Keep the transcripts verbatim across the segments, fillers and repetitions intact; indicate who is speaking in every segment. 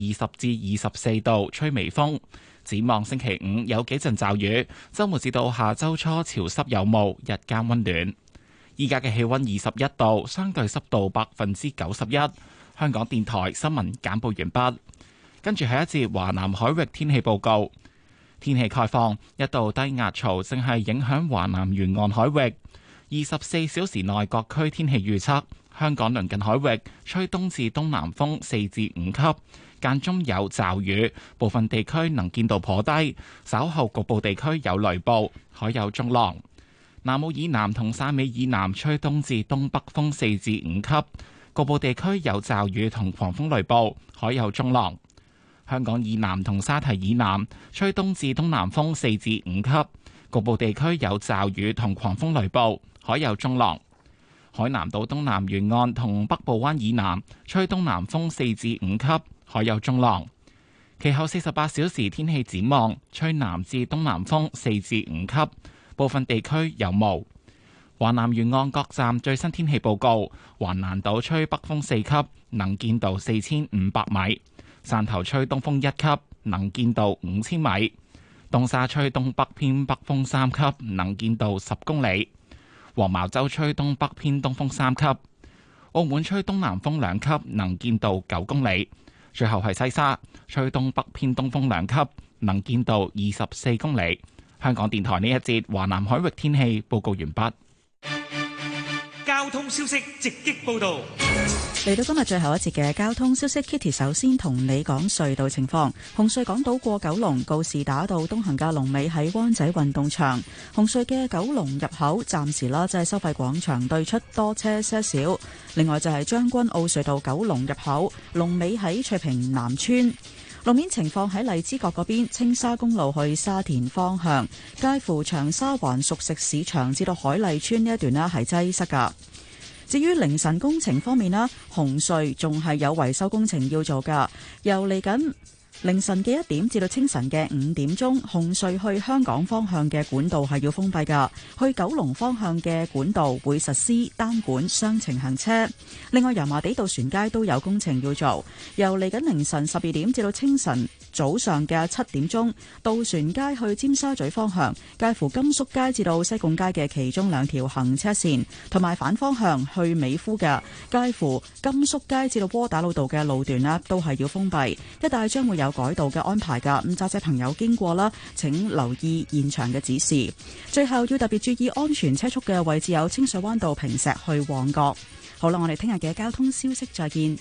Speaker 1: 二十至二十四度，吹微風。展望星期五有幾陣驟雨，週末至到下週初潮濕有霧，日間溫暖。依家嘅氣溫二十一度，相對濕度百分之九十一。香港電台新聞簡報完畢。跟住係一節華南海域天氣報告。天氣概況，一道低壓槽正係影響華南沿岸海域。二十四小時內各區天氣預測：香港鄰近海域吹東至東南風四至五級，間中有驟雨，部分地區能見度頗低，稍後局部地區有雷暴，海有中浪。南澳以南同汕尾以南吹東至東北風四至五級，局部地區有驟雨同狂風雷暴，海有中浪。香港以南同沙堤以南吹東至東南風四至五級，局部地區有驟雨同狂風雷暴，海有中浪。海南島東南沿岸同北部灣以南吹東南風四至五級，海有中浪。其後四十八小時天氣展望，吹南至東南風四至五級，部分地區有霧。華南沿岸各站最新天氣報告：橫瀾島吹北風四級，能見度四千五百米。汕頭吹東風一級，能見度五千米；東沙吹東北偏北風三級，能見度十公里；黃茅洲吹東北偏東風三級；澳門吹東南風兩級，能見度九公里；最後係西沙吹東北偏東風兩級，能見度二十四公里。香港電台呢一節華南海域天氣報告完畢。
Speaker 2: 交通消息直擊報道。
Speaker 3: 嚟到今日最後一節嘅交通消息 ，Kitty 首先同你講隧道情況。紅隧港島過九龍告士打道東行嘅龍尾喺灣仔運動場，紅隧嘅九龍入口暫時啦，就係收費廣場對出多車些少。另外就係將軍澳隧道九龍入口龍尾喺翠屏南村。路面情況喺荔枝角嗰邊，青沙公路去沙田方向，介乎長沙灣熟食市場至到海麗村呢一段呢係擠塞噶。至於凌晨工程方面啦，紅隧仲係有維修工程要做噶，由嚟緊凌晨嘅一點至到清晨嘅五點鐘，紅隧去香港方向嘅管道係要封閉噶，去九龍方向嘅管道會實施單管雙程行車。另外油麻地道船街都有工程要做，由嚟緊凌晨十二點至到清晨早上嘅七點鐘，渡船街去尖沙咀方向，介乎甘肅街至到西貢街嘅其中兩條行車線，同埋反方向去美孚嘅介乎甘肅街至到窩打老道嘅路段呢都係要封閉，一帶將會有改道嘅安排噶。咁揸車朋友經過啦，請留意現場嘅指示。最後要特別注意安全車速嘅位置有清水灣道坪石去旺角。好啦，我哋聽日嘅交通消息再見。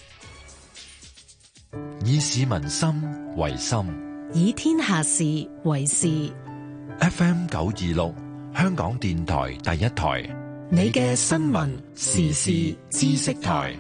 Speaker 4: 以市民心為心，
Speaker 5: 以天下事為事。
Speaker 4: F M 九二六，香港電台第一台，
Speaker 5: 你嘅新聞時事知識台。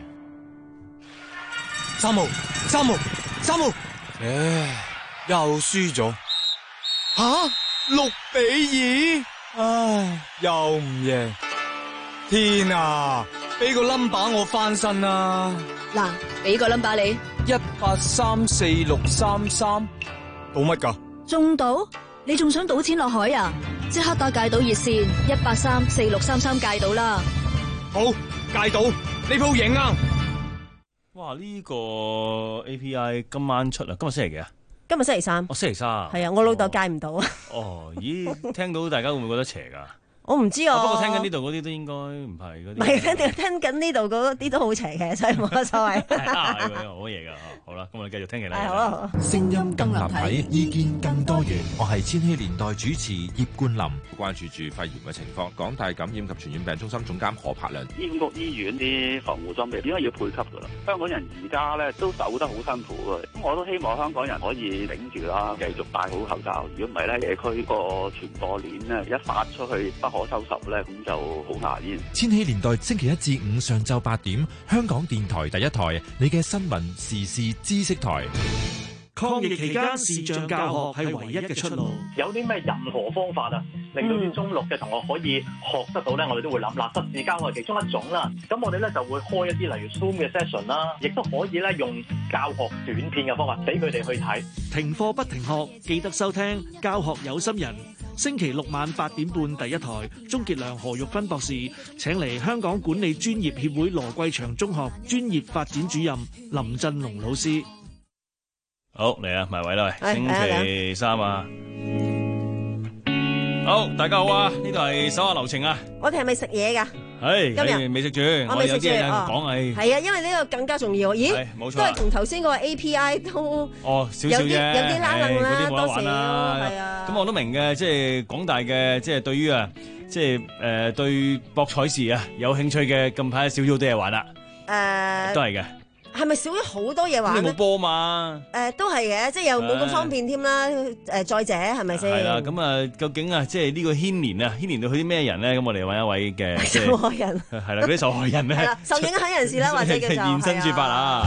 Speaker 2: 三號，三號，三號，唉，又輸咗。吓，六比二，唉，又唔贏。天啊，俾個 number 我翻身啊！
Speaker 6: 嗱，俾個 number 你。
Speaker 2: 一八三四六三三，賭乜噶？
Speaker 6: 中賭？你仲想賭錢落海啊？即刻打戒賭熱線一八三四六三三戒賭啦！
Speaker 2: 好，戒賭，呢鋪贏啊！
Speaker 7: 哇！呢、這個 A P I 今晚出啊，今日星期幾啊？
Speaker 8: 今日星期三。
Speaker 7: 哦，星期三。
Speaker 8: 係啊，我老豆戒唔到啊。
Speaker 7: 哦，咦？聽到大家會唔會覺得邪噶？
Speaker 8: 我唔知啊、哦。
Speaker 7: 不過聽緊呢度嗰啲都應該唔係嗰啲。
Speaker 8: 唔係，聽聽緊呢度嗰啲都好邪嘅，所以冇乜所謂。
Speaker 7: 係啊，好嘢噶。好啦，咁我哋繼續聽其他嘢。
Speaker 8: 好啊。
Speaker 4: 聲音更立體，意見更多元。我係千禧年代主持葉冠霖，
Speaker 9: 關注住肺炎嘅情況。港大感染及傳染病中心總監何柏良，
Speaker 10: 醫管局醫院啲防護裝備應該要配給噶啦。香港人而家咧都走得好辛苦嘅，咁我都希望香港人可以頂住啦，繼續戴好口罩。如果唔係咧，社區個傳播鏈咧一發出去不可收拾咧，咁就好牙煙。
Speaker 4: 千禧年代星期一至五上晝八點，香港電台第一台，你嘅新聞時事知識台。
Speaker 11: 抗疫期間視像教學係唯一嘅出路。
Speaker 12: 有啲咩任何方法啊，令到啲中六嘅同學可以學得到咧？我哋都會諗嗱，實時教學係其中一種啦。咁我哋咧就會開一啲例如 Zoom 嘅 session 啦，亦都可以咧用教學短片嘅方法俾佢哋去睇。
Speaker 11: 停課不停學，記得收聽教學有心人。星期六晚八點半第一台，鍾傑良、何玉芬博士請嚟香港管理專業協會羅桂祥中學專業發展主任林振龍老師。
Speaker 7: 好嚟啊，埋位啦，喂，
Speaker 8: 哎
Speaker 7: 星期三啊。好，大家好啊！呢度係手下留情啊。
Speaker 8: 我哋係咪食嘢㗎？
Speaker 7: 係，
Speaker 8: 今日
Speaker 7: 未食住，
Speaker 8: 我未食住。
Speaker 7: 有啲嘢講係。
Speaker 8: 係啊，因為呢個更加重要。咦，
Speaker 7: 冇錯，
Speaker 8: 都係同頭先嗰個 A P I 都
Speaker 7: 哦少少啫，
Speaker 8: 有啲有啲拉楞啦，多少
Speaker 7: 係啊。咁我都明嘅，即係廣大嘅，即係對於啊，即係誒對博彩事啊有興趣嘅，近排少咗啲嘢玩啦。
Speaker 8: 誒，
Speaker 7: 都係嘅。
Speaker 8: 係咪少咗好多嘢玩咧？
Speaker 7: 你冇波嘛？
Speaker 8: 誒，都係嘅，即係又冇咁方便添啦。誒，再者係咪先？
Speaker 7: 係啦，咁啊，究竟啊，即係呢個牽連啊，牽連到佢啲咩人咧？咁我哋揾一位嘅
Speaker 8: 受害人，
Speaker 7: 係啦，嗰啲受害人咧，
Speaker 8: 係啦，受影響人士啦，或者叫做
Speaker 7: 現身說法啊。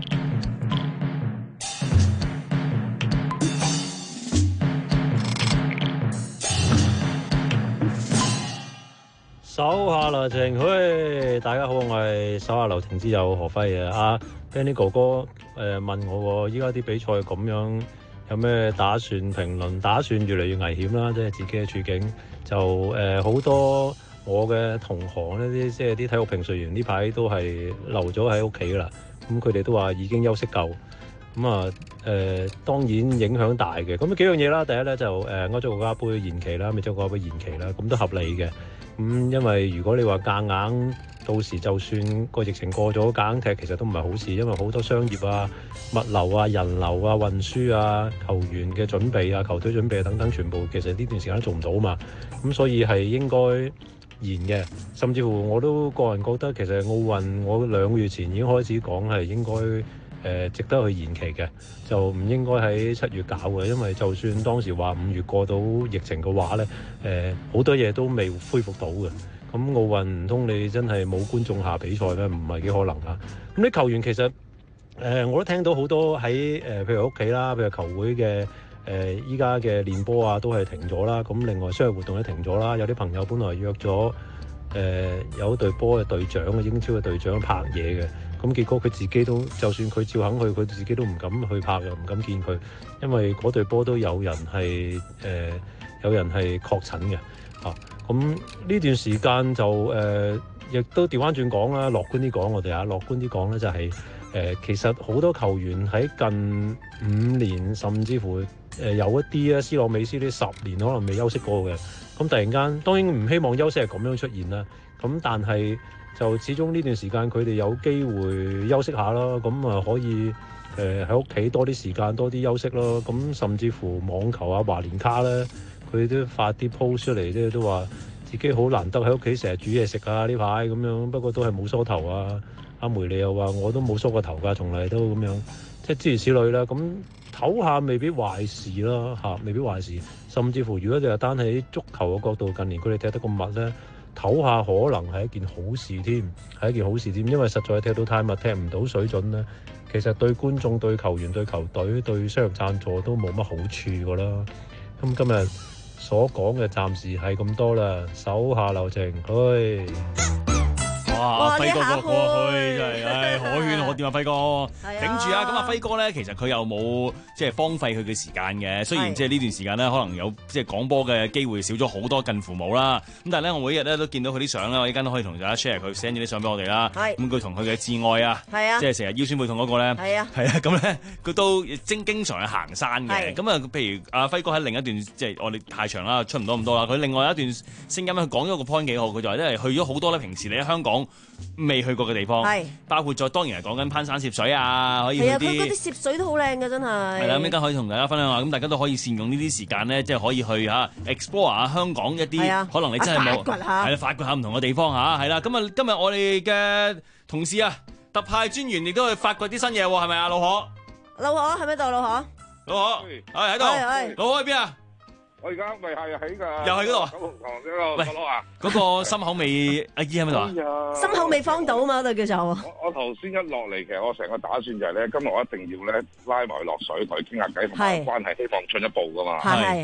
Speaker 13: 手下留情，嘿，大家好，我係手下留情之友何輝啊！阿 Benny 哥哥誒、呃、問我，依家啲比賽咁樣有咩打算評論？打算越嚟越危險啦，即係自己嘅處境就誒好、呃、多我嘅同行呢啲即係啲體育評述員呢排都係留咗喺屋企啦。咁佢哋都話已經休息夠。咁啊誒當然影響大嘅。咁幾樣嘢啦，第一咧就誒、呃、歐洲國家杯延期啦，美洲國家杯延期啦，咁都合理嘅。咁、嗯、因為如果你話夾硬到時就算個疫情過咗夾硬踢，其實都唔係好事，因為好多商業啊、物流啊、人流啊、運輸啊、球員嘅準備啊、球隊準備啊等等，全部其實呢段時間都做唔到嘛。咁所以係應該延嘅，甚至乎我都個人覺得其實奧運我兩個月前已經開始講係應該誒、呃、值得去延期嘅，就唔應該喺七月搞嘅，因為就算當時話五月過到疫情嘅話咧，誒、呃、好多嘢都未恢復到嘅。咁奧運唔通你真係冇觀眾下比賽咩？唔係幾可能啊！咁啲球員其實誒、呃、我都聽到好多喺誒、呃、譬如屋企啦，譬如球會嘅誒依家嘅練波啊都係停咗啦。咁另外商業活動都停咗啦。有啲朋友本來約咗誒、呃、有一隊波嘅隊長嘅英超嘅隊長拍嘢嘅。咁結果佢自己都，就算佢照肯去，佢自己都唔敢去拍，又唔敢見佢，因為嗰隊波都有人係誒、呃、有人係確診嘅嚇。咁、啊、呢段時間就誒，亦、呃、都調翻轉講啦，樂觀啲講，我哋啊樂觀啲講咧，就係、是、誒、呃、其實好多球員喺近五年，甚至乎誒、呃、有一啲啊，斯洛美斯啲十年可能未休息過嘅。咁突然間，當然唔希望休息係咁樣出現啦。咁但係，就始終呢段時間佢哋有機會休息下啦，咁啊可以誒喺屋企多啲時間多啲休息咯。咁甚至乎網球啊、華連卡咧，佢都發啲 post 出嚟咧，都話自己好難得喺屋企成日煮嘢食啊呢排咁樣，不過都係冇梳頭啊。阿梅利又話我都冇梳過頭㗎，從嚟都咁樣，即係諸如此類啦。咁唞下未必壞事啦，嚇未必壞事。甚至乎如果你係單喺足球嘅角度，近年佢哋踢得咁密咧。唞下可能係一件好事添，係一件好事添，因為實在踢到太密，踢唔到水準咧，其實對觀眾、對球員、對球隊、對商業贊助都冇乜好處噶啦。咁今日所講嘅暫時係咁多啦，手下留情，唉。
Speaker 7: 哇！輝哥過過去真係，唉，可圈可點啊！輝哥頂住啊！咁啊，輝哥咧，其實佢又冇即係荒廢佢嘅時間嘅。雖然即係呢段時間咧，可能有即係講波嘅機會少咗好多，近乎冇啦。咁但係咧，我每日咧都見到佢啲相啦，我依家都可以同大家 share 佢 send 咗啲相俾我哋啦。咁佢同佢嘅摯愛啊，即係成日腰酸背痛嗰個咧，係啊，係啊，咁咧佢都經經常去行山嘅。咁啊，譬如阿輝哥喺另一段即係我哋太長啦，出唔到咁多啦。佢另外一段聲音咧，佢講咗個 point 幾好，佢就話因為去咗好多咧，平時你喺香港未去過嘅地方，包括咗當然係講緊攀山涉水啊，可以去啲。係啊，佢嗰啲涉水都好靚嘅，真係。係啦，咁依家可以同大家分享下，咁大家都可以善用呢啲時間咧，即係可以去嚇 explore 下香港一啲，可能你真係冇係啦，發掘下唔同嘅地方嚇，係啦。咁啊，今日我哋嘅同事啊，特派專員亦都去發掘啲新嘢喎，係咪啊，老何？老何喺咪度？老何？老何係喺度。老何喺邊啊？
Speaker 14: 我而家咪係喺㗎，
Speaker 7: 又喺嗰度啊！
Speaker 14: 九龍塘嗰個角落啊！
Speaker 7: 嗰個心口味阿姨喺咪度啊？
Speaker 8: 心口味荒島啊嘛，嗰度叫做。
Speaker 14: 我我頭先一落嚟，其實我成個打算就係咧，今日我一定要咧拉埋落水同佢傾下偈，同埋關係希望進一步㗎嘛。係。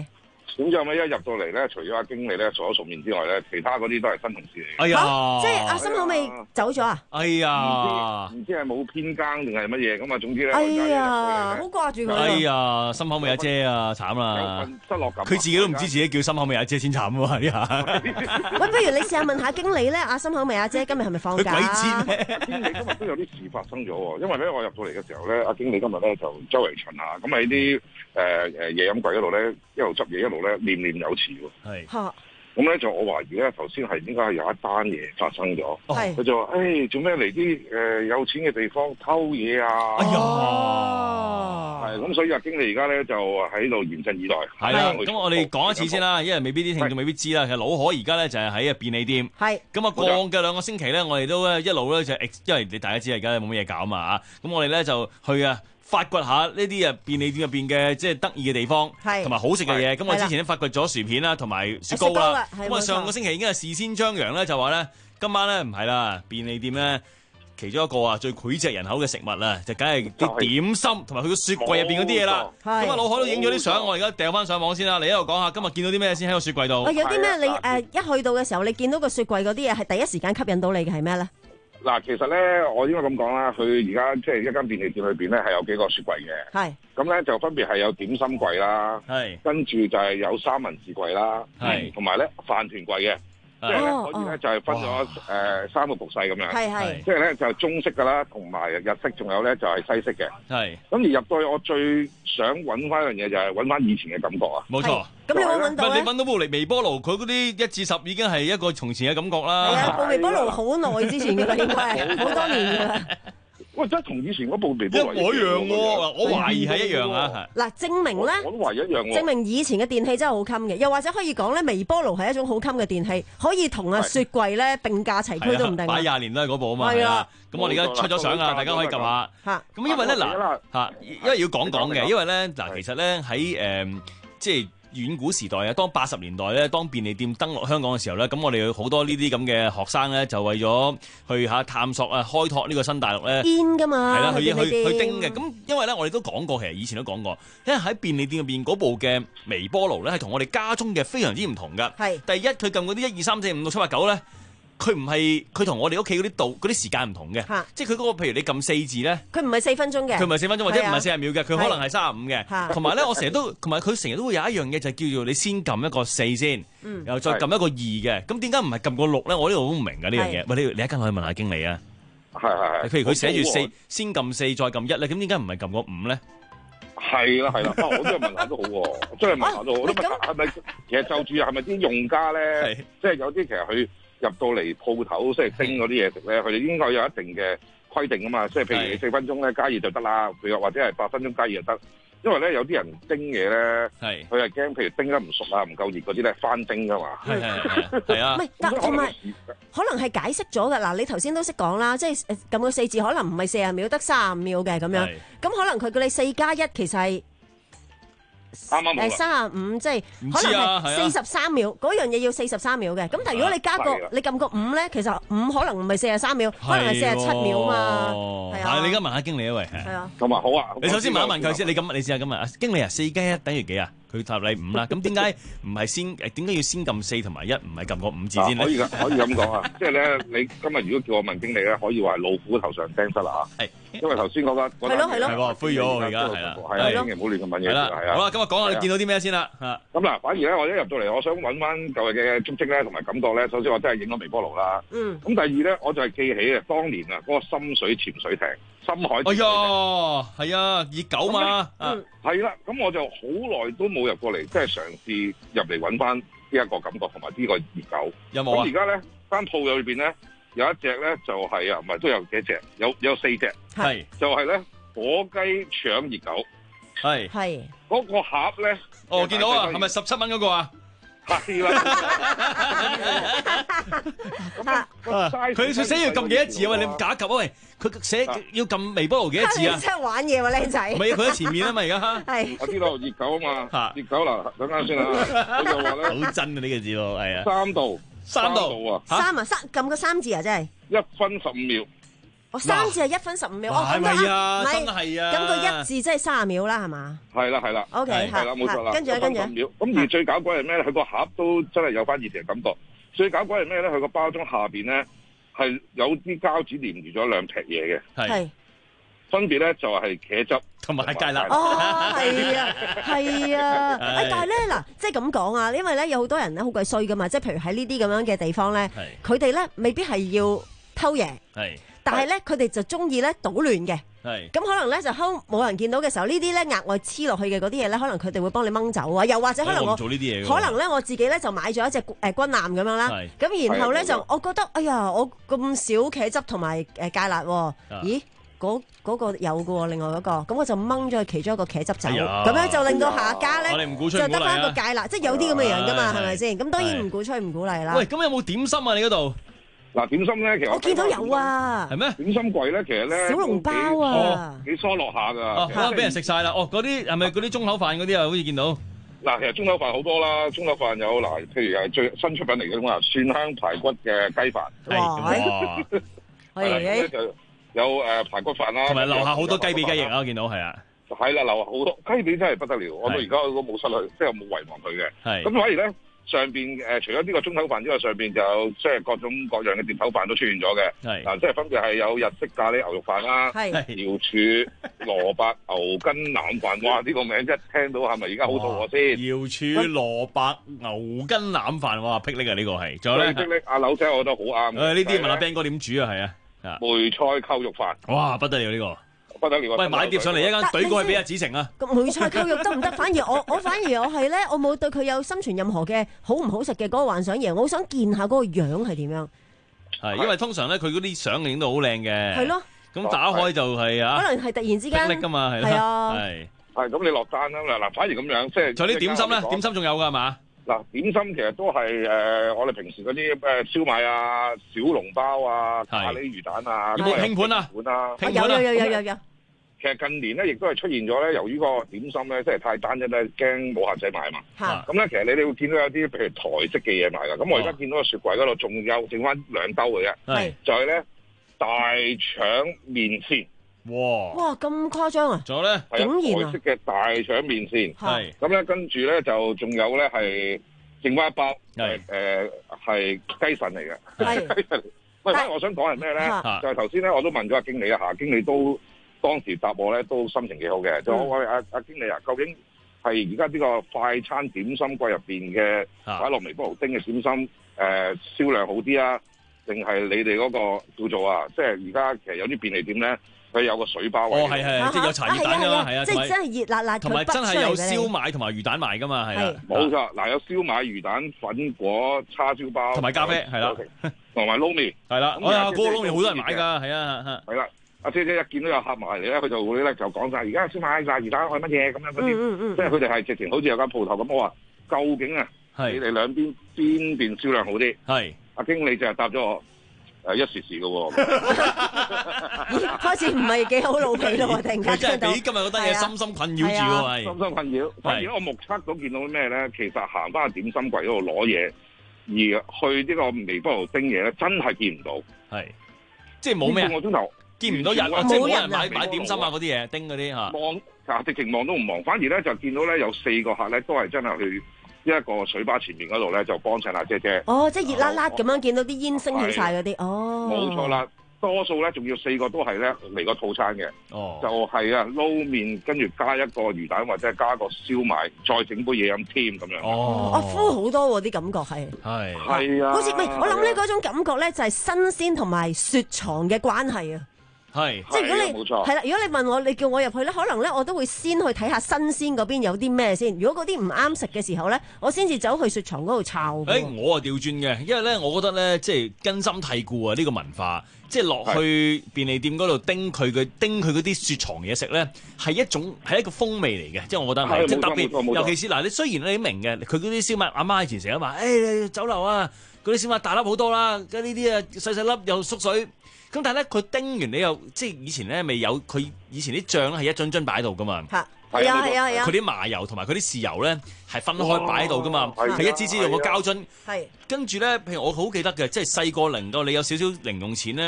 Speaker 14: 咁之後尾一入到嚟咧，除咗阿經理咧熟咗熟面之外咧，其他嗰啲都係新同事嚟嘅。
Speaker 7: 哎呀，
Speaker 8: 即係阿心口尾走咗啊？
Speaker 7: 哎呀，
Speaker 14: 唔知係冇偏更定係乜嘢咁啊？總之咧，
Speaker 8: 哎呀，好掛住佢。
Speaker 7: 哎呀，心口尾阿姐啊，慘啦！
Speaker 14: 失落感。
Speaker 7: 佢自己都唔知自己叫心口尾阿姐先慘喎，呢下。
Speaker 8: 喂，不如你試下問下經理咧，阿心口尾阿姐今日係咪放假？
Speaker 7: 佢鬼知咩？
Speaker 14: 經理今日都有啲事發生咗喎，因為咧我入到嚟嘅時候咧，阿經理今日咧就周圍巡下，咁喺啲誒誒夜飲櫃嗰度咧，一路執嘢一路咧念念有詞喎。
Speaker 7: 係。
Speaker 8: 嚇！
Speaker 14: 咁咧就我懷疑咧，頭先係應該係有一單嘢發生咗。
Speaker 8: 係。
Speaker 14: 佢就話：誒做咩嚟啲誒有錢嘅地方偷嘢啊？
Speaker 7: 哎呀！
Speaker 14: 係咁，所以阿經理而家咧就喺度嚴陣以待。
Speaker 7: 係啦，咁我哋講一次先啦，因為未必啲聽眾未必知啦。其實老可而家咧就係喺啊便利店。
Speaker 8: 係。
Speaker 7: 咁啊過嘅兩個星期咧，我哋都咧一路咧就因為你大家知而家冇乜嘢搞啊嘛嚇，咁我哋咧就去啊。發掘下呢啲啊便利店入邊嘅即係得意嘅地方，同埋好食嘅嘢。咁我之前咧發掘咗薯片啦，同埋雪糕啦。咁啊上個星期已經係事先張揚咧，就話咧今晚咧唔係啦，便利店咧其中一個啊最膾炙人口嘅食物啊，就梗係啲點心同埋佢個雪櫃入邊嗰啲嘢啦。咁啊老海都影咗啲相，我而家掉翻上網先啦。你喺度講下今日見到啲咩先喺個雪櫃度？
Speaker 8: 有啲咩你誒一去到嘅時候，你見到個雪櫃嗰啲嘢係第一時間吸引到你嘅係咩咧？
Speaker 14: 嗱，其實咧，我應該咁講啦，佢而家即係一間便利店裏邊咧，係有幾個雪櫃嘅。
Speaker 8: 係。
Speaker 14: 咁咧就分別係有點心櫃啦，
Speaker 7: 係。
Speaker 14: 跟住就係有三文治櫃啦，係。同埋咧飯團櫃嘅，即係咧可以咧就係分咗誒三個局勢咁樣。係係。即係咧就係中式㗎啦，同埋日式，仲有咧就係西式嘅。係。咁而入到去，我最想揾翻一樣嘢就係揾翻以前嘅感覺啊！
Speaker 7: 冇錯。
Speaker 8: 咁你有冇揾到咧？
Speaker 7: 你揾到部嚟微波爐，佢嗰啲一至十已經係一個從前嘅感覺啦。
Speaker 8: 係啊，部微波爐好耐之前嘅啦，應該係好多年嘅啦。
Speaker 14: 喂，真係同以前嗰部微波爐
Speaker 7: 一模一樣喎，我懷疑係一樣啊。
Speaker 8: 嗱，證明咧，
Speaker 14: 我都懷疑一樣喎。
Speaker 8: 證明以前嘅電器真係好襟嘅，又或者可以講咧，微波爐係一種好襟嘅電器，可以同啊雪櫃咧並駕齊驅都唔定。
Speaker 7: 擺廿年都係嗰部啊嘛。係啊。咁我哋而家出咗相啊，大家可以撳下。嚇。咁因為咧嗱嚇，因為要講講嘅，因為咧嗱，其實咧喺誒即係。遠古時代啊，當八十年代咧，當便利店登陸香港嘅時候咧，咁我哋有好多呢啲咁嘅學生咧，就為咗去嚇探索啊，開拓呢個新大陸咧，
Speaker 8: 癲㗎嘛，
Speaker 7: 係啦，去去去
Speaker 8: 叮
Speaker 7: 嘅。咁因為咧，我哋都講過，其實以前都講過，因為喺便利店入邊嗰部嘅微波爐咧，係同我哋家中嘅非常之唔同㗎。係第一，佢撳嗰啲一二三四五六七八九咧。佢唔係佢同我哋屋企嗰啲度嗰啲時間唔同嘅，即係佢嗰個譬如你撳四字咧，
Speaker 8: 佢唔係四分鐘嘅，
Speaker 7: 佢唔係四分鐘或者唔係四十秒嘅，佢可能係三十五嘅。同埋咧，我成日都同埋佢成日都會有一樣嘢就係叫做你先撳一個四先，然後再撳一個二嘅。咁點解唔係撳個六咧？我呢度都唔明㗎呢樣嘢。喂，你你一間可以問下經理啊。
Speaker 14: 係係係。
Speaker 7: 譬如佢寫住四，先撳四再撳一咧，咁點解唔係撳個五咧？
Speaker 14: 係啦係啦，我都係問下都好喎，真係問下都好。我都問係咪其實就住係咪啲用家咧？即係有啲其實佢。入到嚟鋪頭即係叮嗰啲嘢食咧，佢哋應該有一定嘅規定㗎嘛。即係譬如你四分鐘咧加熱就得啦，譬如或者係八分鐘加熱就得。因為咧有啲人叮嘢咧，佢係驚譬如叮得唔熟啊、唔夠熱嗰啲咧翻叮㗎嘛。係係係啊。唔係，但同埋可能係解釋咗㗎。嗱，你頭先都識講啦，即係撳個四字可能唔係四十秒，得三十五秒嘅咁樣。咁可能佢叫你四加一其實係。 啱啱
Speaker 8: 誒三十五即係可能係四十三秒，嗰樣嘢要四十三秒嘅。咁但係如果你加個你撳個五咧，其實五可能唔係四十三秒，可能係四十七秒嘛。係啊，
Speaker 7: 你而家問下經理啊，喂。係
Speaker 14: 啊。咁啊好啊。
Speaker 7: 你首先問一問佢先，你咁你試下咁啊，經理啊，四加一等於幾啊？佢答你五啦。咁點解唔係先誒？點解要先撳四同埋一，唔係撳個五字先咧？
Speaker 14: 可以可以咁講啊，即係咧，你今日如果叫我問經理咧，可以話老虎頭上釘虱啦嚇。係。因為頭先嗰個
Speaker 8: 係咯係咯，
Speaker 7: 係喎，灰咗而家係啦，
Speaker 14: 係啊，千祈唔好亂咁問嘢。係啦，係啊。
Speaker 7: 好啦，今日講下你見到啲咩先啦嚇。
Speaker 14: 咁嗱，反而咧，我一入到嚟，我想揾翻舊日嘅足跡咧，同埋感覺咧。首先我真係影咗微波爐啦。嗯。咁第二咧，我就係記起啊，當年啊嗰個深水潛水艇、深海。哎
Speaker 7: 呀，係啊，熱狗嘛。
Speaker 14: 嗯。係啦，咁我就好耐都冇入過嚟，即係嘗試入嚟揾翻呢一個感覺同埋呢個熱狗。
Speaker 7: 有冇啊？
Speaker 14: 咁而家咧，間鋪裏邊咧。有一隻咧就係、是、啊，唔係都有幾隻，有有四隻，係就係咧火雞腸熱狗，
Speaker 7: 係
Speaker 8: 係
Speaker 14: 嗰個盒咧，
Speaker 7: 哦，我見到啊，係咪十七蚊嗰個啊？
Speaker 14: 係啦，
Speaker 7: 佢佢寫要撳幾多字啊？喂，你假及啊？喂，佢寫要撳微波爐幾多字啊？
Speaker 8: 真係玩嘢喎，靚仔！
Speaker 7: 唔係佢喺前面啊嘛，而家
Speaker 8: 係
Speaker 14: 我知道熱狗啊嘛，熱狗嗱，等間先啦，佢就話咧，
Speaker 7: 好真啊呢個字喎，係啊，
Speaker 14: 三度。
Speaker 7: 三度
Speaker 14: 啊，
Speaker 8: 三啊三撳個三字啊，真係
Speaker 14: 一分十五秒，
Speaker 8: 我三字係一分十五秒，我
Speaker 7: 係咪啊？真係啊！
Speaker 8: 咁個一字即係三十秒啦，係嘛？
Speaker 14: 係啦係啦
Speaker 8: ，OK
Speaker 14: 係啦冇錯啦，
Speaker 8: 跟住跟住，
Speaker 14: 咁而最搞鬼係咩咧？佢個盒都真係有翻以前嘅感覺。最搞鬼係咩咧？佢個包裝下邊咧係有啲膠紙連住咗兩劈嘢嘅，
Speaker 8: 係
Speaker 14: 分別咧就係茄汁
Speaker 7: 同埋芥辣。
Speaker 8: 哦，係啊，係啊，誒，但係咧嗱，即係咁講啊，因為咧有好多人咧好鬼衰噶嘛，即係譬如喺呢啲咁樣嘅地方咧，佢哋咧未必係要偷嘢，
Speaker 7: 係，
Speaker 8: 但係咧佢哋就中意咧搗亂嘅。
Speaker 7: 係，
Speaker 8: 咁可能咧就喺冇人見到嘅時候，呢啲咧額外黐落去嘅嗰啲嘢咧，可能佢哋會幫你掹走啊，又或者可能我，
Speaker 7: 我做呢啲嘢，
Speaker 8: 可能咧我自己咧就買咗一隻誒軍艦咁樣啦，咁然後咧就我覺得，哎呀，我咁少茄汁同埋誒芥辣，咦，嗰嗰個有嘅喎，另外嗰個，咁我就掹咗其中一個茄汁走，咁樣就令到下家咧就得翻個芥辣，即係有啲咁嘅樣噶嘛，係咪先？咁當然唔鼓吹唔鼓勵啦。
Speaker 7: 喂，咁有冇點心啊？你嗰度？
Speaker 14: 嗱，點心咧，其實
Speaker 8: 我見到有啊，
Speaker 7: 係咩？
Speaker 14: 點心櫃咧，其實咧
Speaker 8: 小籠包啊，
Speaker 14: 幾疏落下㗎。
Speaker 7: 哦，啱俾人食晒啦。哦，嗰啲係咪嗰啲中口飯嗰啲啊？好似見到。
Speaker 14: 嗱，其實中口飯好多啦，中口飯有嗱，譬如係最新出品嚟嘅咁啊，蒜香排骨嘅雞飯。
Speaker 7: 哇！
Speaker 14: 係啦，咁咧就有誒排骨飯啦，
Speaker 7: 同埋樓下好多雞髀雞翼啊！我見到係啊。
Speaker 14: 係啦，樓下好多雞髀真係不得了，我到而家都冇失去，即係冇遺忘佢嘅。
Speaker 7: 係。
Speaker 14: 咁反而咧。上邊誒、呃、除咗呢個中口飯之外，上邊就有即係各種各樣嘅碟頭飯都出現咗嘅。係嗱、啊，即係分別係有日式咖喱牛肉飯啦，瑤柱蘿蔔牛筋腩飯。哇！呢、呢個名一聽到係咪而家好肚餓先？瑤
Speaker 7: 柱蘿蔔牛筋腩飯，哇！霹靂啊！呢個係，仲有咧
Speaker 14: 霹靂阿柳姐，我覺得好啱。誒
Speaker 7: 呢啲問阿 Ben 哥點煮啊？係啊，
Speaker 14: 梅菜扣肉飯。哇！
Speaker 7: 不得了呢、呢個。
Speaker 14: 不得了！
Speaker 7: 喂，買碟上嚟一間懟過去俾阿子成啊！
Speaker 8: 梅菜扣肉得唔得？反而我我反而我係咧，我冇對佢有心存任何嘅好唔好食嘅嗰個幻想嘢，我好想見下嗰個樣係點樣。
Speaker 7: 係，因為通常咧佢嗰啲相影到好靚嘅。
Speaker 8: 係咯。
Speaker 7: 咁打開就係啊。
Speaker 8: 可能係突然之間。
Speaker 7: 霹靂㗎嘛，係啦。
Speaker 8: 係啊。
Speaker 14: 係。係咁，你落單啦嗱嗱，反而咁樣即係。
Speaker 7: 仲有啲點心咧？點心仲有㗎係嘛？
Speaker 14: 嗱，點心其實都係誒我哋平時嗰啲誒燒賣啊、小籠包啊、咖喱魚蛋啊。
Speaker 7: 有冇拼盤啊？
Speaker 14: 盤啊！
Speaker 8: 有有有有有有。
Speaker 14: 其實近年咧，亦都係出現咗咧。由於個點心咧，即係太單一咧，驚冇客仔買嘛。咁咧，其實你哋會見到有啲譬如台式嘅嘢賣㗎。咁我而家見到個雪櫃嗰度仲有剩翻兩兜嘅啫。係就係咧大腸麵線。
Speaker 7: 哇！
Speaker 8: 哇咁誇張啊！
Speaker 7: 仲有咧，
Speaker 14: 竟然啊！台式嘅大腸麵線。係咁咧，跟住咧就仲有咧係剩翻一包。係誒係雞腎嚟嘅。係雞腎。喂，我想講係咩咧？就係頭先咧，我都問咗阿經理啊，夏經理都。當時答我咧都心情幾好嘅，就我話阿阿經理啊，究竟係而家呢個快餐點心櫃入邊嘅擺落微波爐叮嘅點心誒、呃、銷量好啲啊，定係你哋嗰個叫做啊，即係而家其實有啲便利店咧，佢有個水包位。哦，係係，即係有茶葉蛋㗎嘛，係啊，
Speaker 8: 即係真係熱辣辣，
Speaker 7: 同埋真係有燒賣同埋魚蛋賣㗎嘛，係啊，
Speaker 14: 冇錯，嗱有燒賣、魚蛋、粉果、叉燒包，
Speaker 7: 同埋咖啡，係啦，
Speaker 14: 同埋撈麵，
Speaker 7: 係啦，我啊嗰個撈麵好多人買㗎，係啊，
Speaker 14: 係啦。阿姐姐一見到有客埋嚟咧，佢就會咧就講晒，而家先買晒魚蛋愛乜嘢咁樣嗰啲，即係佢哋係直情好似有間鋪頭咁。我話究竟啊，你哋兩邊邊邊銷量好啲？係阿經理就係答咗我誒一時時嘅喎，
Speaker 8: 開始唔係幾好老皮咯，我突然間
Speaker 7: 真係俾今日嗰單嘢深深困擾住喎，係
Speaker 14: 深深困擾。反而我目測到見到咩咧？其實行翻去點心櫃嗰度攞嘢，而去呢個微波爐叮嘢咧，真係見唔到。係即係冇咩個鐘頭。見唔到人啊！即係冇人買買點心啊嗰啲嘢，叮嗰啲嚇。 望啊，直情望都唔望，反而咧就見到咧有四個客咧都係真係去一個水吧前面嗰度咧就幫襯阿姐姐。
Speaker 8: 哦，即係熱辣辣咁樣見到啲煙升起晒嗰啲。哦，
Speaker 14: 冇錯啦，多數咧仲要四個都係咧嚟個套餐嘅。哦，就係啊撈麵，跟住加一個魚蛋或者加個燒賣，再整杯嘢飲添咁樣。
Speaker 8: 哦，我敷好多喎啲感覺係。
Speaker 14: 係係啊。
Speaker 8: 好似唔係我諗咧嗰種感覺咧就係新鮮同埋雪藏嘅關係啊。係，即係如果你係啦，如果你問我，你叫我入去咧，可能咧我都會先去睇下新鮮嗰邊有啲咩先。如果嗰啲唔啱食嘅時候咧，我先至走去雪藏嗰度抄。
Speaker 7: 誒、欸，我啊調轉嘅，因為咧，我覺得咧，即係根深蒂固啊呢個文化，即係落去便利店嗰度叮佢嘅叮佢嗰啲雪藏嘢食咧，係一種係一個風味嚟嘅，即係我覺得係，即係特別，尤其是嗱，你雖然你明嘅，佢嗰啲燒賣阿媽以前成日話，誒、欸、酒樓啊，嗰啲燒賣大粒好多啦，跟呢啲啊細細粒又縮水。咁但係咧，佢叮完你又即係以前咧未有，佢以前啲醬咧係一樽樽擺喺度噶嘛。係啊係啊係啊！佢啲麻油同埋佢啲豉油咧係分開擺喺度噶嘛，係一支支用個膠樽。係跟住咧，譬如我好記得嘅，即係細個能夠你有少少零用錢咧，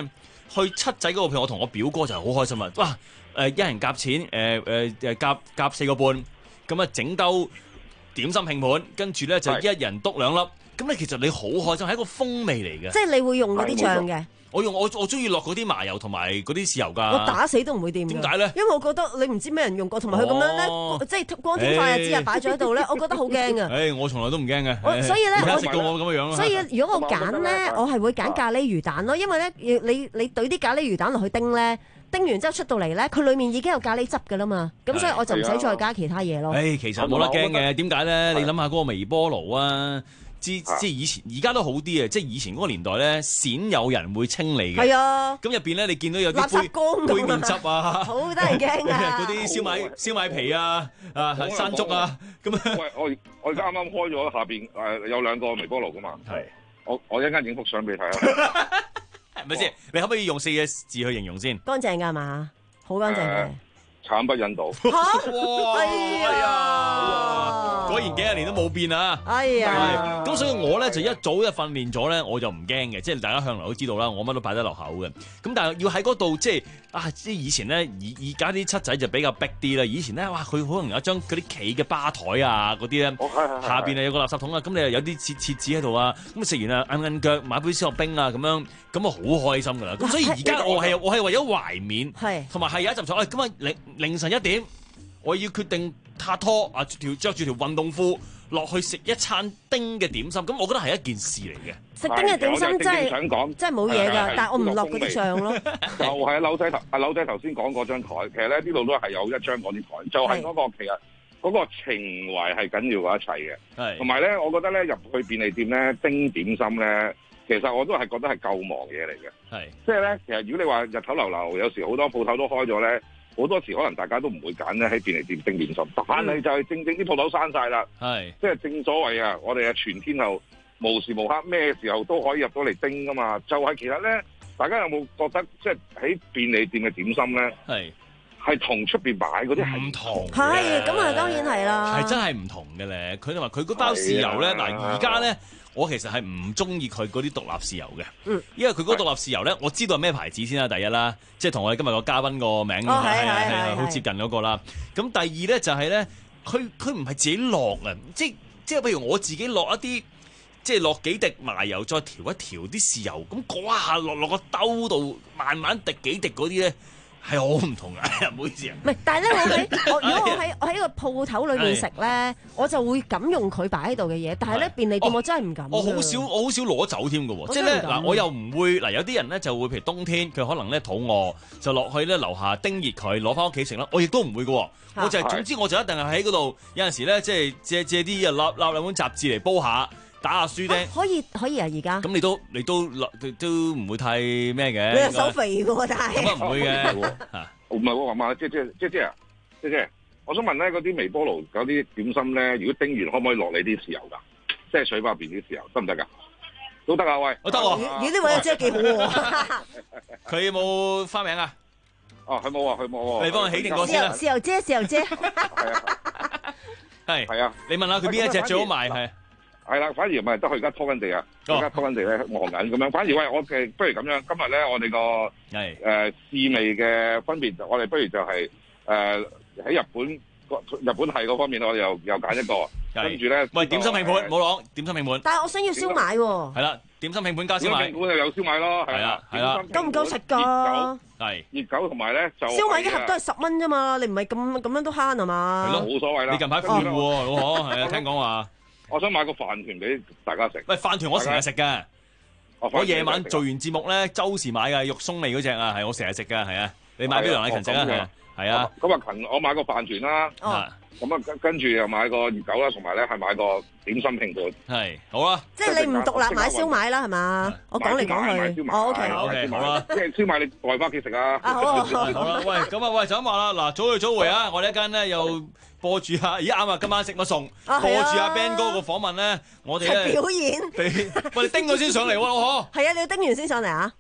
Speaker 7: 去七仔嗰個，譬如我同我表哥就係好開心啊！哇，誒一人夾錢，誒誒誒夾夾四個半，咁啊整兜點心拼盤，跟住咧就一人篤兩粒，咁咧其實你好開心，係一個風味嚟嘅。
Speaker 8: 即係你會用嗰啲醬嘅。
Speaker 7: 我用我我中意落嗰啲麻油同埋嗰啲豉油㗎。
Speaker 8: 我打死都唔會掂。
Speaker 7: 點解咧？
Speaker 8: 因為我覺得你唔知咩人用過，同埋佢咁樣咧，
Speaker 7: 哦、
Speaker 8: 即係光天化日之下擺咗喺度咧，我覺得好驚啊！
Speaker 7: 誒，我從來都唔驚嘅。
Speaker 8: 所以咧，
Speaker 7: 我食到我咁嘅樣。
Speaker 8: 所以如果我揀咧，我係會揀咖喱魚蛋咯，因為咧，你你懟啲咖喱魚蛋落去叮咧，叮完之後出到嚟咧，佢裡面已經有咖喱汁㗎啦嘛，咁所以我就唔使再加其他嘢咯。
Speaker 7: 誒，其實冇得驚嘅，點解咧？你諗下嗰個微波爐啊！即係以前，而家都好啲啊！即係以前嗰個年代咧，鮮有人會清理嘅。係
Speaker 8: 啊，
Speaker 7: 咁入邊咧，你見到有啲
Speaker 8: 垃圾缸
Speaker 7: 杯麵汁啊，
Speaker 8: 好得人驚啊！
Speaker 7: 嗰啲燒賣燒賣皮啊，啊山竹啊，咁啊。
Speaker 14: 喂，我我而家啱啱開咗下邊誒有兩個微波爐噶嘛。係。我我一陣間影幅相俾你睇啊。
Speaker 7: 係咪先？你可唔可以用四個字去形容先？
Speaker 8: 乾淨㗎嘛，好乾淨嘅。
Speaker 14: 慘不忍睹。
Speaker 8: 嚇！哇！哎呀！
Speaker 7: 果然幾廿年都冇變啊！
Speaker 8: 哎呀！
Speaker 7: 咁所以我咧就一早一訓練咗咧，我就唔驚嘅，即係大家向來都知道啦，我乜都擺得落口嘅。咁但係要喺嗰度即係啊，即係以前咧，而而家啲七仔就比較逼啲啦。以前咧，哇，佢可能有張嗰啲企嘅吧台啊，嗰啲咧，下邊啊有個垃圾桶啊，咁你又有啲設設置喺度啊，咁食完啊，揞揞腳買杯燒肉冰啊，咁樣咁啊好開心㗎啦。咁所以而家我係我係為咗懷緬，同埋係有一陣就誒，咁啊凌凌晨一點，我要決定撻拖啊，條著住條運動褲落去食一餐叮嘅點心，咁我覺得係一件事嚟嘅。
Speaker 8: 食叮嘅點心真係真係冇嘢㗎，但係我唔落嗰啲醬咯。
Speaker 14: 就係阿柳仔頭，阿柳仔頭先講嗰張台，其實咧呢度都係有一張嗰啲台，就係嗰個其實嗰個情懷係緊要過一切嘅。係，同埋咧，我覺得咧入去便利店咧叮點心咧，其實我都係覺得係救亡嘢嚟嘅。係，即係咧，其實如果你話日頭流流，有時好多鋪頭都開咗咧。好多時可能大家都唔會揀咧喺便利店叮點心，但係就係正正啲鋪頭閂晒啦，係即係正所謂啊，我哋啊全天候無時無刻咩時候都可以入到嚟叮噶嘛，就係、是、其實咧，大家有冇覺得即係喺便利店嘅點心咧，係係同出邊買嗰啲係唔同？
Speaker 8: 係咁啊，當然係啦，
Speaker 7: 係真係唔同嘅咧。佢哋話佢嗰包豉油咧，嗱而家咧。我其實係唔中意佢嗰啲獨立豉油嘅，嗯、因為佢嗰獨立豉油咧，我知道係咩牌子先啦。第一啦，即係同我哋今日個嘉賓個名係係係好接近嗰個啦。咁第二咧就係、是、咧，佢佢唔係自己落啊，即即係譬如我自己落一啲，即係落幾滴麻油，再調一調啲豉油，咁嗰下落落個兜度，慢慢滴幾滴嗰啲咧。係好唔同嘅，唔好意思啊。
Speaker 8: 唔係，但係咧，我喺我如果我喺我喺個鋪頭裏面食咧，我就會咁用佢擺喺度嘅嘢。但係咧，便利店我真係唔敢。
Speaker 7: 我好少，我好少攞走添嘅喎。即係咧嗱，我又唔會嗱，有啲人咧就會譬如冬天佢可能咧肚餓，就落去咧樓下叮熱佢攞翻屋企食啦。我亦都唔會嘅喎。我就係總之我就一定係喺嗰度有陣時咧，即係借借啲啊立立兩本雜誌嚟煲下。打下書釘、啊、
Speaker 8: 可以可以啊！而家
Speaker 7: 咁你都你都都唔會太咩嘅？
Speaker 8: 你又手肥嘅喎，但係
Speaker 7: 咁啊唔會嘅，
Speaker 14: 唔係喎，話即即即即啊，即即，我想問咧，嗰啲微波爐嗰啲點心咧，如果叮完可唔可以落你啲豉油㗎？即係水包入邊啲豉油得唔得㗎？都得啊，喂，
Speaker 7: 我得喎，
Speaker 8: 咦呢位阿姐幾好喎？
Speaker 7: 佢有冇花名啊？
Speaker 14: 哦，佢冇啊，佢冇喎。
Speaker 7: 你幫佢起定個先啦。
Speaker 8: 豉油姐，豉油姐，
Speaker 14: 係啊，
Speaker 7: 係
Speaker 14: 係啊，
Speaker 7: 你問下佢邊一隻最好賣係？
Speaker 14: 係啦，反而唔係得佢而家拖緊地啊，而家拖緊地咧忙緊咁樣。反而喂，我嘅不如咁樣，今日咧我哋個係誒試味嘅分別，我哋不如就係誒喺日本日本係嗰方面，我哋又又揀一個，跟住咧
Speaker 7: 喂點心拼盤冇攞點心拼盤，
Speaker 8: 但係我想要燒賣喎。係
Speaker 7: 啦，點心拼盤加燒賣，
Speaker 14: 拼盤就有燒賣咯，係啦，
Speaker 7: 係啦，
Speaker 8: 夠唔夠食㗎？
Speaker 7: 係
Speaker 14: 熱狗同埋咧就
Speaker 8: 燒賣一盒都係十蚊啫嘛，你唔係咁咁樣都慳係嘛？
Speaker 14: 係咯，冇所謂啦。
Speaker 7: 你近排富喎，老何係啊，聽講話。
Speaker 14: 我想買個飯團俾大家食。
Speaker 7: 喂，飯團我成日食嘅，我夜晚做完節目咧，周時買嘅肉鬆味嗰隻啊，係我成日食嘅，係啊，你買俾梁禮勤食啊，係啊，係啊。
Speaker 14: 咁啊勤，我買個飯團啦，咁啊跟跟住又買個熱狗啦，同埋咧係買個點心拼盤。係，
Speaker 7: 好啊。
Speaker 8: 即係你唔獨立買燒賣啦，係嘛？我講嚟講去。
Speaker 14: 哦
Speaker 8: ，OK
Speaker 14: OK，
Speaker 7: 好啦。
Speaker 14: 即係燒賣你帶翻屋企食啊。
Speaker 8: 好啊，好
Speaker 7: 啦。喂，咁啊，喂，就咁話啦。嗱，早去早回啊！我哋一間咧又。播住下，咦啱啊！今晚食乜餸？播住阿 Ben 哥個訪問咧，我哋咧
Speaker 8: 表演，
Speaker 7: 喂，你叮佢先上嚟喎，老何。
Speaker 8: 係啊，你要叮完先上嚟啊！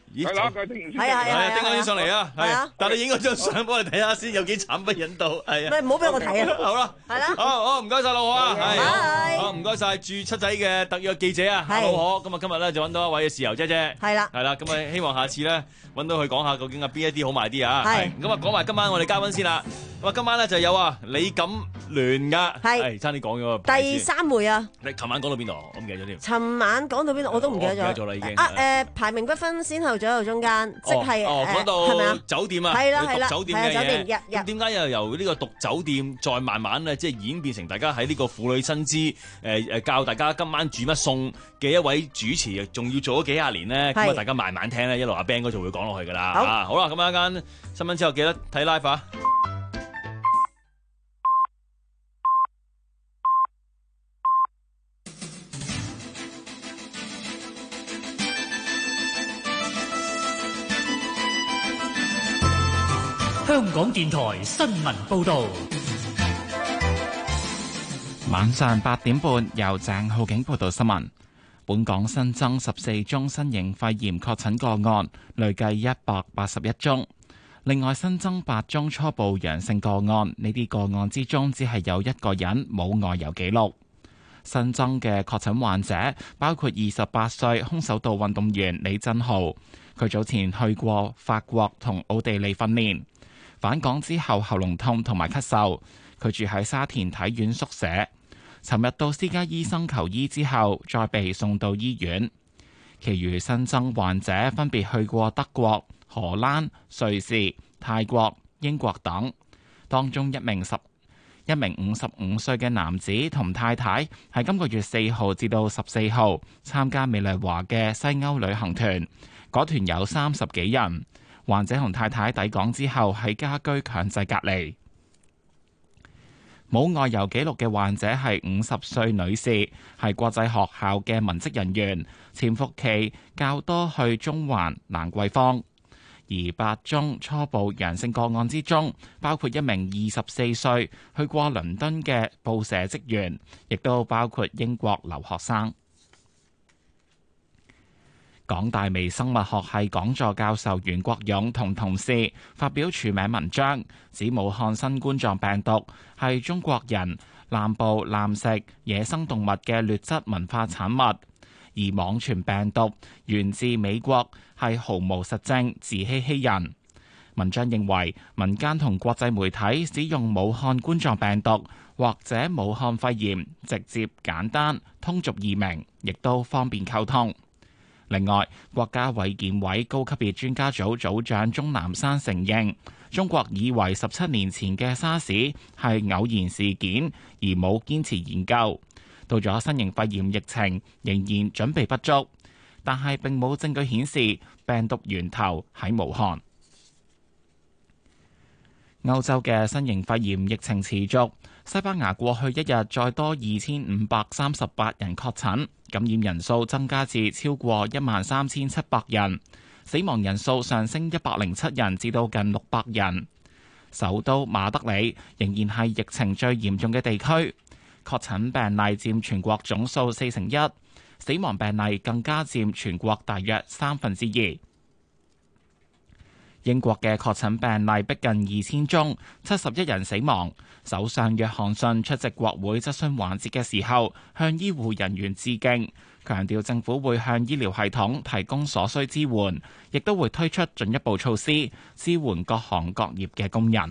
Speaker 14: 係啦，佢丁先生，
Speaker 8: 係啊係啊，
Speaker 7: 丁哥先上嚟啊，係，但係你影嗰張相幫我哋睇下先，有幾慘不忍睹，係啊，
Speaker 8: 唔好俾我睇啊，
Speaker 7: 好啦，
Speaker 8: 係啦，
Speaker 7: 好好唔該晒老何啊，
Speaker 8: 係，
Speaker 7: 好唔該晒駐七仔嘅特約記者啊，老何，咁啊今日咧就揾到一位嘅豉油姐姐，
Speaker 8: 係啦，
Speaker 7: 係啦，咁啊希望下次咧揾到佢講下究竟啊邊一啲好賣啲啊，係，咁啊講埋今晚我哋嘉賓先啦，咁啊今晚咧就有啊李錦聯噶，係，差啲講咗個
Speaker 8: 第三回啊，
Speaker 7: 你琴晚講到邊度？我唔記得咗添。
Speaker 8: 尋晚講到邊度我都唔記得咗，
Speaker 7: 記得咗啦已經。
Speaker 8: 啊誒排名不分先後左右中間，即係
Speaker 7: 哦講到酒店啊，
Speaker 8: 係啦係啦，
Speaker 7: 酒店嘅嘢。咁點解又由呢個讀酒店，再慢慢咧即係演變成大家喺呢個婦女新知誒誒教大家今晚煮乜餸嘅一位主持，仲要做咗幾廿年咧？咁啊大家慢慢聽咧，一路阿 Ben 哥就會講落去㗎啦。啊好啦，咁一間新聞之後記得睇 live 啊！
Speaker 5: 香港電台新聞報導，
Speaker 1: 晚上八點半由鄭浩景報道新聞。本港新增十四宗新型肺炎確診個案，累計一百八十一宗。另外新增八宗初步陽性個案，呢啲個案之中只係有一個人冇外遊記錄。新增嘅確診患者包括二十八歲空手道運動員李振豪，佢早前去過法國同奧地利訓練。返港之後喉嚨痛同埋咳嗽，佢住喺沙田體院宿舍。尋日到私家醫生求醫之後，再被送到醫院。其餘新增患者分別去過德國、荷蘭、瑞士、泰國、英國等。當中一名十一名五十五歲嘅男子同太太喺今個月四號至到十四號參加美麗華嘅西歐旅行團，嗰團有三十幾人。患者同太太抵港之後喺家居強制隔離。冇外遊記錄嘅患者係五十歲女士，係國際學校嘅文職人員，潛伏期較多去中環、蘭桂坊。而八宗初步陽性個案之中，包括一名二十四歲去過倫敦嘅報社職員，亦都包括英國留學生。港大微生物學系講座教授袁國勇同同事發表署名文章，指武漢新冠狀病毒係中國人濫捕濫食野生動物嘅劣質文化產物，而網傳病毒源自美國係毫無實證，自欺欺人。文章認為，民間同國際媒體使用武漢冠狀病毒或者武漢肺炎，直接簡單通俗易明，亦都方便溝通。另外，國家衛健委高級別專家組組長鍾南山承認，中國以為十七年前嘅沙士係偶然事件，而冇堅持研究。到咗新型肺炎疫情，仍然準備不足，但係並冇證據顯示病毒源頭喺武漢。歐洲嘅新型肺炎疫情持續，西班牙過去一日再多二千五百三十八人確診，感染人數增加至超過一萬三千七百人，死亡人數上升一百零七人至到近六百人。首都馬德里仍然係疫情最嚴重嘅地區，確診病例佔全國總數四成一，死亡病例更加佔全國大約三分之二。英國嘅確診病例逼近二千宗，七十一人死亡。首相約翰遜出席國會質詢環節嘅時候，向醫護人員致敬，強調政府會向醫療系統提供所需支援，亦都會推出進一步措施支援各行各業嘅工人。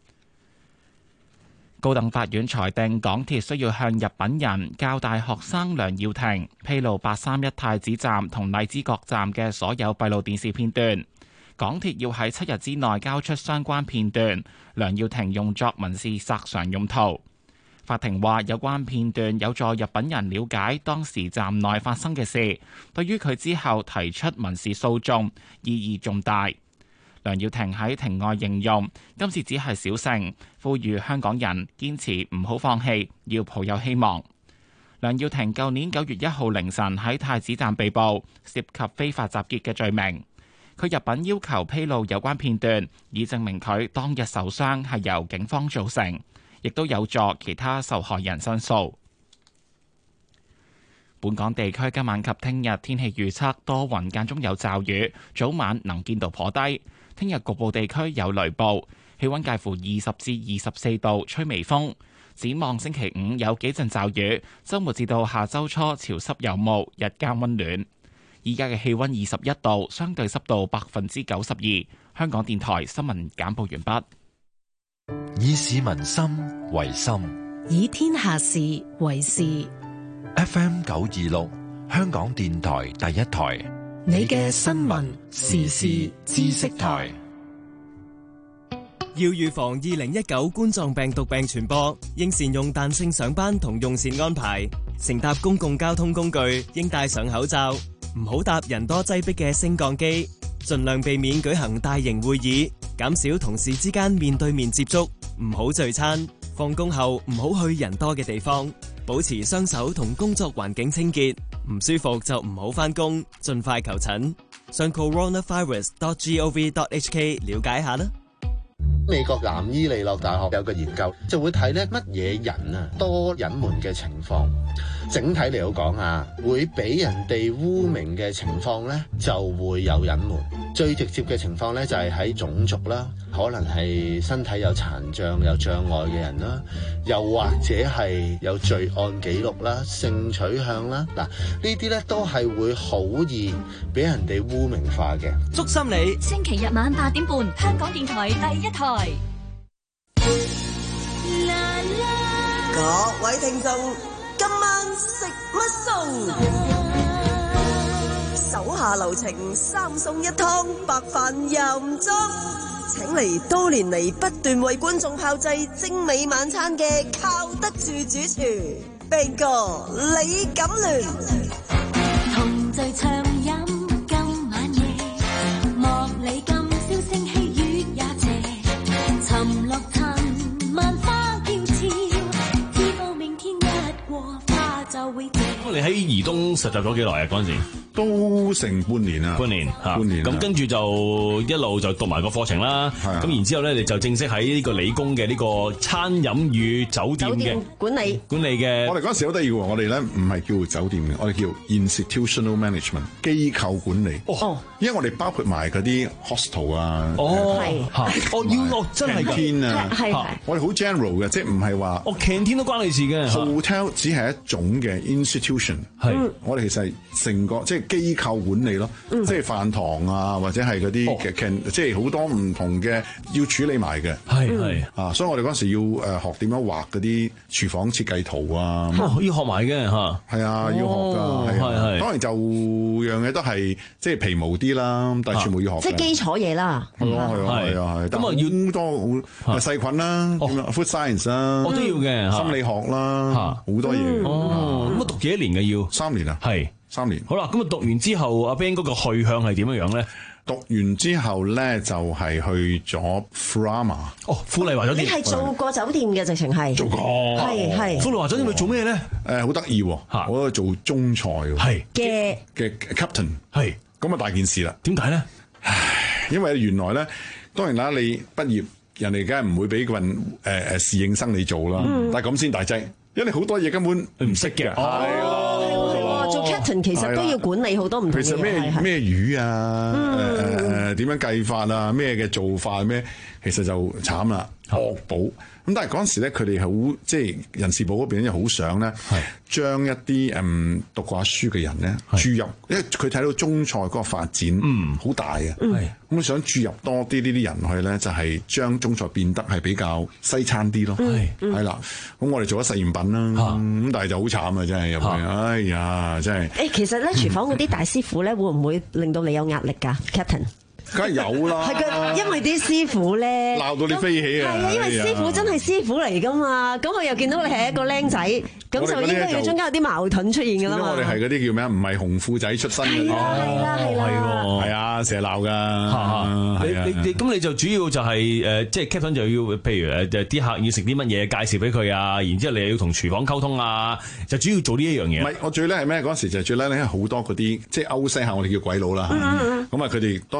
Speaker 1: 高等法院裁定港鐵需要向入稟人教大學生梁耀廷披露八三一太子站同荔枝角站嘅所有閉路電視片段。港鐵要喺七日之內交出相關片段，梁耀廷用作民事索償用途。法庭話有關片段有助入稟人了解當時站內發生嘅事，對於佢之後提出民事訴訟意義重大。梁耀廷喺庭外形容今次只係小勝，呼籲香港人堅持唔好放棄，要抱有希望。梁耀廷舊年九月一號凌晨喺太子站被捕，涉及非法集結嘅罪名。佢入稟要求披露有關片段，以證明佢當日受傷係由警方造成，亦都有助其他受害人申訴。 本港地區今晚及聽日天氣預測多雲間中有驟雨，早晚能見度頗低。聽日局部地區有雷暴，氣溫介乎二十至二十四度，吹微風。展望星期五有幾陣驟雨，週末至到下週初潮濕有霧，日間溫暖。依家嘅氣溫二十一度，相對濕度百分之九十二。香港電台新聞簡報完畢。
Speaker 4: 以市民心為心，
Speaker 5: 以天下事為事。
Speaker 4: F M 九二六，香港電台第一台，
Speaker 5: 你嘅新聞時事知識台。
Speaker 15: 要預防二零一九冠狀病毒病傳播，應善用彈性上班同用膳安排。乘搭公共交通工具應戴上口罩，唔好搭人多擠迫嘅升降機，盡量避免舉行大型會議，減少同事之間面對面接觸，唔好聚餐。放工後唔好去人多嘅地方，保持雙手同工作環境清潔。唔舒服就唔好返工，盡快求診。上 coronavirus dot gov dot hk 了解下啦。
Speaker 16: 美國南伊利諾大學有個研究就會睇咧乜嘢人啊多隱瞞嘅情況，整體嚟講啊，會俾人哋污名嘅情況咧就會有隱瞞。最直接嘅情況咧就係喺種族啦，可能係身體有殘障有障礙嘅人啦，又或者係有罪案記錄啦、性取向啦，嗱呢啲咧都係會好易俾人哋污名化嘅。
Speaker 15: 祝心理
Speaker 6: 星期日晚八點半，香港電台第一台。
Speaker 17: 各位聽眾，今晚食乜餸？手下留情，三餸一湯，白飯任裝。請嚟多年嚟不斷為觀眾炮製精美晚餐嘅靠得住主廚 Ben 哥李錦聯。
Speaker 18: 同聚暢飲今晚夜，莫理今宵聲氣月也斜，沉落塵萬花飄悄，知道明天一過花就會謝。
Speaker 7: 你喺怡東實習咗幾耐啊？嗰陣時
Speaker 19: 都成半年啦，
Speaker 7: 半年嚇，
Speaker 19: 半年。
Speaker 7: 咁跟住就一路就讀埋個課程啦。咁然之後咧，你就正式喺呢個理工嘅呢個餐飲與酒店嘅
Speaker 8: 管理
Speaker 7: 管理嘅。
Speaker 19: 我哋嗰陣時好得意喎，我哋咧唔係叫酒店嘅，我哋叫 institutional management 機構管理。
Speaker 7: 哦，
Speaker 19: 因為我哋包括埋嗰啲 hostel 啊，
Speaker 7: 哦係，哦要落真係
Speaker 19: canteen啊，
Speaker 8: 係
Speaker 19: 我哋好 general 嘅，即係唔係話
Speaker 7: 哦 canteen 都關你事嘅。
Speaker 19: hotel 只係一種嘅 institution，係我哋其實係成個即係機構管理咯，即係飯堂啊或者係嗰啲嘅 can，即係好多唔同嘅要處理埋嘅。
Speaker 7: 係係啊，
Speaker 19: 所以我哋嗰陣時要誒學點樣畫嗰啲廚房設計圖啊，
Speaker 7: 要學埋嘅嚇。
Speaker 19: 係啊，要學㗎，係係。當然就樣嘢都係即係皮毛啲啦，但係全部要學。
Speaker 8: 即係基礎嘢啦。
Speaker 19: 係啊係啊係啊係。咁啊要多好細菌啦，food science 啦，
Speaker 7: 我都要嘅，
Speaker 19: 心理學啦，好多嘢。
Speaker 7: 哦，咁啊讀幾多年嘅要？
Speaker 19: 三年啊。
Speaker 7: 係
Speaker 19: 三年。
Speaker 7: 好啦，咁啊讀完之後，阿 Ben 嗰個去向係點樣樣咧？
Speaker 19: 讀完之後咧就係去咗 Frama。
Speaker 7: 哦，富麗華酒店。
Speaker 8: 你係做過酒店嘅直情係？
Speaker 19: 做過。
Speaker 8: 係係。
Speaker 7: 富麗華酒店你做咩咧？
Speaker 19: 誒好得意喎，我做中菜喎。
Speaker 7: 係
Speaker 8: 嘅
Speaker 19: 嘅 captain。
Speaker 7: 係。
Speaker 19: 咁啊大件事啦。
Speaker 7: 點解咧？
Speaker 19: 唉，因為原來咧，當然啦，你畢業人哋梗係唔會俾份誒誒侍應生你做啦。但係咁先大劑，因為好多嘢根本唔識嘅。係咯。
Speaker 8: 做 captain 其實都要管理好多唔同嘅嘢。
Speaker 19: 其實咩咩魚啊，誒誒點樣計法啊，咩嘅做法咩，其實就慘啦，惡補。咁但係嗰陣時咧，佢哋好即係人事部嗰邊又好想咧，將一啲誒讀過書嘅人咧注入，因為佢睇到中菜嗰個發展嗯好大嘅，咁想注入多啲呢啲人去咧，就係將中菜變得係比較西餐啲咯，係啦。咁我哋做咗實驗品啦，咁但係就好慘啊！真係入去，哎呀，真係。
Speaker 8: 誒，其實咧廚房嗰啲大師傅咧，會唔會令到你有壓力㗎 ，Captain？
Speaker 19: 梗係有啦，
Speaker 8: 係嘅，因為啲師傅咧
Speaker 19: 鬧到你飛起啊！
Speaker 8: 係啊，因為師傅真係師傅嚟噶嘛，咁佢又見到你係一個僆仔，咁就應該要中間有啲矛盾出現噶啦嘛。
Speaker 19: 我哋係嗰啲叫咩啊？唔係紅褲仔出身嘅，
Speaker 8: 係啦係啦係啦，
Speaker 19: 係啊，成日鬧噶。
Speaker 7: 你你你咁你就主要就係誒，即係 captain 就要，譬如誒啲客要食啲乜嘢，介紹俾佢啊，然之後你又要同廚房溝通啊，就主要做呢一樣嘢。
Speaker 19: 唔係，我最叻係咩？嗰陣時就係最叻咧，好多嗰啲即係歐西客，我哋叫鬼佬啦。咁啊，佢哋當然一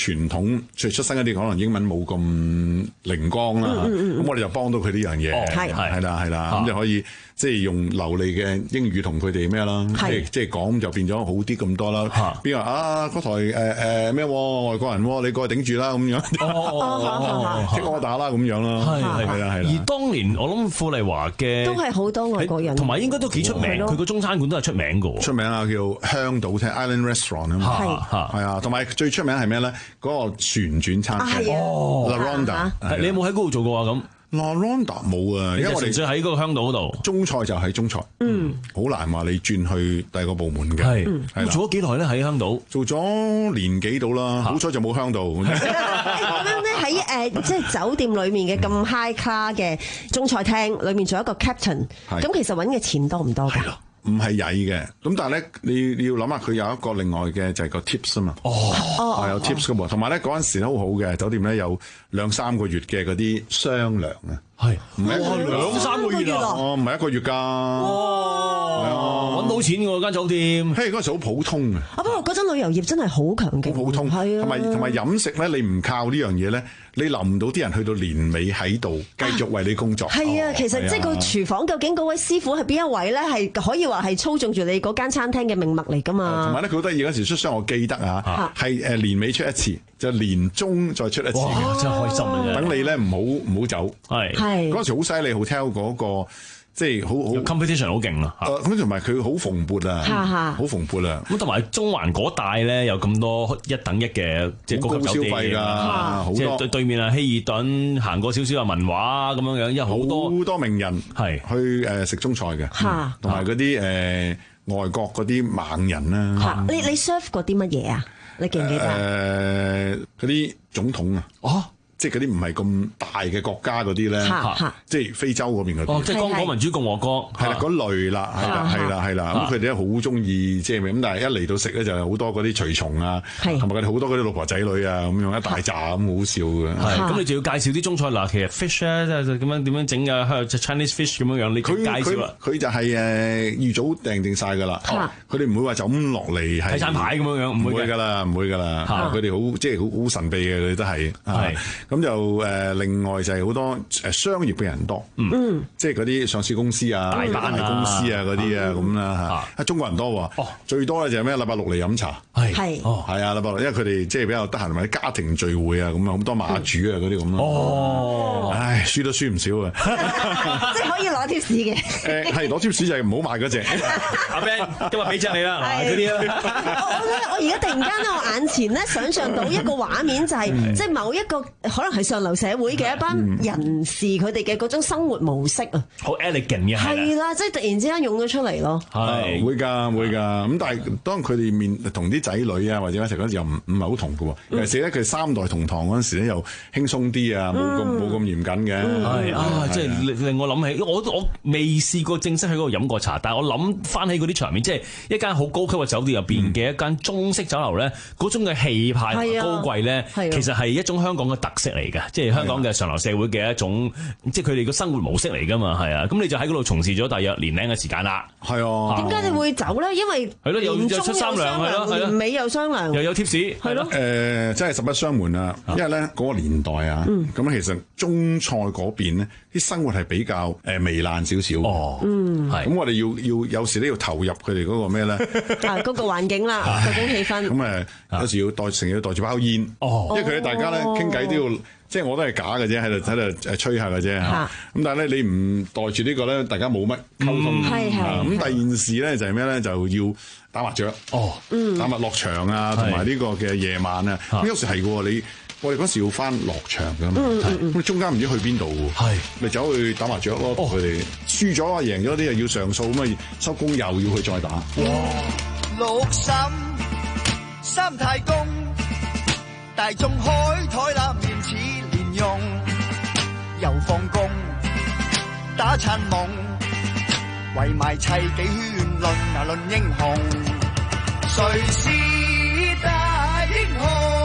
Speaker 19: 傳統，最出身嗰啲可能英文冇咁靈光啦，咁、嗯嗯、我哋就幫到佢呢樣嘢，係係啦係啦，咁就可以即係用流利嘅英語同佢哋咩啦，即係即係講就變咗好啲咁多啦。邊個啊嗰台誒誒咩外國人喎，你過去頂住啦咁樣，即我打啦咁樣啦，係係係啦係啦。
Speaker 20: 而當年我諗富麗華嘅
Speaker 8: 都係好多外國人，
Speaker 20: 同埋應該都幾出名，佢個中餐館都係出名㗎，
Speaker 19: 出名啊叫香島廳 Island Restaurant 啊嘛，係係啊，同埋最出名係咩咧？嗰個旋轉餐廳
Speaker 20: 哦
Speaker 19: La Ronda，
Speaker 20: 你有冇喺嗰度做過啊？咁
Speaker 19: La Ronda 冇啊，因為我哋
Speaker 20: 純粹喺嗰個香島嗰度，
Speaker 19: 中菜就喺中菜，嗯，好難話你轉去第二個部門嘅，
Speaker 20: 係係做咗幾耐咧？喺香島
Speaker 19: 做咗年幾度啦，好彩就冇香島。
Speaker 8: 咁樣咧喺誒即係酒店裡面嘅咁 high class 嘅中菜廳裏面做一個 captain，咁其實揾嘅錢多唔多㗎？
Speaker 19: 唔係曳嘅，咁但係咧，你你要諗下佢有一個另外嘅就係個 tips 啊嘛，哦，係有 tips 嘅喎，同埋咧嗰陣時咧好好嘅酒店咧有兩三個月嘅嗰啲雙糧啊，係唔係
Speaker 20: 兩三個月啊？
Speaker 19: 哦，唔係一個月㗎，哇，係啊，
Speaker 20: 揾到錢喎間酒店，
Speaker 19: 嘿嗰陣時好普通啊，
Speaker 8: 啊不過嗰陣旅遊業真係好強勁，
Speaker 19: 好普通，係啊，同埋同埋飲食咧，你唔靠呢樣嘢咧。你留唔到啲人去到年尾喺度繼續為你工作。係啊，
Speaker 8: 其實即係個廚房究竟嗰位師傅係邊一位咧？係可以話係操縱住你嗰間餐廳嘅命脈嚟㗎嘛。同
Speaker 19: 埋咧，佢好得意嗰時出商，我記得啊，係誒年尾出一次，就年中再出一次。
Speaker 20: 哇！真係開心啊！
Speaker 19: 等你咧唔好唔好走。係係嗰陣時好犀利，hotel嗰個。即係好好
Speaker 20: competition 好勁啊！
Speaker 19: 咁同埋佢好蓬勃啊，好蓬勃啊！
Speaker 20: 咁同埋中環嗰帶咧有咁多一等一嘅即係高級酒店㗎，即係對對面啊希爾頓行過少少啊文華咁樣樣，因為好多
Speaker 19: 好多名人係去誒食中菜嘅，同埋嗰啲誒外國嗰啲猛人啦。
Speaker 8: 你你 serve 過啲乜嘢啊？你記唔記得？
Speaker 19: 誒嗰啲總統啊！哦。即係嗰啲唔係咁大嘅國家嗰啲咧，即係非洲嗰邊嗰啲。
Speaker 20: 哦，即係剛果民主共和國，
Speaker 19: 係啦，嗰類啦，係啦，係啦，係啦。咁佢哋咧好中意即係咁，但係一嚟到食咧就係好多嗰啲隨從啊，同埋佢哋好多嗰啲老婆仔女啊，咁樣一大紮咁好笑嘅。
Speaker 20: 係，咁你就要介紹啲中菜嗱，其實 fish 咧即係咁樣點樣整啊，Chinese fish 咁樣樣，你介紹啊。
Speaker 19: 佢就係誒預早訂定晒㗎啦，佢哋唔會話就咁落嚟
Speaker 20: 睇餐牌咁樣樣，唔
Speaker 19: 會㗎啦，唔會㗎啦。佢哋好即係好好神秘嘅，佢哋都係。係。咁就誒，另外就係好多誒商業嘅人多，嗯，即係嗰啲上市公司啊、大單嘅公司啊嗰啲啊咁啦嚇。啊，中國人多喎，最多咧就係咩？禮拜六嚟飲茶，係係，哦，係啊，禮拜六，因為佢哋即係比較得閒，或者家庭聚會啊咁啊，好多馬主啊嗰啲咁咯。哦，唉，輸都輸唔少啊！
Speaker 8: 即係可以攞貼士嘅。
Speaker 19: 誒，係攞貼士就係唔好買嗰隻。
Speaker 20: 阿 Ben，今日俾隻你啦，嗰啲啦。
Speaker 8: 我我而家突然間咧，我眼前咧想像到一個畫面，就係即係某一個可能係上流社會嘅一班人士，佢哋嘅嗰種生活模式啊，
Speaker 20: 好 elegant 嘅
Speaker 8: 係啦，即係突然之間湧咗出嚟咯。
Speaker 19: 係會㗎會㗎，咁但係當佢哋面同啲仔女啊或者一齊嗰陣時又唔唔係好同嘅喎。尤其是咧佢三代同堂嗰陣時咧又輕鬆啲啊，冇咁冇咁嚴謹嘅。係啊，
Speaker 20: 即係令我諗起，我我未試過正式喺嗰度飲過茶，但係我諗翻起嗰啲場面，即係一間好高級嘅酒店入邊嘅一間中式酒樓咧，嗰種嘅氣派同高貴咧，其實係一種香港嘅特色嚟㗎，即係香港嘅上流社會嘅一種，即係佢哋嘅生活模式嚟㗎嘛，係啊。咁你就喺嗰度從事咗大約年零嘅時間啦。
Speaker 19: 係啊。
Speaker 8: 點解你會走咧？因為
Speaker 20: 係咯，又又出三糧係咯，
Speaker 8: 年尾又雙糧，
Speaker 20: 又有貼士係咯。
Speaker 19: 誒，真係實不相瞞啊！因為咧嗰個年代啊，咁其實中菜嗰邊咧啲生活係比較誒糜爛少少。哦，嗯，係。咁我哋要要有時都要投入佢哋嗰個咩咧？
Speaker 8: 啊，嗰個環境啦，嗰種氣氛。
Speaker 19: 咁誒，有時要袋成日要袋住包煙。哦，因為佢哋大家咧傾偈都要。即係我都係假嘅啫，喺度喺度誒吹下嘅啫嚇。咁但係咧，你唔袋住呢個咧，大家冇乜溝通。係係。咁第二件事咧就係咩咧？就要打麻雀。哦。打麻落場啊，同埋呢個嘅夜晚啊。咁有時係嘅，你我哋嗰時要翻落場㗎嘛。咁你中間唔知去邊度喎。係。咪走去打麻雀咯。佢哋輸咗啊，贏咗啲又要上訴，咁啊收工又要去再打。哇！
Speaker 21: 六嬸三太公，大眾開台啦，面似蓮蓉，又放工打餐夢，圍埋砌幾圈論啊論英雄，誰是大英雄？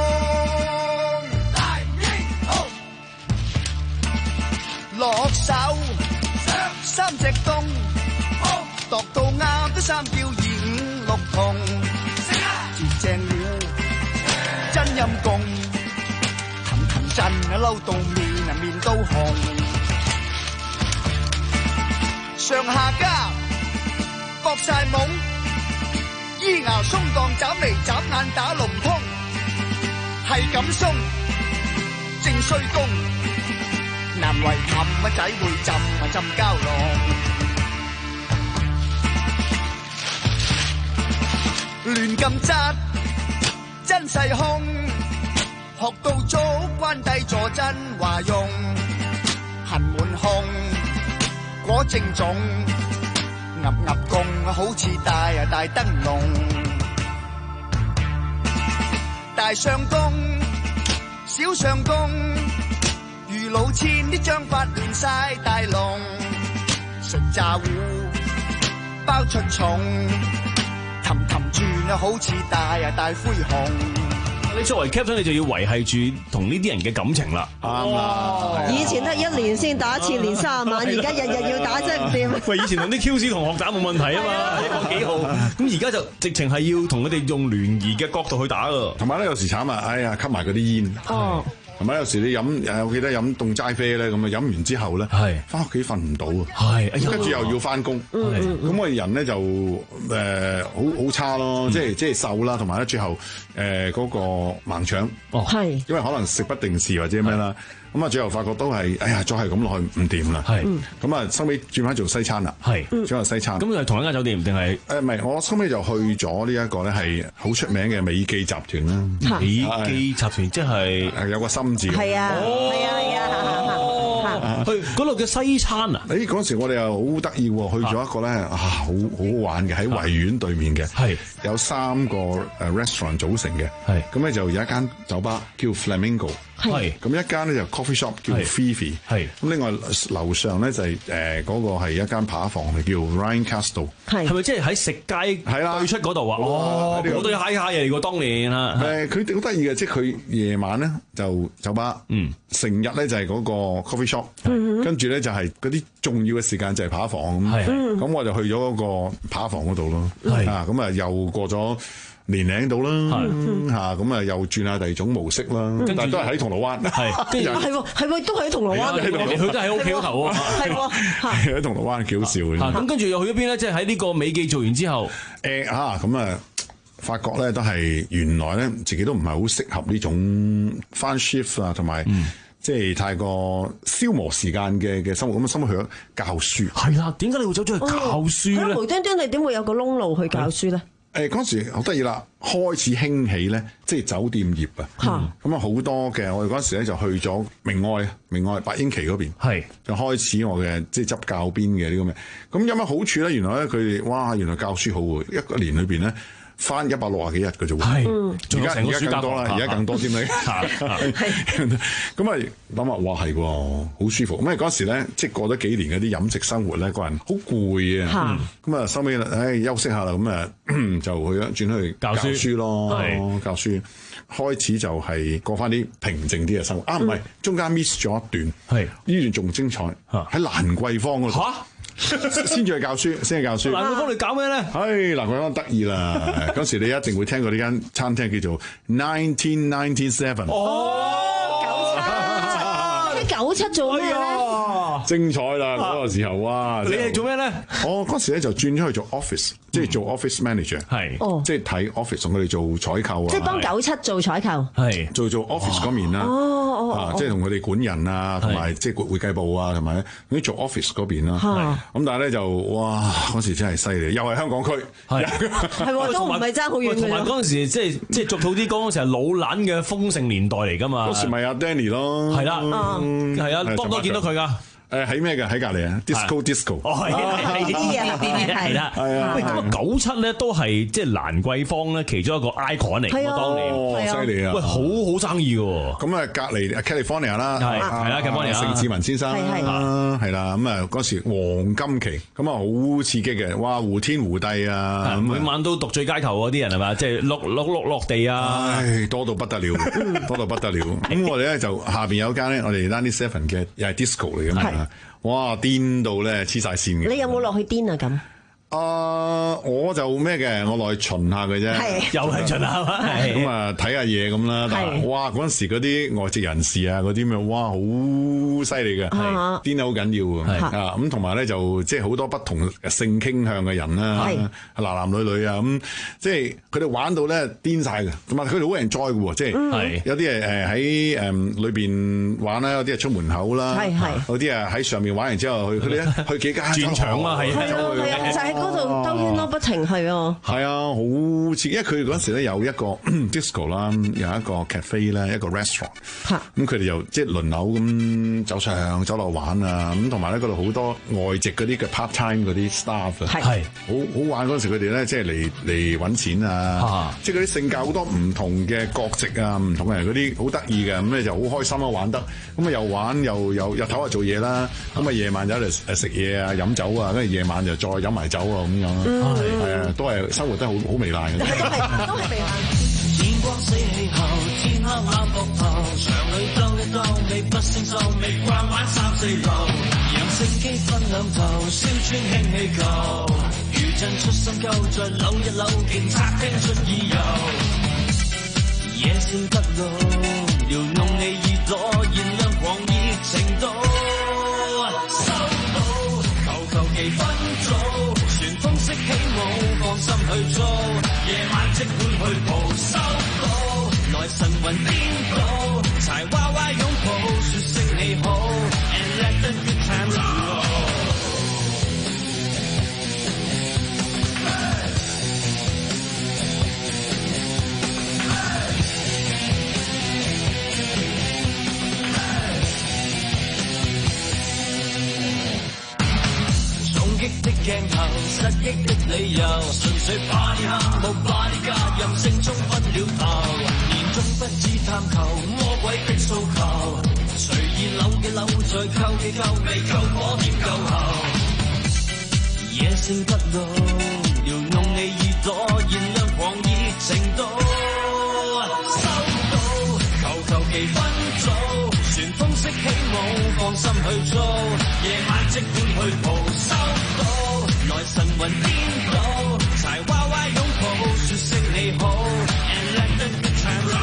Speaker 21: 大英雄，落手三隻公，度到啱都三叫二五六同，接正了真陰公。 嬲到面啊面都紅，上下家搏晒懵，咿牙鬆蕩眨眉眨眼打龍通，係咁鬆正衰公，難為氹啊仔會浸啊浸蛟龍，亂咁質真勢空，學到早關帝坐真話用，痕滿胸果正種，岌岌共好似大啊大燈籠，大相公小相公，如老千啲章法亂晒大龍，食炸糊包出重，氹氹轉啊好似大啊大灰熊。
Speaker 20: 你作為 captain， 你就要維係住同呢啲人嘅感情啦。
Speaker 8: 啱啦，以前得一年先打一次，年卅晚，而家日日要打，真係唔掂。
Speaker 20: 喂，以前同啲 Q C 同學打冇問題啊嘛，一個幾號。咁而家就直情係要同佢哋用聯誼嘅角度去打噶。
Speaker 19: 同埋咧，有時慘啊，哎呀，吸埋嗰啲煙。哦。同埋有時你飲誒，我記得飲凍齋啡咧，咁啊飲完之後咧，係翻屋企瞓唔到啊，係跟住又要翻工，咁我哋人咧就誒好好差咯，即係即係瘦啦，同埋咧最後誒嗰個盲腸，係因為可能食不定時或者咩啦，咁啊最後發覺都係，哎呀再係咁落去唔掂啦，係咁啊收尾轉翻做西餐啦，係轉做西餐，咁
Speaker 20: 係同一間酒店定係
Speaker 19: 誒唔係？我收尾就去咗呢一個咧係好出名嘅美記集團啦，
Speaker 20: 美記集團即係
Speaker 19: 有個心字，
Speaker 8: 係啊，係啊，係啊，
Speaker 20: 去嗰度嘅西餐啊！
Speaker 19: 誒嗰陣時我哋又好得意喎，去咗一個咧啊，好好好玩嘅喺維園對面嘅，係有三個誒 restaurant 組成嘅，係咁咧就有一間酒吧叫 Flamingo，係咁一間咧就 coffee shop 叫 Fifi，係咁另外樓上咧就係誒嗰個係一間扒房叫 Ryan Castle，
Speaker 20: 係係咪即係喺食街係啦對出嗰度啊？哦，我都要嗨下嘢嚟㗎，當年啊！
Speaker 19: 誒佢好得意嘅，即係佢夜晚咧就酒吧，嗯，成日咧就係嗰個 coffee shop，跟住咧就係嗰啲重要嘅時間就係扒房咁，咁我就去咗嗰個扒房嗰度咯，啊咁啊又過咗年零到啦，嚇咁啊又轉下第二種模式啦，但係都係喺銅鑼灣，係
Speaker 8: 跟住係喎係喎都喺銅鑼灣，
Speaker 20: 佢都喺屋企嗰頭啊，
Speaker 8: 係喎
Speaker 19: 喺銅鑼灣幾好笑嘅。
Speaker 20: 咁跟住又去咗邊咧？即係喺呢個美記做完之後，
Speaker 19: 誒啊咁啊，發覺咧都係原來咧自己都唔係好適合呢種翻 shift 啊，同埋。即係太過消磨時間嘅嘅生活，咁啊，生活去咗教書。
Speaker 20: 係啦，點解你會走咗去教書咧？
Speaker 8: 無端端你點會有個窿路去教書咧？
Speaker 19: 誒嗰陣時好得意啦，開始興起咧，即係酒店業啊。咁啊好多嘅，我哋嗰陣時咧就去咗明愛，明愛白英奇嗰邊，係就開始我嘅即係執教鞭嘅呢個咩。咁有乜好處咧？原來咧佢哋哇，原來教書好喎，一個年裏邊咧。翻一百六十幾日嘅啫喎，而家而家更多啦，而家更多添咧。咁啊諗下，哇係喎，好舒服。咁啊嗰時咧，即係過咗幾年嗰啲飲食生活咧，個人好攰啊。咁啊收尾啦，唉休息下啦，咁啊就去咗轉去教書咯，教書。開始就係過翻啲平靜啲嘅生活。啊唔係，中間 miss 咗一段，係呢段仲精彩，喺蘭桂坊嗰度。先至去教書，先去教書。
Speaker 20: 蘭桂坊你搞咩咧？
Speaker 19: 唉，蘭桂坊得意啦！嗰時你一定會聽過呢間餐廳叫做 nineteen ninety-seven。
Speaker 8: 哦，九七，九七做咩咧？
Speaker 19: 精彩啦！嗰個時候哇，
Speaker 20: 你係做咩咧？
Speaker 19: 我嗰時咧就轉咗去做 office，即係做 office manager，係，即係睇 office 同佢哋做採購啊。
Speaker 8: 即係幫九七做採購，
Speaker 19: 係做做 office 嗰面啦。哦哦，即係同佢哋管人啊，同埋即係會計部啊，同埋嗰啲做 office 嗰邊啦。咁但係咧就哇，嗰時真係犀利，又係香港區，係
Speaker 8: 係都唔係爭好遠嘅。
Speaker 20: 同埋嗰陣時即係即係俗套啲講，嗰時係老撚嘅豐盛年代嚟㗎嘛。
Speaker 19: 嗰時咪阿 Danny 咯，
Speaker 20: 係啦，係啊，多唔多見到佢㗎？
Speaker 19: 誒喺咩嘅？喺隔離啊 ，disco disco。
Speaker 20: 哦，係係係係啦，係啊。喂，咁啊九七咧都係即係蘭桂坊咧其中一個 icon 嚟嘅，當年。
Speaker 19: 哦，犀利啊！
Speaker 20: 喂，好好生意喎。
Speaker 19: 咁啊，隔離 California 啦，
Speaker 20: 係係啦 ，California
Speaker 19: 盛志文先生啦，係啦。咁啊嗰時黃金期，咁啊好刺激嘅，哇！胡天胡帝啊，
Speaker 20: 每晚都獨醉街頭嗰啲人係嘛，即係碌碌碌落地啊，
Speaker 19: 唉，多到不得了，多到不得了。咁我哋咧就下邊有間咧，我哋ninety-seven嘅又係 disco 嚟㗎嘛。哇！癲到咧黐晒線嘅，
Speaker 8: 你有冇落去癲啊？咁
Speaker 19: 啊！我就咩嘅，我落去巡下嘅啫，
Speaker 20: 又係巡下嘛。
Speaker 19: 咁啊睇下嘢咁啦。但係哇，嗰陣時嗰啲外籍人士啊，嗰啲咩哇好犀利嘅，癲得好緊要喎。啊咁同埋咧就即係好多不同性傾向嘅人啦，男男女女啊咁，即係佢哋玩到咧癲晒嘅。咁啊佢哋好 enjoy 嘅喎，即係有啲係誒喺誒裏邊玩啦，有啲係出門口啦，有啲啊喺上面玩完之後去佢哋咧去幾間
Speaker 20: 轉場啊，係
Speaker 8: 係啊，就喺嗰度兜圈咯，不停係啊。
Speaker 19: 係啊，好似因為佢哋嗰陣時咧有一個 disco 啦，有一個 cafe 啦，一個 restaurant。咁佢哋又即係輪流咁走上走落玩啊，咁同埋咧嗰度好多外籍嗰啲嘅 part time 嗰啲 staff 啊，係好好玩嗰陣時佢哋咧即係嚟嚟揾錢啊，即係嗰啲性格好多唔同嘅國籍啊，唔同嘅人嗰啲好得意嘅，咁咧就好開心啊玩得，咁啊又玩又又日頭啊做嘢啦，咁啊夜晚就嚟誒食嘢啊飲酒啊，跟住夜晚就再飲埋酒啊咁樣，係啊都係生活得好好糜爛嘅，都係都係糜爛。
Speaker 18: 天光死氣候，天黑攬膊頭，場裏兜一兜，你不勝受，未慣玩三四樓，讓乘機分兩頭，燒穿氫氣球，餘震出深溝，再扭一扭，勁拆聽出耳油，野性不老，撩弄你耳朵，燃亮狂熱程度，收到，求求其分組，旋風式起舞，放心去做，夜晚即管去蒲，收到，來神魂顛倒，柴娃娃擁抱，説聲你好 ，and let the good times roll。的鏡頭，失憶的理由，純粹 body 喊無 body 加任性衝昏了頭，年終不知探求魔鬼的訴求，隨意扭嘅扭再扣嘅扣，未夠火點夠喉，野性不老，撩弄你耳朵，燃亮狂熱程度，收到，求求其分組，旋風式起舞，放心去做，夜晚即管去蒲，收到，來神魂顛倒，柴娃娃擁抱，説聲你好 ，and let the good times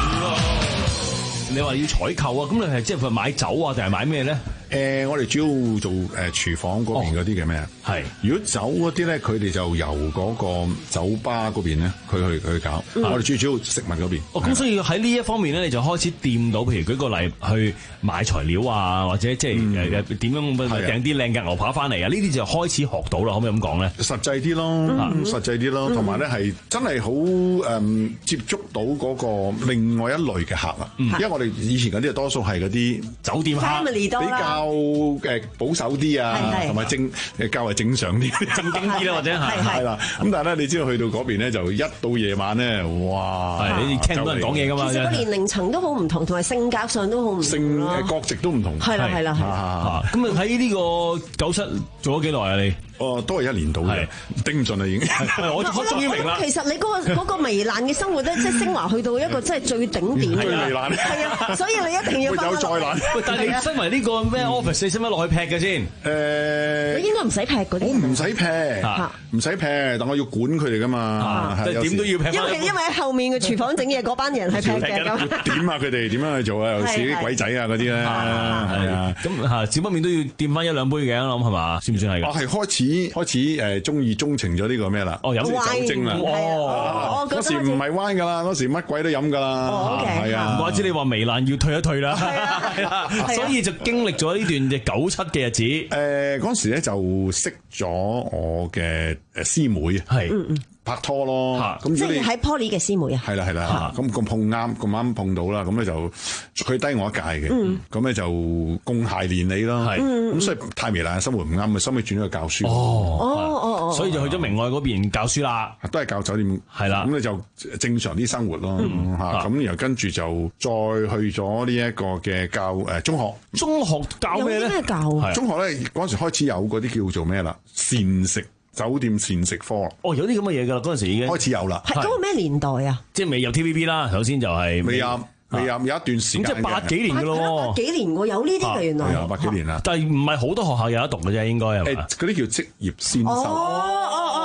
Speaker 18: roll。
Speaker 20: 你話要採購啊？咁你係即係買酒啊，定係買咩咧？
Speaker 19: 誒，我哋主要做誒廚房嗰邊嗰啲嘅咩啊？係。如果酒嗰啲咧，佢哋就由嗰個酒吧嗰邊咧，佢去佢去搞。我哋最主要食物嗰邊。
Speaker 20: 哦，咁所以喺呢一方面咧，你就開始掂到，譬如舉個例，去買材料啊，或者即係誒誒點樣訂啲靚嘅牛扒翻嚟啊？呢啲就開始學到啦，可唔可以咁講咧？
Speaker 19: 實際啲咯，實際啲咯，同埋咧係真係好誒接觸到嗰個另外一類嘅客啊。因為我哋以前嗰啲多數係嗰啲
Speaker 20: 酒店客，
Speaker 19: 比較誒保守啲啊，同埋正誒較為正常啲、
Speaker 20: 正經啲啦，或者係
Speaker 19: 係啦。咁但係咧，你知道去到嗰邊咧，就一到夜晚咧，哇！
Speaker 20: 係你聽唔到人講嘢噶嘛？
Speaker 8: 其實個年齡層都好唔同，同埋性格上都好唔同，
Speaker 19: 性誒國籍都唔同。
Speaker 8: 係啦係啦。
Speaker 20: 咁啊喺呢個九七做咗幾耐啊？你？
Speaker 19: 哦，都係一年到嘅，頂唔順啦已經。
Speaker 20: 我我終於明啦。
Speaker 8: 其實你嗰個嗰個糜爛嘅生活咧，即係升華去到一個真係最頂點嘅。
Speaker 19: 糜爛
Speaker 8: 係啊，所以你一定要
Speaker 19: 有再爛。
Speaker 20: 喂，但係你身為呢個咩 office，你使唔使落去劈嘅先？
Speaker 19: 誒，
Speaker 8: 你應該唔使劈嗰啲。
Speaker 19: 我唔使劈，唔使劈，但我要管佢哋噶嘛。
Speaker 20: 即係點都要劈。
Speaker 8: 因為因為喺後面嘅廚房整嘢嗰班人係劈嘅咁。
Speaker 19: 點啊？佢哋點樣去做啊？尤其是啲鬼仔啊嗰啲咧，係啊。
Speaker 20: 咁嚇少不免都要掂翻一兩杯嘅，我諗係嘛？算唔算係㗎？
Speaker 19: 我係開始開始誒。誒，中意鍾情咗呢個咩啦？
Speaker 20: 哦，飲
Speaker 19: 酒精啦！
Speaker 8: 哦，
Speaker 19: 嗰時唔係彎噶啦，嗰時乜鬼都飲噶啦。係啊，
Speaker 20: 唔怪之你話糜爛要退一退啦。係啊，所以就經歷咗呢段嘅九七嘅日子。
Speaker 19: 誒，嗰時咧就識咗我嘅誒師妹，係拍拖咯。
Speaker 8: 咁即係喺 Poly 嘅師妹啊。
Speaker 19: 係啦係啦，咁咁碰啱咁啱碰到啦，咁咧就佢低我一屆嘅，咁咧就共諧連理咯。係，咁所以太糜爛生活唔啱，咪收尾轉咗去教書。
Speaker 20: 哦哦哦，所以就去咗明愛嗰邊教書啦，
Speaker 19: 都係教酒店。係啦，咁你就正常啲生活咯嚇。咁然後跟住就再去咗呢一個嘅教誒中學。
Speaker 20: 中學教咩咧？
Speaker 8: 咩教？
Speaker 19: 中學咧嗰陣時開始有嗰啲叫做咩啦？膳食酒店膳食科。
Speaker 20: 哦，有啲咁嘅嘢㗎啦，嗰陣時已經
Speaker 19: 開始有啦。
Speaker 8: 係嗰個咩年代啊？
Speaker 20: 即係未有 T V B 啦，首先就係
Speaker 19: 未有。未有有一段時間，
Speaker 20: 咁即係八幾年嘅咯，
Speaker 8: 八幾年喎，有呢啲嘅原來。
Speaker 19: 係啊，八幾年啦。
Speaker 20: 但係唔係好多學校有得讀嘅啫，應該係嘛？
Speaker 19: 誒，嗰啲叫職業先修。
Speaker 8: 哦哦哦，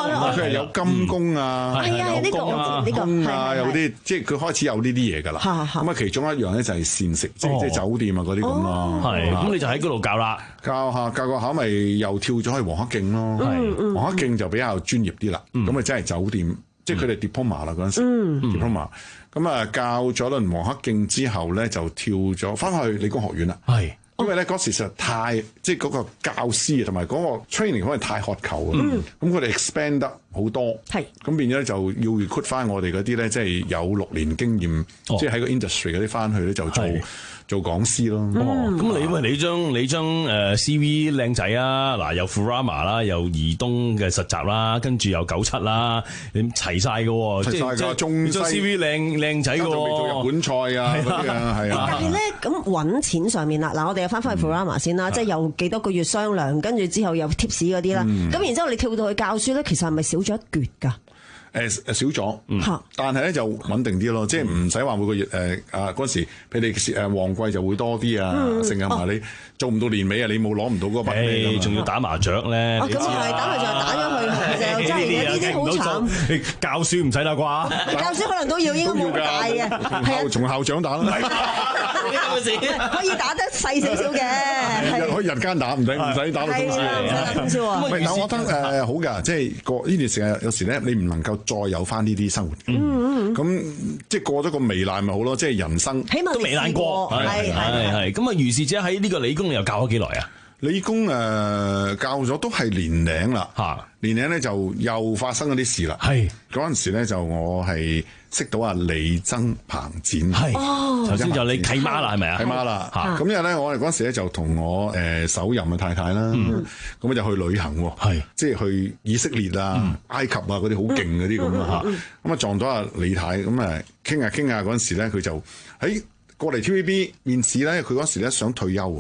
Speaker 19: 佢係有金宮啊，
Speaker 8: 係啊，呢個呢個
Speaker 19: 宮啊，有啲即係佢開始有呢啲嘢㗎啦。咁啊，其中一樣咧就係膳食，即係即係酒店啊嗰啲咁咯。
Speaker 20: 係，咁你就喺嗰度教啦，
Speaker 19: 教下教個考咪又跳咗去黃克競咯。黃克競就比較專業啲啦，咁啊真係酒店，即係佢哋 diploma 啦嗰陣時 diploma。咁啊教咗輪黃克競之後咧，就跳咗翻去理工學院啦。係。因為咧嗰時實在太即係嗰個教師同埋嗰個 training 可能太渴求啊，咁佢哋 expand 得好多，係咁變咗咧就要 recruit 翻我哋嗰啲咧，即係有六年經驗，即係喺個 industry 嗰啲翻去咧就做做講師咯。
Speaker 20: 咁你因為你張你張誒 C V 靚仔啊，嗱有 Furama 啦，有怡東嘅實習啦，跟住有九七啦，你齊晒嘅喎，
Speaker 19: 齊曬㗎，中西
Speaker 20: C V 靚靚仔嘅喎，
Speaker 19: 未做日本菜啊嗰啲啊，係啊。
Speaker 8: 但係咧咁揾錢上面啦，嗱我哋又翻返去 Furama 先啦，即係有幾多個月商量，跟住之後有 tips 嗰啲啦，咁然之後你跳到去教書咧，其實係咪少咗一橛㗎？
Speaker 19: 誒誒少咗，嗯、但係咧就穩定啲咯，即係唔使話每個月誒啊嗰陣時，譬如誒旺季就會多啲啊，成日埋你做唔到年尾啊，你冇攞唔到嗰筆
Speaker 20: 你仲要打麻雀咧。
Speaker 8: 咁係打麻雀打咗去，其實又真係呢啲好慘。
Speaker 20: 你教書唔使啦啩？
Speaker 8: 教書可能都要，應該冇咁大嘅，係啊，
Speaker 19: 從校長打啦，
Speaker 8: 可以打得細少少嘅，
Speaker 19: 可以日間打，唔使唔使打到通宵。
Speaker 8: 通宵啊！
Speaker 19: 但我覺得誒好㗎，即係過呢段時間有時咧，你唔能夠再有翻呢啲生活。嗯咁即係過咗個糜爛咪好咯，即係人生
Speaker 8: 起碼
Speaker 20: 都糜爛過。係係係。咁啊，如是者喺呢個理工你又教咗幾耐啊？
Speaker 19: 理工誒、呃、教咗都係年零啦，嚇年零咧就又發生嗰啲事啦。係嗰陣時咧就我係識到阿李曾彭展，係
Speaker 20: 頭先就你契媽啦，係咪啊？
Speaker 19: 契媽啦嚇。咁因為咧我哋嗰陣時咧就同我誒首任嘅太太啦，咁就去旅行喎，係即係去以色列啊、埃及啊嗰啲好勁嗰啲咁啊嚇。咁啊撞咗阿李太，咁啊傾下傾下嗰陣時咧佢就喺過嚟 T V B 面試咧，佢嗰時咧想退休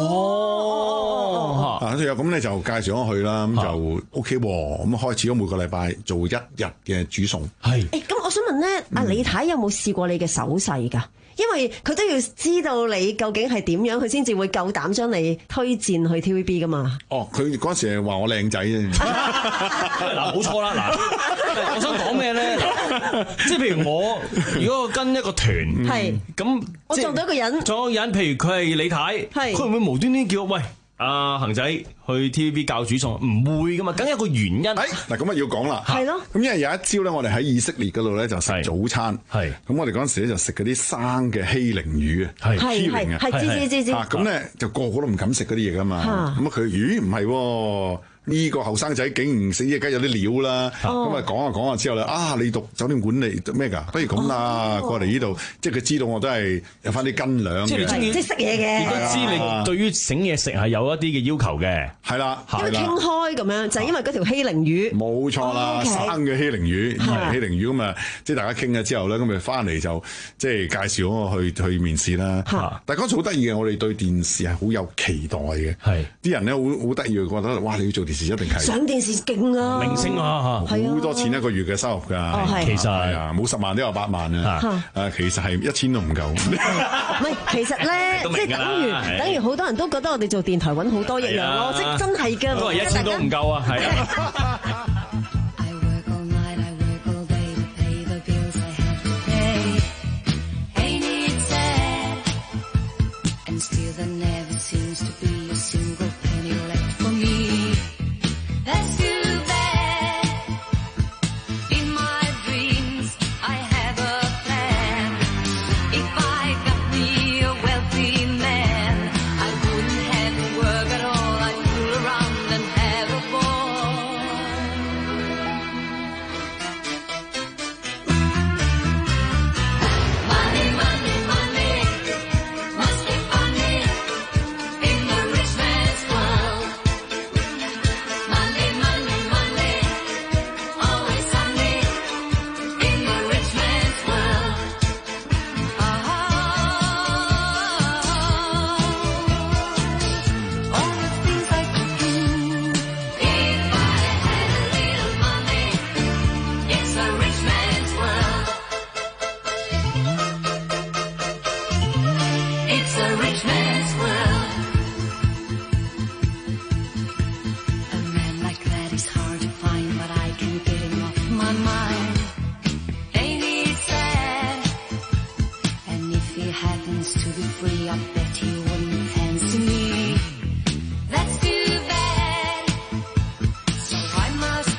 Speaker 19: 哦，啊退休咁咧就介紹我去啦，咁就 O K 喎，咁開始咗每個禮拜做一日嘅煮餸。係，
Speaker 8: 誒咁我想問咧，阿李太有冇試過你嘅手勢㗎？因為佢都要知道你究竟係點樣，佢先至會夠膽將你推薦去 T V B 㗎嘛。
Speaker 19: 哦，佢嗰陣時係話我靚仔啫。
Speaker 20: 嗱，冇錯啦，嗱，我想講咩咧？即係譬如我，如果我跟一個團，係咁，
Speaker 8: 我撞到一個人，
Speaker 20: 撞到一個人，譬如佢係李太，係佢會唔會無端端叫我喂？阿恒仔去 T V B 教煮餸，唔會噶嘛，梗有個原因。誒，
Speaker 19: 嗱咁啊要講啦，
Speaker 8: 係咯。
Speaker 19: 咁因為有一朝咧，我哋喺以色列嗰度咧就食早餐，係咁我哋嗰陣時咧就食嗰啲生嘅希靈魚啊，係希靈啊，
Speaker 8: 係知知知知。
Speaker 19: 咁咧就個個都唔敢食嗰啲嘢噶嘛，咁啊佢魚唔係喎。呢個後生仔竟然死隻雞有啲料啦，咁啊講下講下之後咧，啊你讀酒店管理咩㗎？不如咁啦，過嚟呢度，即係佢知道我都係有翻啲斤兩嘅，
Speaker 20: 即係你中意
Speaker 8: 即係識嘢嘅，
Speaker 20: 亦都知你對於整嘢食係有一啲嘅要求嘅，
Speaker 19: 係啦，
Speaker 8: 因為傾開咁樣，就係因為嗰條希靈魚，
Speaker 19: 冇錯啦，生嘅希靈魚，希靈魚咁啊，即係大家傾咗之後咧，咁咪翻嚟就即係介紹我去去面試啦。但係嗰陣好得意嘅，我哋對電視係好有期待嘅，係啲人咧好好得意，覺得哇你要做電視一定係
Speaker 8: 上電視勁啊，
Speaker 20: 明星啊，
Speaker 19: 好多錢一個月嘅收入㗎，其實係啊，冇十萬都有八萬啊，誒，其實係一千都唔夠。唔
Speaker 8: 係，其實咧，即係等於等於好多人都覺得我哋做電台揾好多一樣咯，即係真係㗎，
Speaker 20: 都係一千都唔夠啊，係啊。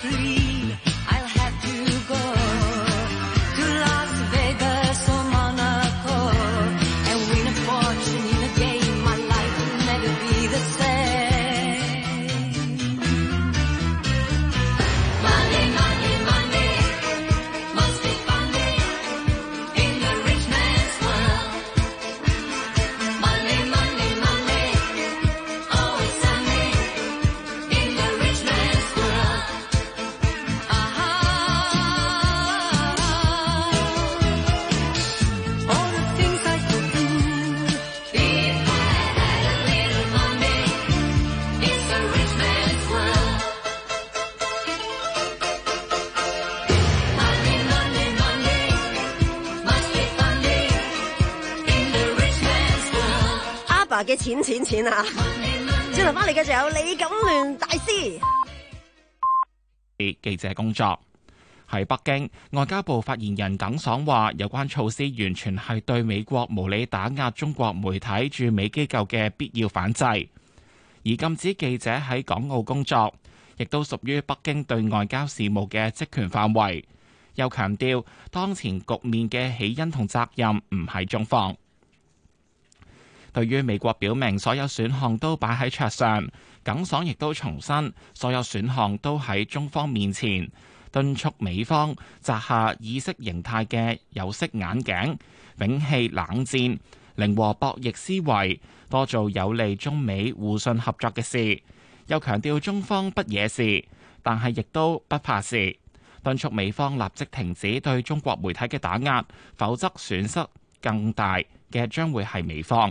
Speaker 18: leave, I'll have to go to Las Vegas or Monaco and win a fortune in a game. My life will never be the same. Money, money, money must be funny in the rich man's world. Money, money, money, always sunny in the rich man's world. All the things I could do if I had a little money. It's a rich man's world. Money, money, money must be funny in the rich man's world.
Speaker 8: 阿爸嘅錢錢錢啊！轉頭翻嚟嘅就有李錦聯大師。
Speaker 1: 記者工作喺北京，外交部發言人耿爽話：有關措施完全係對美國無理打壓中國媒體駐美機構嘅必要反制，而禁止記者喺港澳工作，亦都屬於北京對外交事務嘅職權範圍。又強調，當前局面嘅起因同責任唔係中方。對於美國表明所有選項都擺喺桌上，耿爽亦都重申所有選項都喺中方面前，敦促美方摘下意識形態嘅有色眼鏡，摒棄冷戰、零和博弈思維，多做有利中美互信合作嘅事。又強調中方不惹事，但係亦都不怕事，敦促美方立即停止對中國媒體嘅打壓，否則損失更大嘅將會係美方。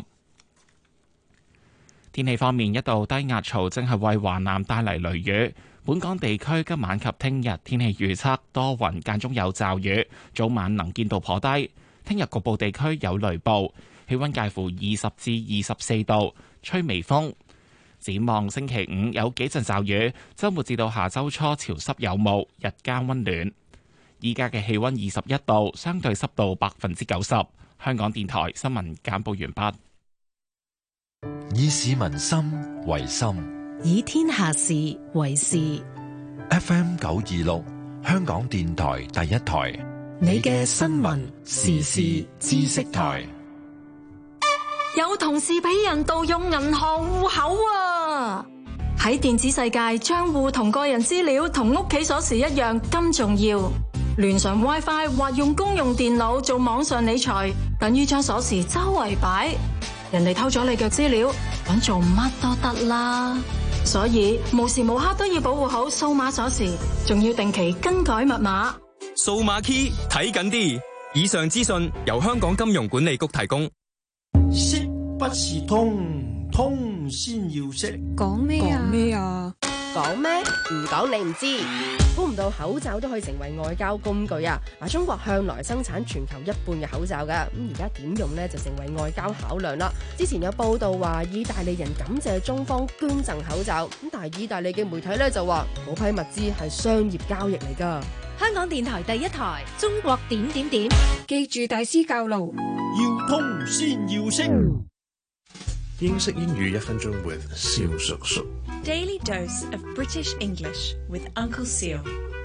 Speaker 1: 天氣方面，一道低壓槽正係為華南帶嚟雷雨。本港地區今晚及聽日天氣預測多雲間中有驟雨，早晚能見度頗低。聽日局部地區有雷暴，氣溫介乎二十至二十四度，吹微風。展望星期五有幾陣驟雨，週末至到下週初潮濕有霧，日間溫暖。依家嘅氣溫二十一度，相對濕度百分之九十。香港電台新聞簡報完畢。
Speaker 4: 以市民心為心，
Speaker 5: 以天下事為事。
Speaker 4: F M 九二六，香港電台第一台，
Speaker 5: 你嘅新聞時事知識台。
Speaker 3: 有同事俾人盜用銀行戶口啊！喺電子世界，賬戶同個人資料同屋企鎖匙一樣咁重要。連上 WiFi 或用公用電腦做網上理財，等於將鎖匙周圍擺。人哋偷咗你嘅資料，搵做乜都得啦。所以無時無刻都要保護好數碼鎖匙，仲要定期更改密碼。
Speaker 22: 數碼 key 睇緊啲。以上資訊由香港金融管理局提供。
Speaker 23: 識不是通，通先要識。
Speaker 24: 講咩啊？講咩啊？
Speaker 8: 講咩？唔講你唔知。估唔到口罩都可以成為外交工具啊！嗱，中國向來生產全球一半嘅口罩噶，咁而家點用呢？就成為外交考量啦。之前有報道話，意大利人感謝中方捐贈口罩，咁但係意大利嘅媒體咧就話，嗰批物資係商業交易嚟噶。
Speaker 24: 香港電台第一台，中國點點點，記住大師教路，
Speaker 23: 要通先要識。
Speaker 25: 英式英語一分鐘 with 蕭叔叔。
Speaker 26: Daily dose of British English with Uncle Seal.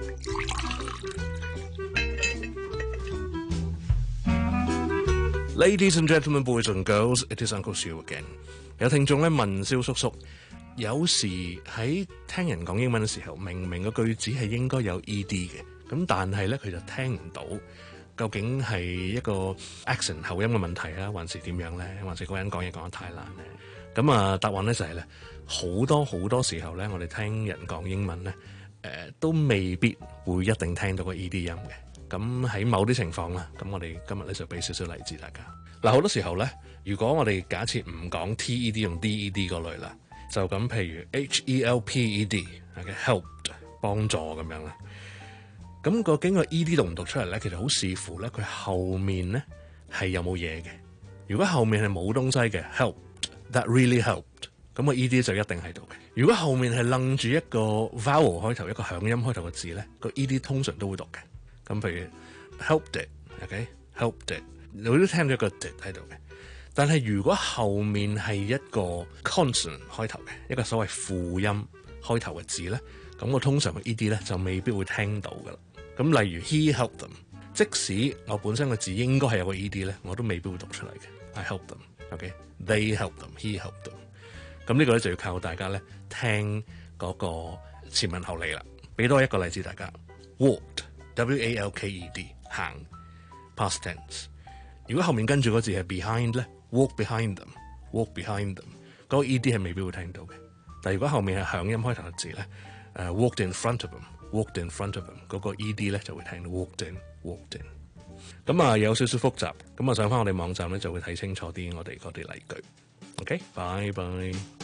Speaker 25: Ladies and gentlemen, boys and girls, it is Uncle Seal again. 有聽眾咧問蕭叔叔，有時喺聽人講英文嘅時候，明明個句子係應該有 E D 嘅，咁但係咧佢就聽唔到。究竟係一個 accent 口音嘅問題啊，還是點樣咧？還是嗰個人講嘢講得太難咧？咁啊，答案咧就係咧，好多好多時候咧，我哋聽人講英文咧，誒、呃、都未必會一定聽到個 E D 音嘅。咁喺某啲情況啦，咁我哋今日咧就俾少少例子大家。嗱，好多時候咧，如果我哋假設唔講 T E D 用 D E D 嗰類啦，就咁譬如 H E L P E D 嘅 helped 幫助咁樣啦。咁究竟個 E D 讀唔讀出嚟咧？其實好視乎咧，佢後面咧係有冇嘢嘅。如果後面係冇東西嘅 helped，that really helped， 咁個 E D 就一定喺度嘅。如果後面係楞住一個 vowel 開頭，一個響音開頭嘅字咧，個 E D 通常都會讀嘅。咁譬如 helped it，OK，helped it， 你都聽到一個 did 喺度嘅。但係如果後面係一個 consonant 開頭嘅，一個所謂輔音開頭嘅字咧， 咁我通常嘅 E D 咧就未必會聽到噶啦。咁例如 he helped them， 即使我本身個字應該係有個 E D 咧，我都未必會讀出嚟嘅。I helped them，OK，they helped them，he helped them。咁呢個咧就要靠大家咧聽嗰個前文後理啦。俾多一個例子大家 ，walked，W A L K E D， 行 ，past tense。如果後面跟住嗰字係 behind 咧 ，walk behind them，walk behind them， 嗰個 E D 係未必會聽到嘅。但係如果後面係響音開頭嘅字咧，誒、uh, walked in front of them，walked in front of them， 嗰個 E D 咧就會聽到 walked in，walked in。咁啊有少少複雜，咁啊上翻我哋網站咧就會睇清楚啲我哋嗰啲例句。OK，拜拜。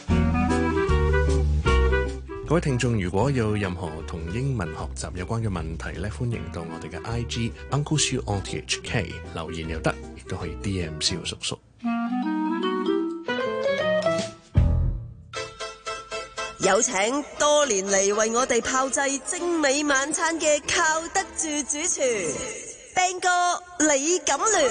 Speaker 25: 各位聽眾，如果有任何同英文學習有關嘅問題咧，歡迎到我哋嘅 I G Uncle Siu O T H K 留言又得，亦都可以 D M 蕭叔叔。
Speaker 17: 有請多年嚟為我哋炮製精美晚餐嘅靠得住主廚 Ben 哥李錦聯。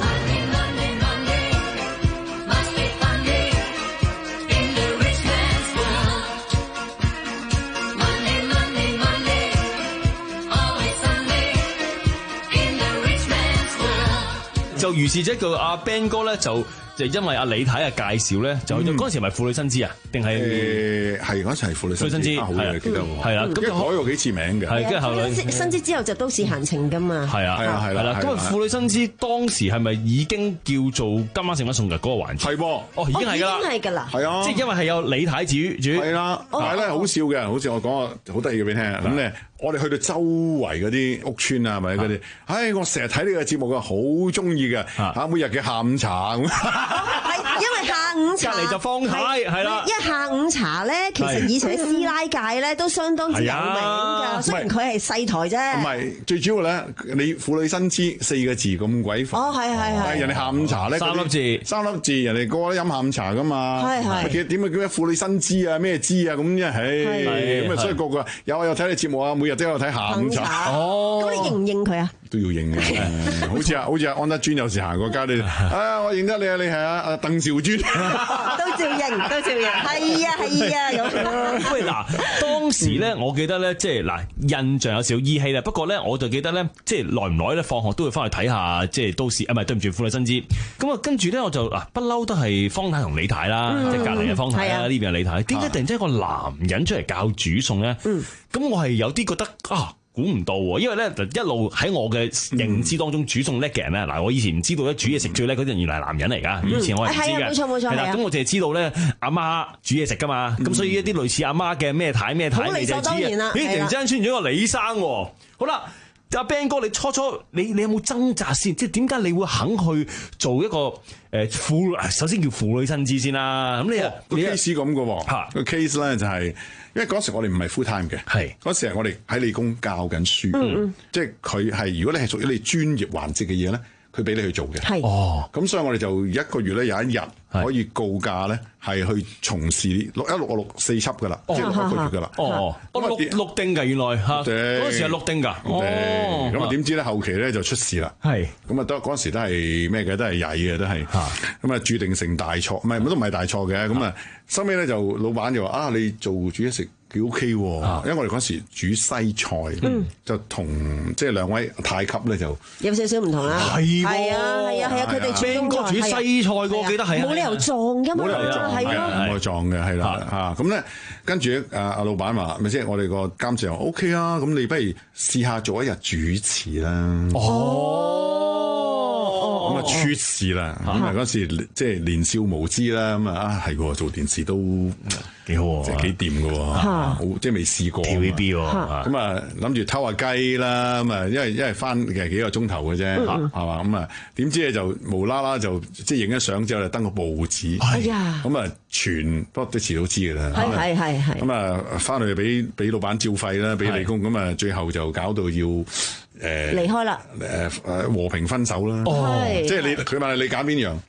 Speaker 20: 就如是者叫阿 Ben 哥咧，就就因為阿李太嘅介紹咧，就嗰陣時係咪婦女新知啊？定係
Speaker 19: 誒係嗰陣時係婦女新知，好嘅記得我係啦，咁改過幾次名嘅，
Speaker 20: 係跟住後來
Speaker 8: 新知之後就都市閒情噶嘛，
Speaker 20: 係啊係啊係啦。咁啊婦女新知當時係咪已經叫做今晚食乜餸嘅嗰個環節？
Speaker 19: 係噃，
Speaker 20: 哦已經係㗎啦，
Speaker 8: 已經係㗎啦，
Speaker 19: 係啊，
Speaker 20: 即係因為係有李太煮煮
Speaker 19: 係啦，但係咧好笑嘅，好似我講個好得意嘅俾你聽咁咧。我哋去到周圍嗰啲屋村啊，咪嗰啲，唉，我成日睇呢個節目嘅，好中意嘅，嚇每日嘅下午茶咁。
Speaker 8: 係因為下午茶
Speaker 20: 隔離就放太係啦。
Speaker 8: 因為下午茶咧，其實以前喺師奶界咧都相當之有名㗎，雖然佢係細台啫。
Speaker 19: 唔係最主要咧，你婦女新知四個字咁鬼煩。
Speaker 8: 哦，係係係。
Speaker 19: 但係人哋下午茶咧，
Speaker 20: 三粒字，
Speaker 19: 三粒字，人哋個個都飲下午茶㗎嘛。
Speaker 8: 係係。
Speaker 19: 點點解叫咩婦女新知啊？咩知啊？咁啫，唉，咁啊，所以個個有啊有睇你節目啊，每日都有睇下午茶。
Speaker 8: 哦，咁你認唔認佢啊？
Speaker 19: 都要認嘅，好似啊，好似阿安德尊有時行過街，你啊，我認得你啊，你係啊，阿鄧兆尊，
Speaker 8: 都照認，都照認，係啊，係啊，咁。
Speaker 20: 喂，嗱，當時咧，我記得咧，即係嗱，印象有少依稀啦。不過咧，我就記得咧，即係耐唔耐咧，放學都會翻去睇下，即係都市啊，唔係對唔住婦女新知。咁啊，跟住咧，我就嗱，不嬲都係方太同李太啦，即係隔離嘅方太啦，呢邊係李太。點解突然之間一個男人出嚟教煮餸咧？咁我係有啲覺得啊。估唔到喎，因為咧一路喺我嘅認知當中，煮餸叻嘅人咧，嗱我以前唔知道咧煮嘢食最叻嗰啲人原來係男人嚟㗎，以前我係唔知嘅。
Speaker 8: 冇錯冇錯。
Speaker 20: 係啦，咁我淨係知道咧阿媽煮嘢食㗎嘛，咁所以一啲類似阿媽嘅咩太咩太你就知嘅。咦，突然之間出現咗個李生喎，好啦。阿 Ben 哥，你初初你你有冇掙扎先？即係點解你會肯去做一個誒婦、呃？首先叫婦女新知先啦。咁你啊
Speaker 19: 個 case 咁嘅喎，個 case 咧就係、是、因為嗰時我哋唔係 full time 嘅，係嗰時係我哋喺理工教緊書，嗯、即係佢係如果你係屬於你專業環節嘅嘢咧，佢俾你去做嘅。係哦，咁所以我哋就一個月咧有一日可以告假咧，係去從事六一六個六四輯噶啦，即係六個月噶啦。
Speaker 20: 哦，六六丁㗎原來嚇，嗰時係六丁㗎。哦，
Speaker 19: 咁啊點知咧後期咧就出事啦。係，咁啊都嗰陣時都係咩嘅，都係曳嘅，都係。咁啊注定成大錯，唔係都唔係大錯嘅。咁啊收尾咧就老闆就話啊，你做煮嘢食幾 OK 喎，因為我哋嗰時煮西菜，就同即係兩位太級咧就
Speaker 8: 有少少唔同啦。係係啊係啊係啊，佢哋煮
Speaker 20: 應該煮西菜嘅，我記得係
Speaker 8: 冇理由撞㗎嘛，係咯，
Speaker 19: 唔會撞嘅係啦嚇。咁咧跟住阿阿老闆話咪即係我哋個監製話 OK 啊，咁你不如試下做一日主持啦。哦。咁啊出事啦！咁啊嗰時即係年少無知啦，咁啊啊係喎，做電視都幾好，即係幾掂嘅喎，好即係未試過 T V B 喎，咁啊諗住偷下雞啦，咁啊因為因為翻嘅幾個鐘頭嘅啫，係嘛，咁啊點知咧就無啦啦就即係影咗相之後就登個報紙，咁啊傳不過都遲早知嘅啦，
Speaker 8: 係係係，
Speaker 19: 咁啊翻去俾俾老闆照肺啦，俾理工，咁啊最後就搞到要。誒離
Speaker 8: 開啦，
Speaker 19: 誒誒和平分手啦，即係你佢問你你揀邊樣？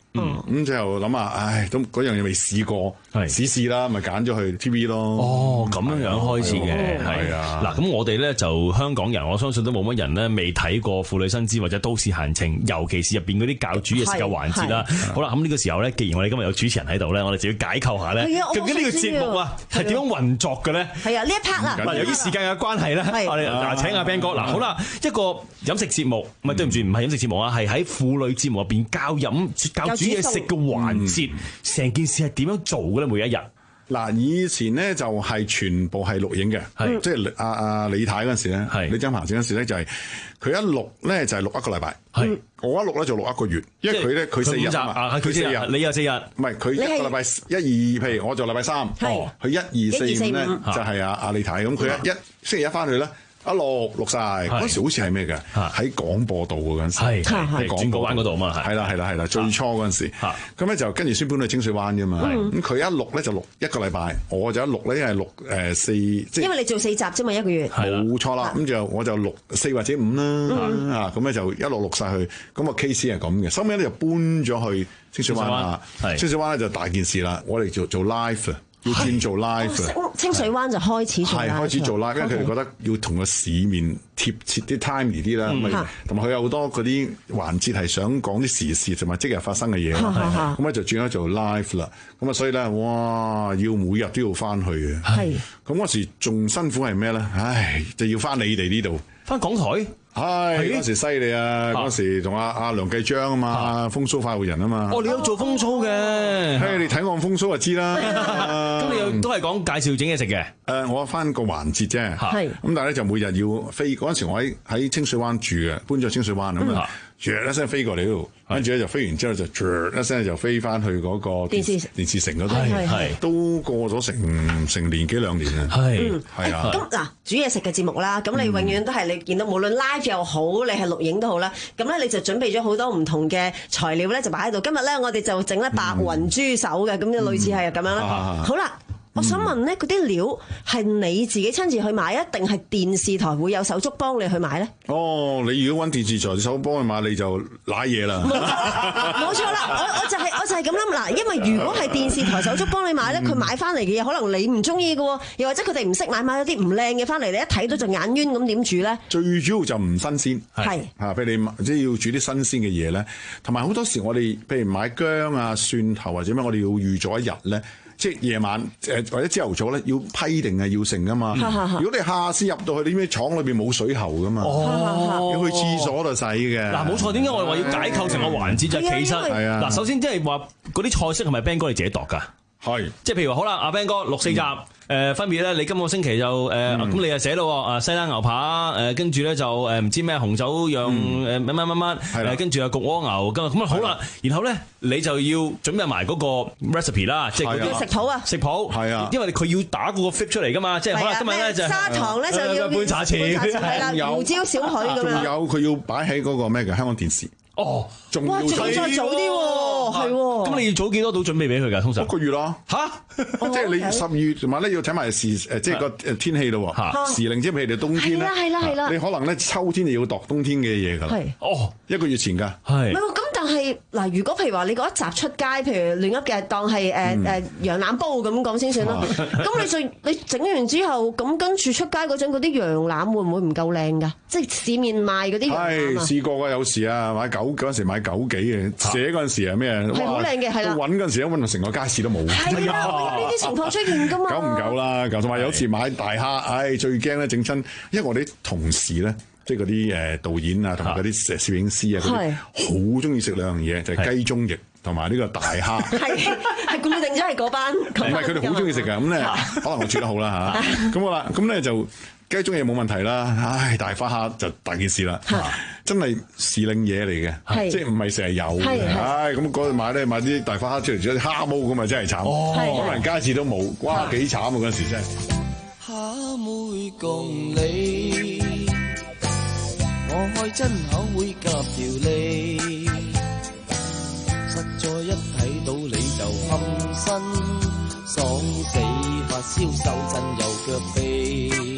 Speaker 19: 嗯，咁最後諗下，唉，咁嗰樣嘢未試過，試試啦，咪揀咗去 T V 咯。
Speaker 20: 哦，咁樣樣開始嘅，係啊。嗱，咁我哋咧就香港人，我相信都冇乜人咧未睇過《婦女新知》或者《都市閒情》，尤其是入邊嗰啲教煮嘢食嘅環節啦。好啦，咁呢個時候咧，既然我哋今日有主持人喺度咧，我哋就要解構下咧，究竟呢個節目啊係點樣運作嘅咧？係
Speaker 8: 啊，呢一 part 啦。
Speaker 20: 嗱，由於時間嘅關係咧，我哋嗱請阿 Ben 哥。嗱，好啦，一個飲食節目，唔係對唔住，唔係飲食節目啊，係喺婦女節目入邊教飲教煮嘢食嘅環節，成、嗯、件事係點樣做嘅咧？每一日
Speaker 19: 嗱，以前咧就係全部係錄影嘅，係即係阿阿李太嗰陣時咧，係李張鵬嗰陣時咧就係佢一錄咧就係錄一個禮拜，係我一錄咧就錄一個月，因為佢咧佢四日啊，佢四日，你有四日，唔係佢一個禮拜一二，譬如我做禮拜三，哦，佢一二四五咧就係阿阿李太，咁佢一一星期一翻去咧。一錄錄晒嗰時好似係咩嘅？喺廣播道嗰陣時，喺廣播灣嗰度嘛，係啦係啦係啦，最初嗰陣時，咁咧就跟住先搬去清水灣啫嘛。咁佢一錄咧就錄一個禮拜，我就一錄咧係錄誒四，即係因
Speaker 8: 為你做四集啫嘛一個月，
Speaker 19: 冇錯啦。咁就我就錄四或者五啦，啊咁咧就一路錄晒去。咁個 case 係咁嘅，收尾咧就搬咗去清水灣啊。清水灣咧就大件事啦，我哋做做 live 啊。要轉做 live，
Speaker 8: 清水灣就開始做 live，係開始做 live，因為佢哋覺得要同個市面貼切啲 timely 啲啦，同埋佢有好多嗰啲環節係想講啲時事同埋即日發生嘅嘢，咁咧就轉咗做 live 啦。咁啊，所以咧，哇，要每日都要翻去嘅。係，咁嗰時仲辛苦係咩咧？唉，就要翻你哋呢度，
Speaker 20: 翻港台。
Speaker 19: 係嗰時犀利啊！嗰時同阿阿梁繼章啊嘛，風騷快活人啊嘛。
Speaker 20: 哦，你有做風騷嘅，
Speaker 19: 嘿，你睇我風騷就知啦。
Speaker 20: 咁你又都係講介紹整嘢食嘅？
Speaker 19: 誒，我翻個環節啫。係。咁但係咧就每日要飛。嗰陣時我喺喺清水灣住嘅，搬咗清水灣咁啊，啜一聲飛過嚟呢度，跟住咧就飛完之後就啜一聲就飛翻去嗰個電視電視城嗰度，係都過咗成成年幾兩年啊。係係啊。
Speaker 8: 咁嗱，煮嘢食嘅節目啦，咁你永遠都係你見到無論 live 又好，你係錄影都好啦，咁咧你就準備咗好多唔同嘅材料咧，就擺喺度。今日咧我哋就整咧白雲豬手嘅，咁就類似係咁樣啦。好啦。我想問咧，嗰啲料係你自己親自去買啊，定係電視台會有手足幫你去買咧？
Speaker 19: 哦，你如果揾電視台手幫你買，你就瀨嘢啦。
Speaker 8: 冇錯啦，我我就係、是、我就係咁諗嗱，因為如果係電視台手足幫你買咧，佢買翻嚟嘅嘢可能你唔中意嘅喎，又或者佢哋唔識買，買咗啲唔靚嘅翻嚟，你一睇到就眼冤咁，點煮咧？最
Speaker 19: 主要就唔新鮮，係嚇，譬如你即係要煮啲新鮮嘅嘢咧，同埋好多時我哋譬如買薑啊、蒜頭或者咩，我哋要預咗一日咧。即係夜晚誒或者朝頭早咧要批定係要成噶嘛。如果你下次入到去啲咩廠裏邊冇水喉噶嘛，哦、要去廁所度洗嘅。嗱冇
Speaker 20: 錯，點解我哋話要解構成個環節就係其實嗱，首先即係話嗰啲菜式係咪 Ben 哥你自己度㗎？係，即係譬如話好啦，阿 Ben 哥六四集，誒、嗯、分別咧，你今個星期就誒咁、呃嗯、你又寫咯，啊西冷牛扒，誒跟住咧就誒唔知咩紅酒釀誒乜乜乜乜，誒跟住又焗蝸牛，咁咁啊好啦，然後咧你就要準備埋嗰個 recipe 啦，即係嗰啲食譜啊，食譜係啊，因為佢要打嗰個 fit 出嚟噶嘛，即係可能今日咧就砂糖咧就要半茶匙，係啦，胡椒少許咁樣，
Speaker 19: 仲有佢要擺喺嗰個咩嘅香港電視。
Speaker 20: 哦，
Speaker 19: 仲要
Speaker 8: 再早啲喎，係喎。
Speaker 20: 咁你要早幾多度準備俾佢㗎？通常
Speaker 19: 一個月咯。吓？即係你十二月同埋咧要睇埋時誒，即係個誒天氣咯。時令即係譬如冬天咧，係啦係啦。你可能咧秋天就要度冬天嘅嘢㗎啦。係。哦，一個月前㗎。係。唔係喎，咁但係嗱，如果譬如話你嗰一集出街，譬如亂噏嘅當係誒誒羊腩煲咁講先算啦。咁你就你整完之後，咁跟住出街嗰陣嗰啲羊腩會唔會唔夠靚㗎？即係市面賣嗰啲羊腩啊。係試過㗎，有時啊買九。嗰陣時買九幾嘅，寫嗰陣時係咩？係好靚嘅，係啦。揾嗰陣時，揾到成個街市都冇。係啊，會有呢啲情況出現㗎嘛。久唔久啦？同埋有次買大蝦，唉，最驚咧整親，因為我哋啲同事咧，即係嗰啲誒導演啊，同埋嗰啲攝影師啊，嗰啲好中意食兩樣嘢，就係雞中翼同埋呢個大蝦。係係固定咗係嗰班。唔係佢哋好中意食㗎，咁咧可能我煮得好啦嚇。咁好啦，咁咧就。雞中嘢冇問題啦，唉大花蝦就大件事啦，真係時令嘢嚟嘅，即係唔係成日有嘅，唉咁嗰日買咧買啲大花蝦出嚟，仲有啲蝦毛咁啊，真係慘，可能街市都冇，哇幾慘啊嗰陣時真係。
Speaker 2: 蝦妹共你，我開真口會夾條脷，實在一睇到你就冚身，爽死發燒手震又腳痹。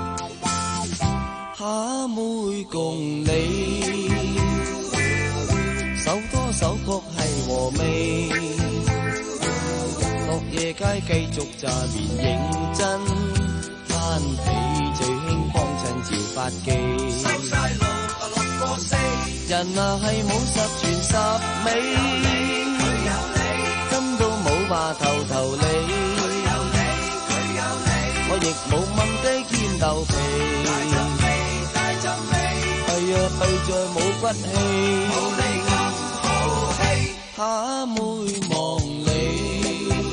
Speaker 2: 蝦妹共你，手多手確係和和味。落夜街繼續詐面認真，攤皮最興幫襯照發記。收晒路啊六個四，人啊係冇十全十美。佢有你，金都冇話頭頭你。佢有你，佢有你，我亦冇問雞兼豆皮。大陣味，大陣味，係啊弊在冇骨氣。冇你咁好氣，蝦妹望你。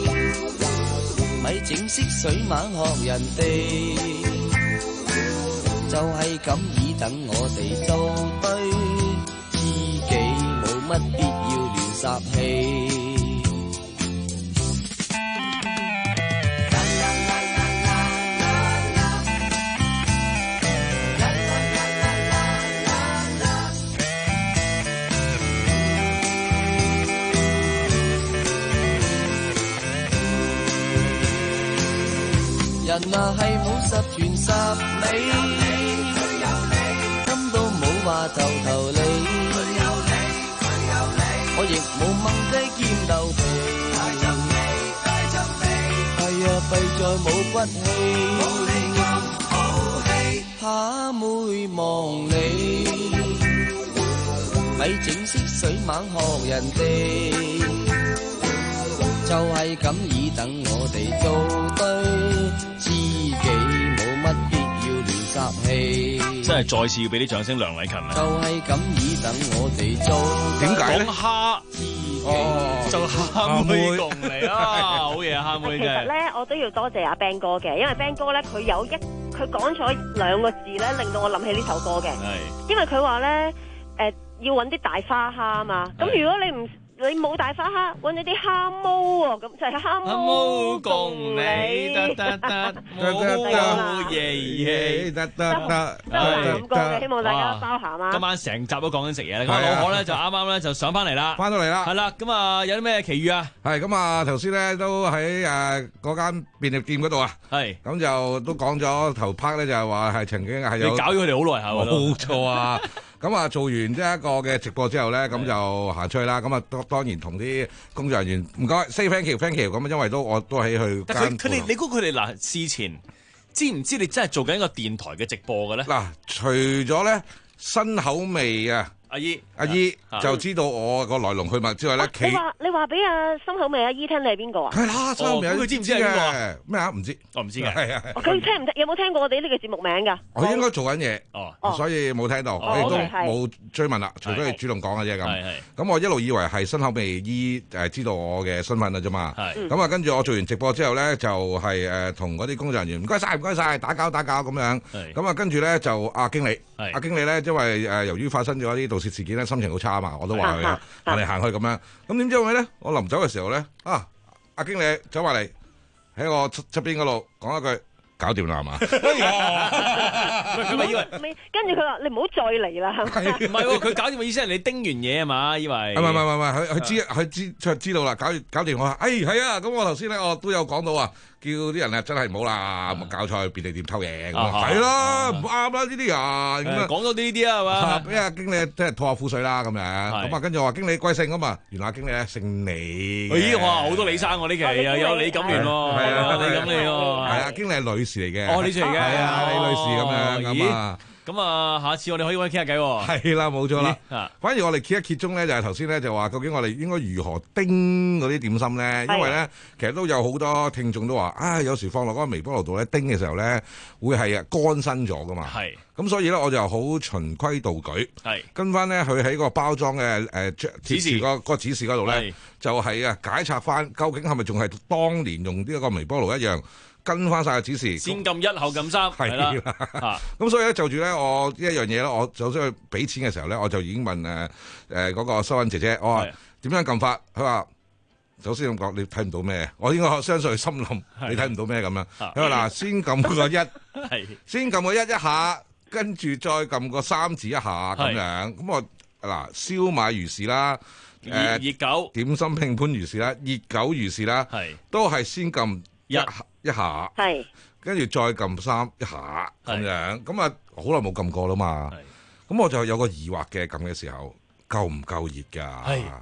Speaker 2: 咪整色水猛學人哋，就係咁以等我哋做對，知己冇乜必要亂霎氣。人啊係冇十全十美，佢有你，金都冇話頭頭你，佢有你，佢有你，我亦冇掹雞兼豆皮，大陣味，大陣味，係啊弊在冇骨氣，冇你咁好氣，蝦妹望你，咪整色水猛學人哋，就係咁以等我哋做對。知己冇乜必要亂霎氣，
Speaker 7: 真係再次要俾啲掌聲梁禮勤啊！
Speaker 2: 就係咁以等我哋做。
Speaker 7: 點解咧？講蝦
Speaker 9: 哦，
Speaker 7: 就蝦妹共嚟啊！好嘢啊，蝦妹
Speaker 9: 其
Speaker 7: 啫。
Speaker 9: 實咧，我都要多謝阿 Ben 哥嘅，因為 Ben 哥咧佢有一佢講咗兩個字咧，令到我諗起呢首歌嘅。係。因為佢話咧，誒、呃、要揾啲大花蝦啊嘛。咁如果你唔你冇大花蝦，揾咗啲蝦毛喎，咁就係蝦毛共你，
Speaker 7: 得得得，冇耶耶，得得得，
Speaker 9: 咁講嘅，希望大家包涵啊！
Speaker 7: 今晚成集都講緊食嘢，咁老何咧就啱啱咧就上翻嚟啦，
Speaker 10: 翻到嚟啦，
Speaker 7: 係啦，咁啊有啲咩奇遇啊？
Speaker 10: 係咁啊，頭先咧都喺誒嗰間便利店嗰度啊，
Speaker 7: 係
Speaker 10: 咁就都講咗頭 part 咧，就係話係曾經係有
Speaker 7: 你搞咗佢哋好耐下喎，
Speaker 10: 冇錯啊！咁啊，做完即係一個嘅直播之後咧，咁就行出去啦。咁啊，當當然同啲工作人員唔該，say thank you，thank you。咁因為都我都喺去。
Speaker 7: 但佢佢哋，你估佢哋嗱事前知唔知你真係做緊一個電台嘅直播嘅咧？
Speaker 10: 嗱，除咗咧新口味啊。
Speaker 7: 阿姨，
Speaker 10: 阿姨就知道我個來龍去脈之外咧，
Speaker 9: 你話你話俾阿心口味阿姨聽你係邊個啊？
Speaker 10: 係啦，心口味
Speaker 7: 佢知唔知係邊個啊？
Speaker 10: 咩啊？唔知，
Speaker 7: 我唔知嘅。
Speaker 10: 係啊，
Speaker 9: 佢聽唔聽？有冇聽過我哋呢個節目名㗎？
Speaker 10: 我應該做緊嘢，
Speaker 7: 哦，
Speaker 10: 所以冇聽到，我亦都冇追問啦，除非佢主動講嘅啫咁。咁我一路以為係新口味姨誒知道我嘅身份啦啫嘛。咁啊，跟住我做完直播之後咧，就係誒同嗰啲工作人員唔該晒，唔該晒，打攪打攪咁樣。咁啊，跟住咧就阿經理，阿經理咧，因為誒由於發生咗啲盜竊事件咧，心情好差啊嘛，我都話佢行嚟行去咁樣，咁點知後尾咧，我臨走嘅時候咧，啊，阿經理走埋嚟喺我側側邊嗰度講一句，搞掂啦係嘛？
Speaker 7: 佢咪以為？
Speaker 9: 跟住佢話你唔好再嚟啦。
Speaker 7: 唔係喎，佢搞掂嘅意思係你叮完嘢係嘛？以為？
Speaker 10: 唔係唔係唔係，佢佢知佢知佢知道啦，搞搞掂我話，哎係啊，咁我頭先咧我都有講到啊。叫啲人啊，真係唔好啦，咁教菜去便利店偷嘢，咁啊係啦，唔啱啦呢啲人，咁啊
Speaker 7: 講到呢啲啊係嘛？
Speaker 10: 俾阿經理即係吐下苦水啦咁樣，咁啊跟住我話經理貴姓啊嘛，原來阿經理咧姓李。
Speaker 7: 咦哇，好多李生喎呢期又有李錦聯喎，係啊李錦聯喎，
Speaker 10: 係啊經理係女士嚟嘅，
Speaker 7: 哦女士嚟嘅，
Speaker 10: 係啊李女士咁樣咁啊。
Speaker 7: 咁啊，下次我哋可以揾傾下偈喎。
Speaker 10: 係啦，冇錯啦。反而我哋揭一揭盅咧，就係頭先咧就話，究竟我哋應該如何叮嗰啲點心咧？因為咧，其實都有好多聽眾都話，啊，有時放落嗰個微波爐度咧叮嘅時候咧，會係啊乾身咗噶嘛。係。咁所以咧，我就好循規蹈矩，係跟翻咧佢喺個包裝嘅誒指示個個指示嗰度咧，就係啊解拆翻，究竟係咪仲係當年用呢一個微波爐一樣？跟翻晒個指示，
Speaker 7: 先撳一後撳三，係啦。
Speaker 10: 咁所以咧就住咧，我一樣嘢咧，我就想去俾錢嘅時候咧，我就已經問誒誒嗰個收銀姐姐，我話點樣撳法？佢話首先咁講，你睇唔到咩？我應該相信佢心諗你睇唔到咩咁樣。佢話嗱，先撳個一，先撳個一一下，跟住再撳個三字一下咁樣。咁我嗱燒賣如是啦，
Speaker 7: 誒熱狗
Speaker 10: 點心拼盤如是啦，熱狗如是啦，都係先撳一一下，係，跟住再撳三一下咁樣，咁啊好耐冇撳過啦嘛，咁我就有個疑惑嘅，撳嘅時候夠唔夠熱㗎？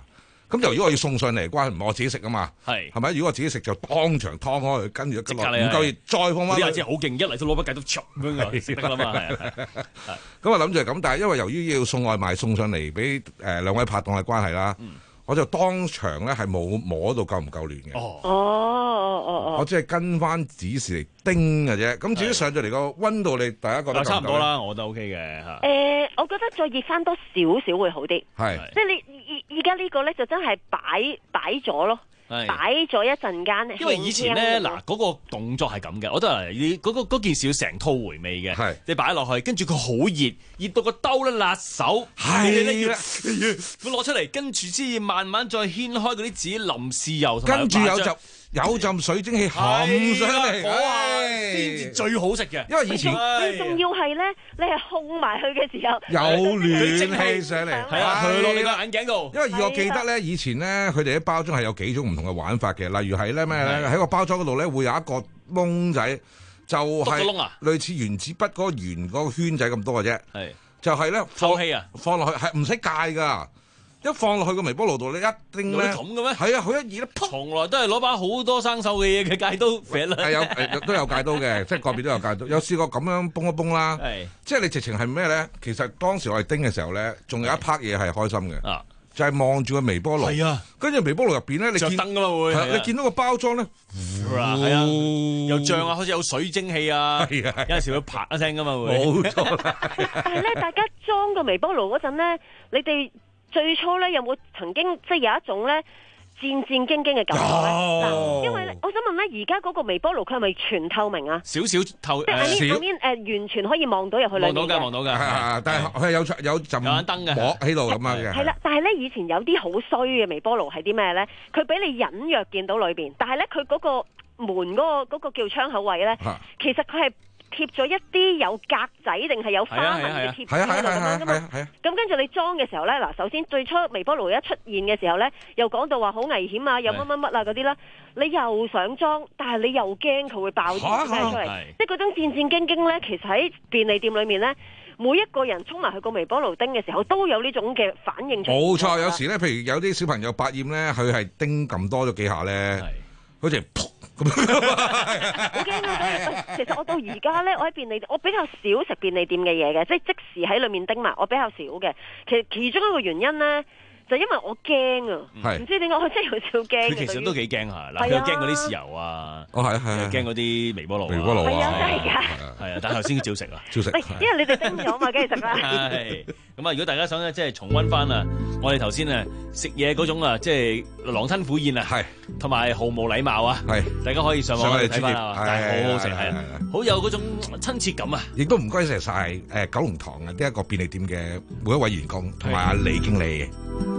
Speaker 10: 咁就如果我要送上嚟，關唔係我自己食啊嘛，
Speaker 7: 係
Speaker 10: 係咪？如果我自己食就當場劏開佢，跟住一落唔
Speaker 7: 唔
Speaker 10: 夠熱再放翻。
Speaker 7: 啲阿姐好勁，一嚟都攞把戒刀咁樣食得㗎啦嘛。
Speaker 10: 咁我諗住係咁，但係因為由於要送外賣送上嚟俾誒兩位拍檔嘅關係啦，我就當場咧係冇摸到夠唔夠暖嘅。
Speaker 9: 哦哦哦
Speaker 10: 我只係跟翻指示嚟叮嘅啫。咁至於上咗嚟個温度，你大家覺得
Speaker 7: 差唔多啦，我覺得 OK 嘅嚇。
Speaker 9: 誒，我覺得再熱翻多少少會好啲。
Speaker 10: 係，
Speaker 9: 即係你而而家呢個咧就真係擺擺咗咯。擺咗一陣間，
Speaker 7: 因為以前咧嗱嗰個動作係咁嘅，我都係你嗰個嗰件事要成套回味嘅，你擺落去，跟住佢好熱，熱到個兜咧辣手，係咧要佢攞出嚟，跟住先至慢慢再掀開嗰啲紙淋豉油，
Speaker 10: 跟住有陣有陣水蒸氣冚上嚟，
Speaker 7: 先至最好食嘅。
Speaker 10: 因為以前
Speaker 9: 最重要係咧，你係控埋佢嘅時候，
Speaker 10: 有暖氣上嚟，
Speaker 7: 係啊，佢落你個眼鏡度。
Speaker 10: 因為而我記得咧，以前咧佢哋啲包裝係有幾種唔同嘅玩法嘅，例如係咧咩咧，喺個包裝嗰度咧會有一個窿仔，就係類似原子筆嗰個圓嗰個圈仔咁多嘅啫。係就係咧
Speaker 7: 透氣啊，
Speaker 10: 放落去係唔使戒㗎。一放落去個微波爐度咧，一叮咧，
Speaker 7: 咁嘅咩？
Speaker 10: 係啊，佢一熱咧，
Speaker 7: 從來都係攞把好多生鏽嘅嘢嘅戒刀劈啦。
Speaker 10: 係有誒都有戒刀嘅，即係個別都有戒刀。有試過咁樣崩一崩啦，即係你直情係咩咧？其實當時我哋叮嘅時候咧，仲有一 part 嘢係開心嘅，就係望住個微波爐。係啊，跟住微波爐入邊咧，你見
Speaker 7: 燈㗎嘛會，
Speaker 10: 你見到個包裝咧，
Speaker 7: 係啊，有醬啊，好似有水蒸氣啊，有陣時會啪一聲㗎嘛會。
Speaker 10: 冇錯。
Speaker 9: 但係咧，大家裝個微波爐嗰陣咧，你哋最初咧有冇曾經即係有一種咧戰戰兢兢嘅感覺咧？嗱，因為咧，我想問咧，而家嗰個微波爐佢係咪全透明啊？
Speaker 7: 少少透，
Speaker 9: 即係喺呢邊誒，完全可以望到入去裏面嘅。
Speaker 7: 望到㗎，望到㗎，係
Speaker 10: 但係佢係有有陣
Speaker 7: 有盞燈嘅
Speaker 10: 膜喺度咁樣嘅。
Speaker 9: 係啦，但係咧以前有啲好衰嘅微波爐係啲咩咧？佢俾你隱約見到裏邊，但係咧佢嗰個門嗰個嗰個叫窗口位咧，其實佢係貼咗一啲有格仔定係有花紋嘅貼紙喺度咁樣噶嘛，咁跟住你裝嘅時候咧，嗱首先最初微波爐一出現嘅時候咧，又講到話好危險啊，有乜乜乜啊嗰啲啦，你又想裝，但係你又驚佢會爆啲咩出嚟，即係嗰種戰戰兢兢咧，其實喺便利店裏面咧，每一個人衝埋去個微波爐叮嘅時候，都有呢種嘅反應出嚟。冇
Speaker 10: 錯，有時咧，譬如有啲小朋友百厭咧，佢係叮咁多咗幾下咧，好似噗。好
Speaker 9: 驚啊！其實我到而家咧，我喺便利店，我比較少食便利店嘅嘢嘅，即係即時喺裏面叮埋，我比較少嘅。其實其中一個原因咧，就因為我驚啊，唔知點解我真係有少驚。
Speaker 7: 佢其實都幾驚嚇，嗱，佢又驚嗰啲豉油啊，
Speaker 10: 哦係係，
Speaker 7: 驚嗰啲微波爐，
Speaker 10: 微波爐
Speaker 9: 係啊，真係㗎，
Speaker 7: 係啊，但係頭先照食啊，
Speaker 10: 照食。
Speaker 9: 因為你哋叮咗嘛，梗係食啦。
Speaker 7: 係咁啊！如果大家想即係重溫翻啊，我哋頭先啊食嘢嗰種啊，即係狼吞虎咽啊，係同埋毫無禮貌啊，係大家可以上網去睇翻啊，但係好好食係啊，好有嗰種親切感啊！
Speaker 10: 亦都唔該曬曬誒九龍塘啊呢一個便利店嘅每一位員工同埋阿李經理。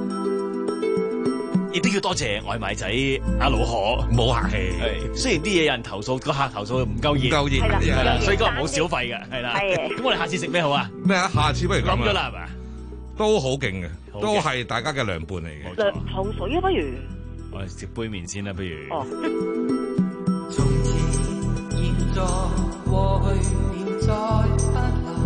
Speaker 7: 亦都要多謝外賣仔阿老何，
Speaker 10: 冇客氣。
Speaker 7: 雖然啲嘢有人投訴，個客投訴唔夠熱，
Speaker 10: 夠熱
Speaker 7: 係啦，所以今日冇小費嘅，係啦。咁我哋下次食咩好啊？
Speaker 10: 咩啊？下次不如
Speaker 7: 諗咗啦，係咪？
Speaker 10: 都好勁嘅，都係大家嘅涼拌嚟嘅。
Speaker 9: 涼糖水啊，不如
Speaker 7: 我哋食杯麵先啦，不如。
Speaker 9: 哦。
Speaker 2: 從前、現在、過去，便再不來。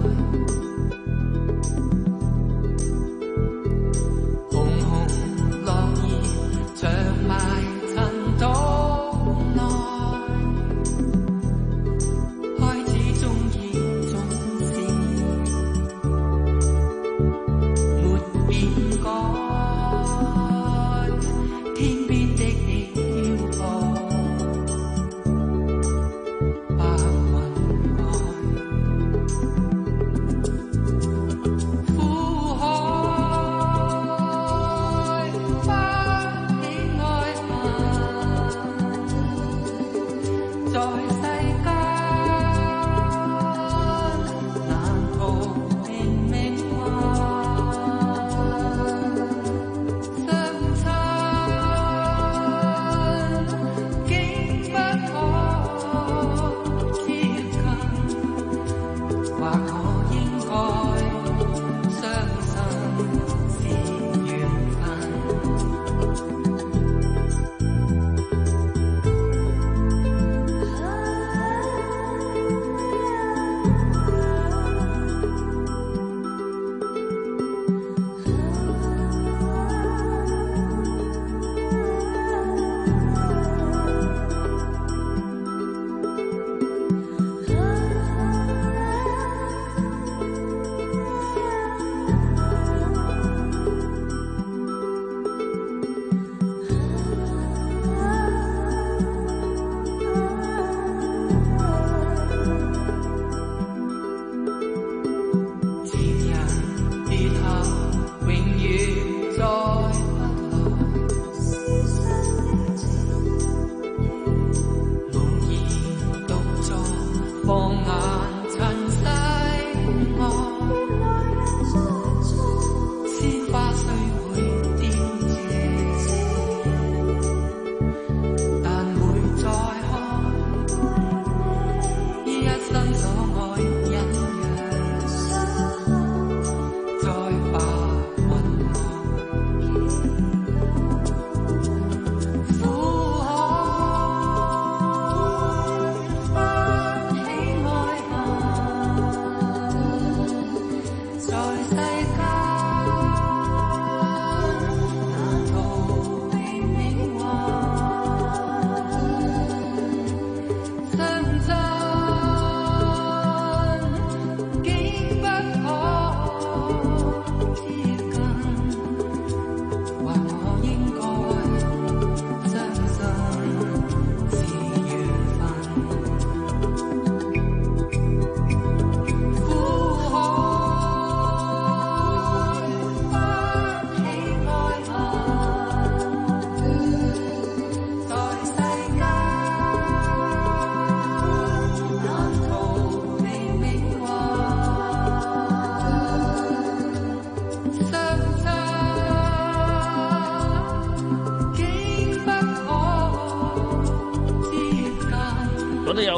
Speaker 2: 紅紅落葉長埋塵土內，開始中意總是沒變改。天邊的鳥步，白雲外。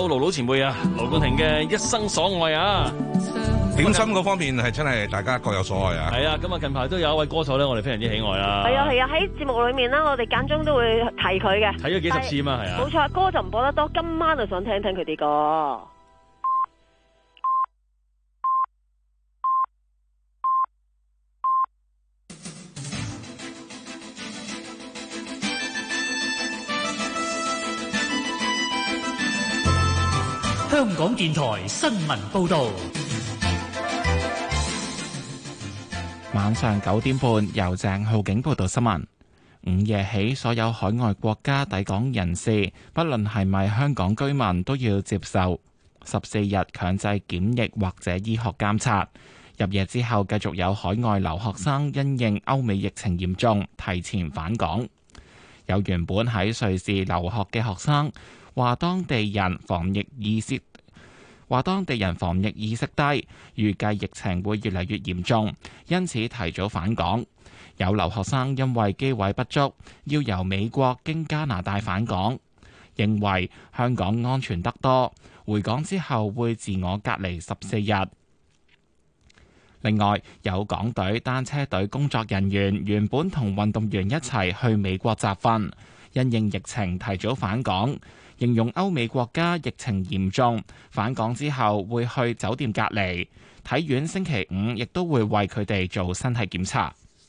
Speaker 20: 有盧盧前輩啊，盧冠廷嘅一生所愛啊。
Speaker 10: 點心嗰方面係真係大家各有所愛啊！
Speaker 20: 係啊，咁啊近排都有一位歌手咧，我哋非常之喜愛啦。
Speaker 9: 係啊係啊，喺節目裏面啦，我哋間中都會提佢嘅。
Speaker 20: 睇咗幾十次嘛，係啊。
Speaker 9: 冇錯，歌就唔播得多，今晚就想聽聽佢啲歌。
Speaker 5: 香港電台新聞報導。
Speaker 1: 晚上九點半，由鄭浩景報道新聞。午夜起，所有海外國家抵港人士，不論係咪香港居民，都要接受十四日強制檢疫或者醫學監察。入夜之後，繼續有海外留學生因應歐美疫情嚴重，提前返港。有原本喺瑞士留學嘅學生話，當地人防疫意識話當地人防疫意識低，預計疫情會越嚟越嚴重，因此提早返港。有留學生因為機位不足，要由美國經加拿大返港，認為香港安全得多，回港之後會自我隔離十四日。另外，有港隊單車隊工作人員原本同運動員一齊去美國集訓，因應疫情提早返港。形容歐美國家疫情嚴重，返港之後會去酒店隔離，體院星期五亦都會為佢哋做身體檢查。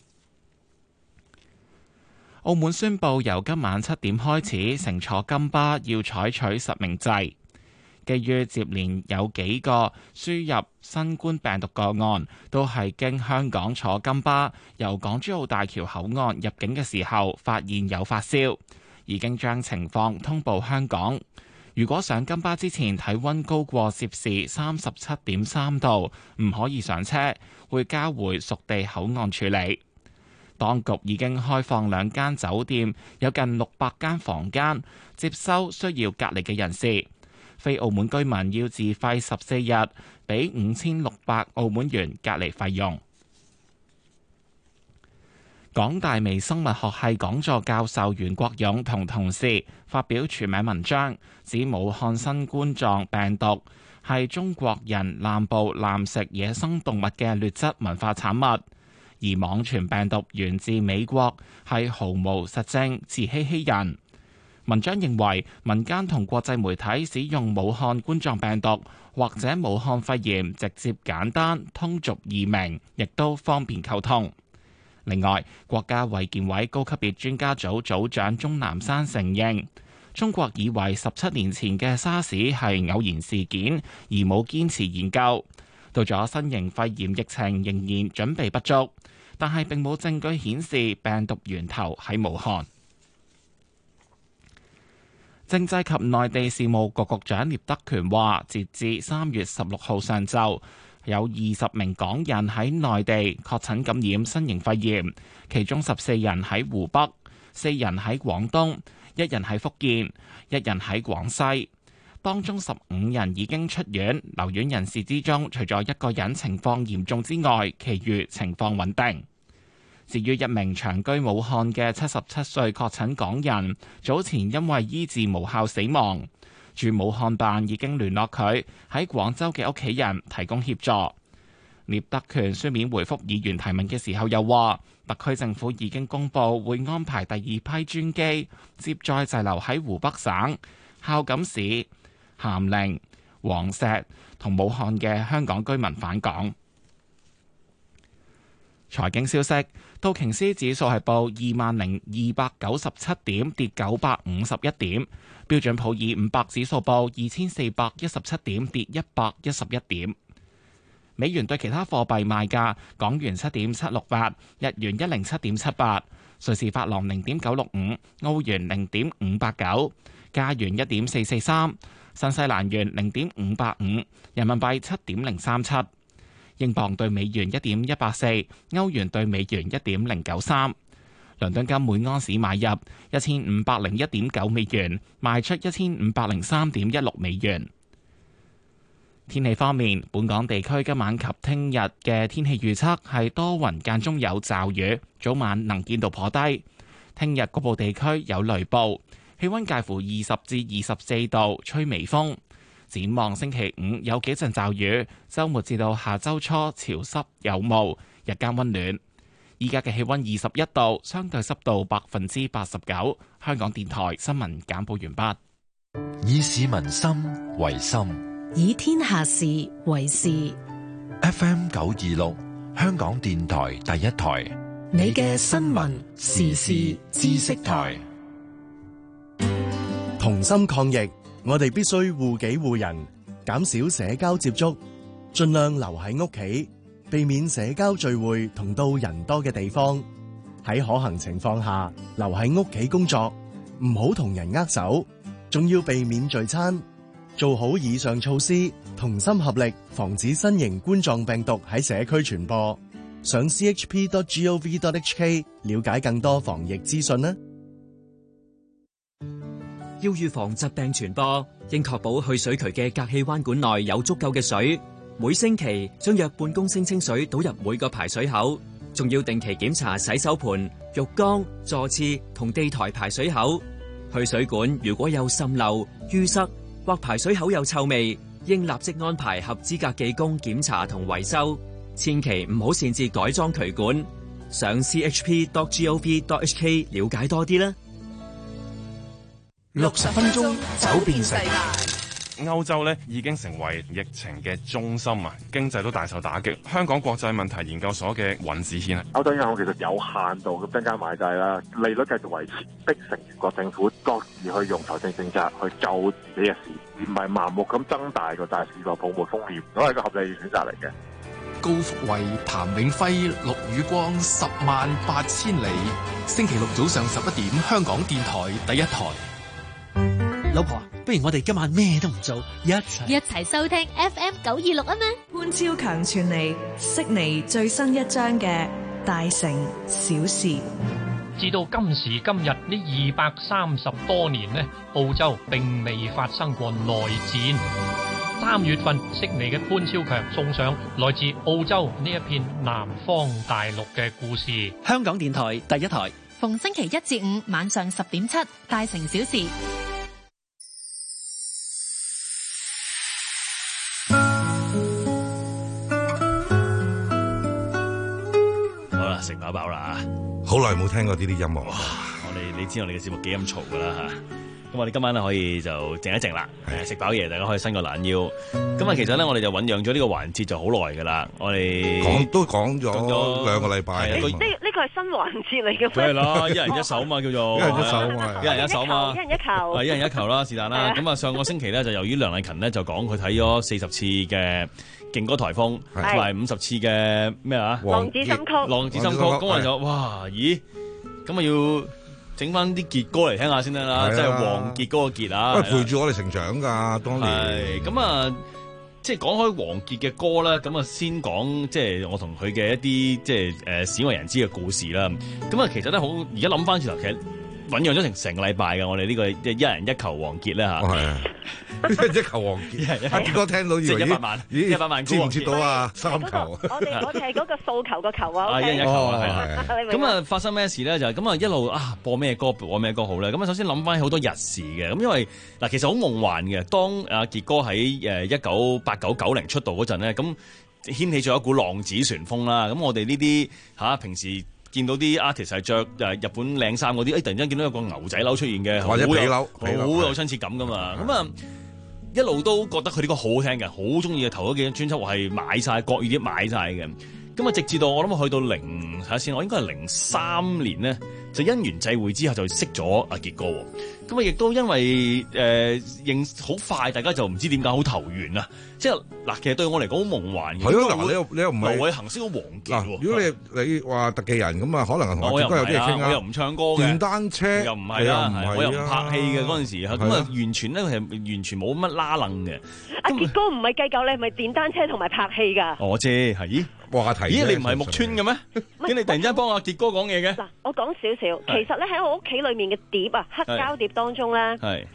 Speaker 1: 澳門宣布由今晚七點開始，乘坐金巴要採取實名制。基於接連有幾個輸入新冠病毒個案，都係經香港坐金巴由港珠澳大橋口岸入境嘅時候發現有發燒。已經將情況通報香港。如果上金巴之前體溫高過攝氏三十七點三度，唔可以上車，會交回屬地口岸處理。當局已經開放兩間酒店，有近六百間房間，接收需要隔離嘅人士。非澳門居民要自費十四日，俾五千六百澳門元隔離費用。港大微生物學系講座教授袁國勇同同事發表署名文章，指武漢新冠狀病毒係中國人濫捕濫食野生動物嘅劣質文化產物，而網傳病毒源自美國係毫無實證，自欺欺人。文章認為，民間同國際媒體使用武漢冠狀病毒或者武漢肺炎，直接簡單通俗易明，亦都方便溝通。另外，國家衛健委高級別專家組組長鍾南山承認，中國以為十七年前嘅沙士係偶然事件，而冇堅持研究。到咗新型肺炎疫情，仍然準備不足，但係並冇證據顯示病毒源頭喺武漢。政制及內地事務局局長聶德權話，截至三月十六號上晝，有二十名港人喺內地確診感染新型肺炎，其中十四人喺湖北，四人喺廣東，一人喺福建，一人喺廣西。當中十五人已經出院，留院人士之中，除咗一個人情況嚴重之外，其餘情況穩定。至於一名長居武漢嘅七十七歲確診港人，早前因為醫治無效死亡。駐武漢辦已經聯絡佢喺廣州嘅屋企人，提供協助。聶德權書面回覆議員提問嘅時候又話，特區政府已經公布會安排第二批專機接載滯留喺湖北省孝感市、咸寧、黃石同武漢嘅香港居民返港。財經消息，道瓊斯指數係報二萬零二百九十七點，跌九百五十一點。標準普爾五百指數報二千四百一十七點，跌一百一十一點。美元對其他貨幣賣價：港元七點七六八，日元一零七點七八，瑞士法郎零點九六五，澳元零點五八九，加元一點四四三，新西蘭元零點五八五，人民幣七點零三七。英鎊對美元一點一八四，歐元對美元一點零九三。倫敦金每安士買入一千五百零一點九美元，賣出一千五百零三點一六美元。天氣方面，本港地區今晚及聽日嘅天氣預測係多雲間中有驟雨，早晚能見度頗低。聽日局部地區有雷暴，氣溫介乎二十至二十四度，吹微風。 展望星期五有幾陣驟雨，週末至到下週初潮濕有霧，日間溫暖。依家嘅氣溫二十一度，相對濕度百分之八十九。香港電台新聞簡報完畢。
Speaker 4: 以市民心為心，
Speaker 11: 以天下事為事。
Speaker 4: F M 九二六，香港電台第一台，
Speaker 11: 你嘅新聞時事知識台。
Speaker 12: 同心抗疫，我哋必須護己護人，減少社交接觸，盡量留喺屋企，避免社交聚會同到人多嘅地方。喺可行情況下，留喺屋企工作，唔好同人握手，仲要避免聚餐。做好以上措施，同心合力，防止新型冠狀病毒喺社區傳播。上 c h p dot gov dot h k 了解更多防疫資訊啦。
Speaker 13: 要預防疾病傳播，應確保去水渠嘅隔氣彎管內有足夠嘅水。每星期將約半公升清水倒入每個排水口，仲要定期檢查洗手盆、浴缸、座廁同地台排水口。去水管如果有滲漏、淤塞或排水口有臭味，應立即安排合資格技工檢查同維修。千祈唔好擅自改裝渠管。上 c h p dot gov dot h k 了解多啲啦。
Speaker 14: 六十分鐘走遍世界。歐洲咧已經成為疫情嘅中心啊，經濟都大受打擊。香港國際問題研究所嘅尹子軒啊，
Speaker 15: 歐洲央行其實有限度咁增加買債啦，利率繼續維持，逼成員國政府各自去用財政政策去救自己嘅事，而唔係盲目咁增大個債市個泡沫風險，都係個合理選擇嚟嘅。
Speaker 16: 高福慧、譚永輝、陸宇光，十萬八千里。星期六早上十一點，香港電台第一台。
Speaker 27: 老婆，不如我哋今晚咩都唔做，一齊
Speaker 28: 一齊收聽 F M 九二六啊嘛！
Speaker 26: 潘超強傳嚟悉尼最新一章嘅大城小事。
Speaker 29: 至到今時今日呢二百三十多年呢，澳洲並未發生過內戰。三月份悉尼嘅潘超強送上來自澳洲呢一片南方大陸嘅故事。
Speaker 27: 香港電台第一台，
Speaker 28: 逢星期一至五晚上十點七，大城小事。
Speaker 7: 食飽飽啦，
Speaker 10: 好耐冇聽過呢啲音樂。
Speaker 7: 我哋你知我哋嘅節目幾咁嘈噶啦吓，咁我哋今晚咧可以就靜一靜啦，食飽嘢大家可以伸個懶腰。咁啊，其實咧我哋就醞釀咗呢個環節就好耐噶啦，我哋
Speaker 10: 講都講咗兩個禮拜。
Speaker 9: 呢呢個係新環節嚟嘅。
Speaker 7: 梗係啦，一人一首嘛叫做，
Speaker 10: 一人一首嘛，
Speaker 7: 一人一首嘛，
Speaker 9: 一人一球，
Speaker 7: 係一人一球啦，是但啦。咁啊，上個星期咧就由於梁麗勤咧就講佢睇咗四十次嘅勁歌颱風，同埋五十次嘅咩啊？
Speaker 9: 浪子心曲，
Speaker 7: 浪子心曲，咁我就哇，咦，咁啊要整翻啲傑歌嚟聽下先得啦，即係王傑嗰個傑啊，
Speaker 10: 陪住我哋成長㗎，當年。
Speaker 7: 咁啊，即係講開王傑嘅歌咧，咁啊先講即係我同佢嘅一啲即係誒鮮為人知嘅故事啦。咁啊，其實咧好，而家諗翻轉頭，其實醞釀咗成成個禮拜嘅，我哋呢個即係一人一球王傑咧嚇。
Speaker 10: 一人一球王傑，阿傑哥聽到以為
Speaker 7: 一百萬，一百萬
Speaker 10: 接唔接到啊？三球。
Speaker 9: 我哋我哋係嗰個訴求個球啊。
Speaker 7: 啊，一人一球啊，係。咁啊，發生咩事咧？就係咁啊，一路啊播咩歌，播咩歌好咧？咁啊，首先諗翻起好多日事嘅。咁因為嗱，其實好夢幻嘅。當阿傑哥喺誒一九八九九零出道嗰陣咧，咁掀起咗一股浪子旋風啦。咁我哋呢啲嚇平時見到啲 artist 係着誒日本靚衫嗰啲，誒突然間見到有個牛仔褸出現嘅，
Speaker 10: 或者皮褸，好
Speaker 7: 有親切感噶嘛。咁啊〜一路都覺得佢呢個好好聽嘅，好中意嘅。頭嗰幾張專輯我係買晒國語碟買晒嘅。咁啊，直至到我諗去到零睇下先，我應該係零三年咧，就因緣際會之後就識咗阿傑哥。咁啊，亦都因為誒認好快，大家就唔知點解好投緣啊！即係嗱，其實對我嚟講好夢幻嘅。
Speaker 10: 係咯，嗱，你又你又唔係
Speaker 7: 劉偉恒識咗王傑。
Speaker 10: 如果你你話特技人咁啊，可能同阿傑哥有啲嘢傾啊。
Speaker 7: 我又唔唱歌嘅。電
Speaker 10: 單車
Speaker 7: 又唔係啦，我又唔拍戲嘅嗰陣時，咁啊完全咧係完全冇乜拉楞嘅。
Speaker 9: 阿傑哥唔係計較你係咪電單車同埋拍戲㗎？
Speaker 7: 我知係咦
Speaker 10: 話題。
Speaker 7: 咦，你唔係木村嘅咩？點你突然之間幫阿傑哥講嘢嘅？
Speaker 9: 嗱，我講少少，其實咧喺我屋企裏面嘅碟啊，黑膠碟當中咧。係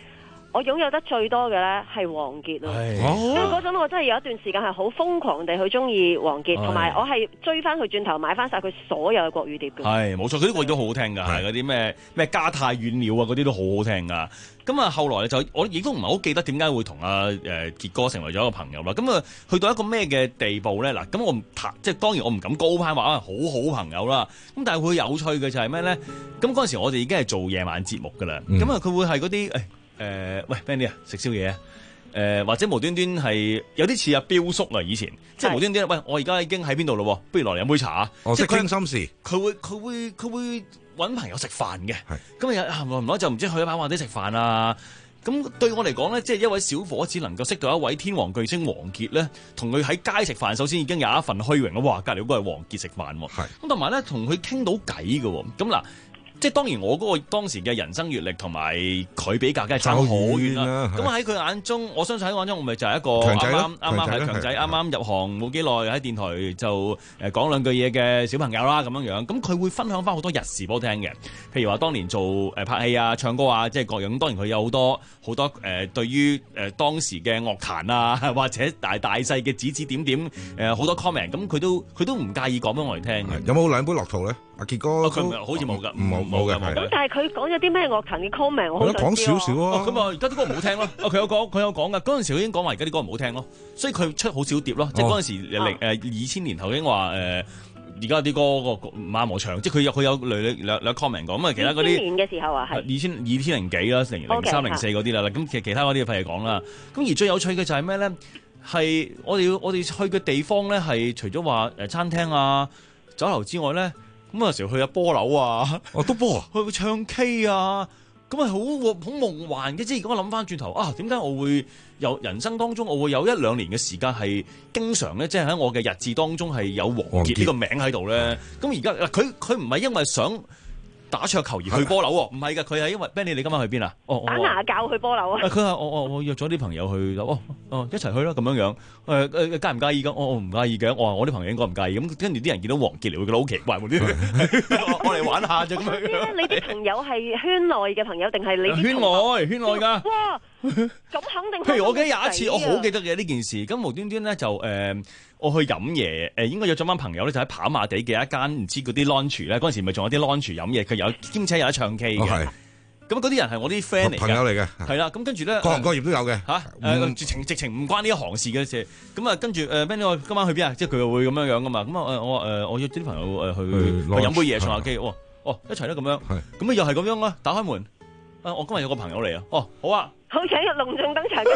Speaker 9: 我擁有得最多嘅咧係王傑咯，因為嗰陣我真係有一段時間係好瘋狂地去中意王傑，同埋我係追翻佢轉頭買翻晒佢所有嘅國語碟嘅。
Speaker 7: 係冇錯，佢啲歌都好好聽㗎，係嗰啲咩咩家太遠了啊，嗰啲都好好聽㗎。咁啊，後來就我亦都唔係好記得點解會同阿誒傑哥成為咗一個朋友啦。咁啊，去到一個咩嘅地步咧？嗱，咁我唔即係當然我唔敢高攀話啊好好朋友啦。咁但係會有趣嘅就係咩咧？咁嗰陣時我哋已經係做夜晚節目㗎啦。咁啊、嗯，佢會係嗰啲誒。誒、呃、喂 Benny 啊，食宵夜啊！誒、呃、或者無端端係有啲似阿彪叔啊，以前即係無端端喂，我而家已經喺邊度咯？不如落嚟飲杯茶啊！
Speaker 10: 哦，即係傾心事。佢
Speaker 7: 會佢會佢會揾朋友食飯嘅。咁啊，行唔耐就唔知去咗跑馬地食飯啊！咁對我嚟講咧，即係一位小伙子能夠識到一位天王巨星王傑咧，同佢喺街食飯，首先已經有一份虛榮啦！哇，隔離嗰個係王傑食飯喎。咁同埋咧，同佢傾到偈嘅喎。咁嗱。即係當然，我嗰個當時嘅人生閲歷同埋佢比較，梗係爭好遠啦。咁喺佢眼中，我相信喺眼中，我咪就係一個啱啱啱啱係強仔，啱啱入行冇幾耐喺電台就誒講兩句嘢嘅小朋友啦咁樣樣。咁佢會分享翻好多日事俾我聽嘅，譬如話當年做誒拍戲啊、唱歌啊，即係各樣。當然佢有好多好多誒對於誒當時嘅樂壇啊，或者大大細嘅指指點點誒好多 comment。咁佢都佢都唔介意講俾我哋聽嘅。
Speaker 10: 有冇兩杯落肚咧？阿傑哥
Speaker 7: 佢好似冇㗎，
Speaker 10: 冇冇嘅。
Speaker 9: 咁但係佢講咗啲咩樂壇嘅 comment， 我好想知。
Speaker 10: 講少少啊。
Speaker 7: 咁啊，而家啲歌唔好聽咯。佢有講，佢有講㗎。嗰陣時佢已經講話，而家啲歌唔好聽咯。所以佢出好少碟咯。哦、即係嗰陣時零誒二千年後已經話誒，而家啲歌個唔啱我唱。即係佢有佢有兩兩兩 comment 講。咁啊，其他嗰啲二
Speaker 9: 千年嘅時候啊，係
Speaker 7: 二千二千零幾啦，零零三零四嗰啲啦。咁其實其他嗰啲費事講啦。咁而最有趣嘅就係咩咧？係我哋我哋去嘅地方咧，係除咗話誒餐廳啊、酒樓之外咧。咁有時候去下波樓啊，
Speaker 10: 哦都波啊，
Speaker 7: 去唱 K 啊，咁係好好夢幻嘅。即係如果我諗翻轉頭啊，點解我會有人生當中我會有一兩年嘅時間係經常咧，即係喺我嘅日誌當中係有王傑呢個名喺度咧？咁而家佢佢唔係因為想打桌球而去波樓喎，唔係㗎，佢係因為 Benny 你今晚去邊啊？哦，
Speaker 9: 打牙教去波樓啊！
Speaker 7: 佢話我我我約咗啲朋友去，哦哦一齊去啦咁樣樣。誒誒介唔介意㗎？我我唔介意嘅。我話我啲朋友應該唔介意。咁跟住啲人見到王傑嚟會覺得好奇怪喎啲，我嚟玩下啫咁樣。
Speaker 9: 你啲朋友係圈內嘅朋友定係你？
Speaker 7: 圈外圈外㗎。
Speaker 9: 哇！咁肯定。
Speaker 7: 譬如我記得有一次，我好記得嘅呢件事。咁無端端咧就誒、呃，我去飲嘢，誒應該約咗班朋友咧，就喺跑馬地嘅一間唔知嗰啲 lunch 咧，嗰陣時咪仲有啲 lunch 飲嘢，佢有兼且有得唱 K 嘅。咁嗰啲人係我啲 friend 嚟嘅，
Speaker 10: 朋友嚟嘅，
Speaker 7: 係啦。咁跟住咧，
Speaker 10: 各行各業都有嘅
Speaker 7: 嚇。誒、嗯，直情直情唔關呢一行事嘅事。咁啊，跟住誒 Benny 我今晚去邊啊？即係佢又會咁樣樣噶嘛。咁啊誒，我誒我約啲朋友誒去去飲杯嘢唱下 K。哦哦，一齊啦咁樣。咁啊又係咁樣啦，打開門。啊，我今日有個朋友嚟啊。哦，好啊。
Speaker 9: 好似喺度隆重登場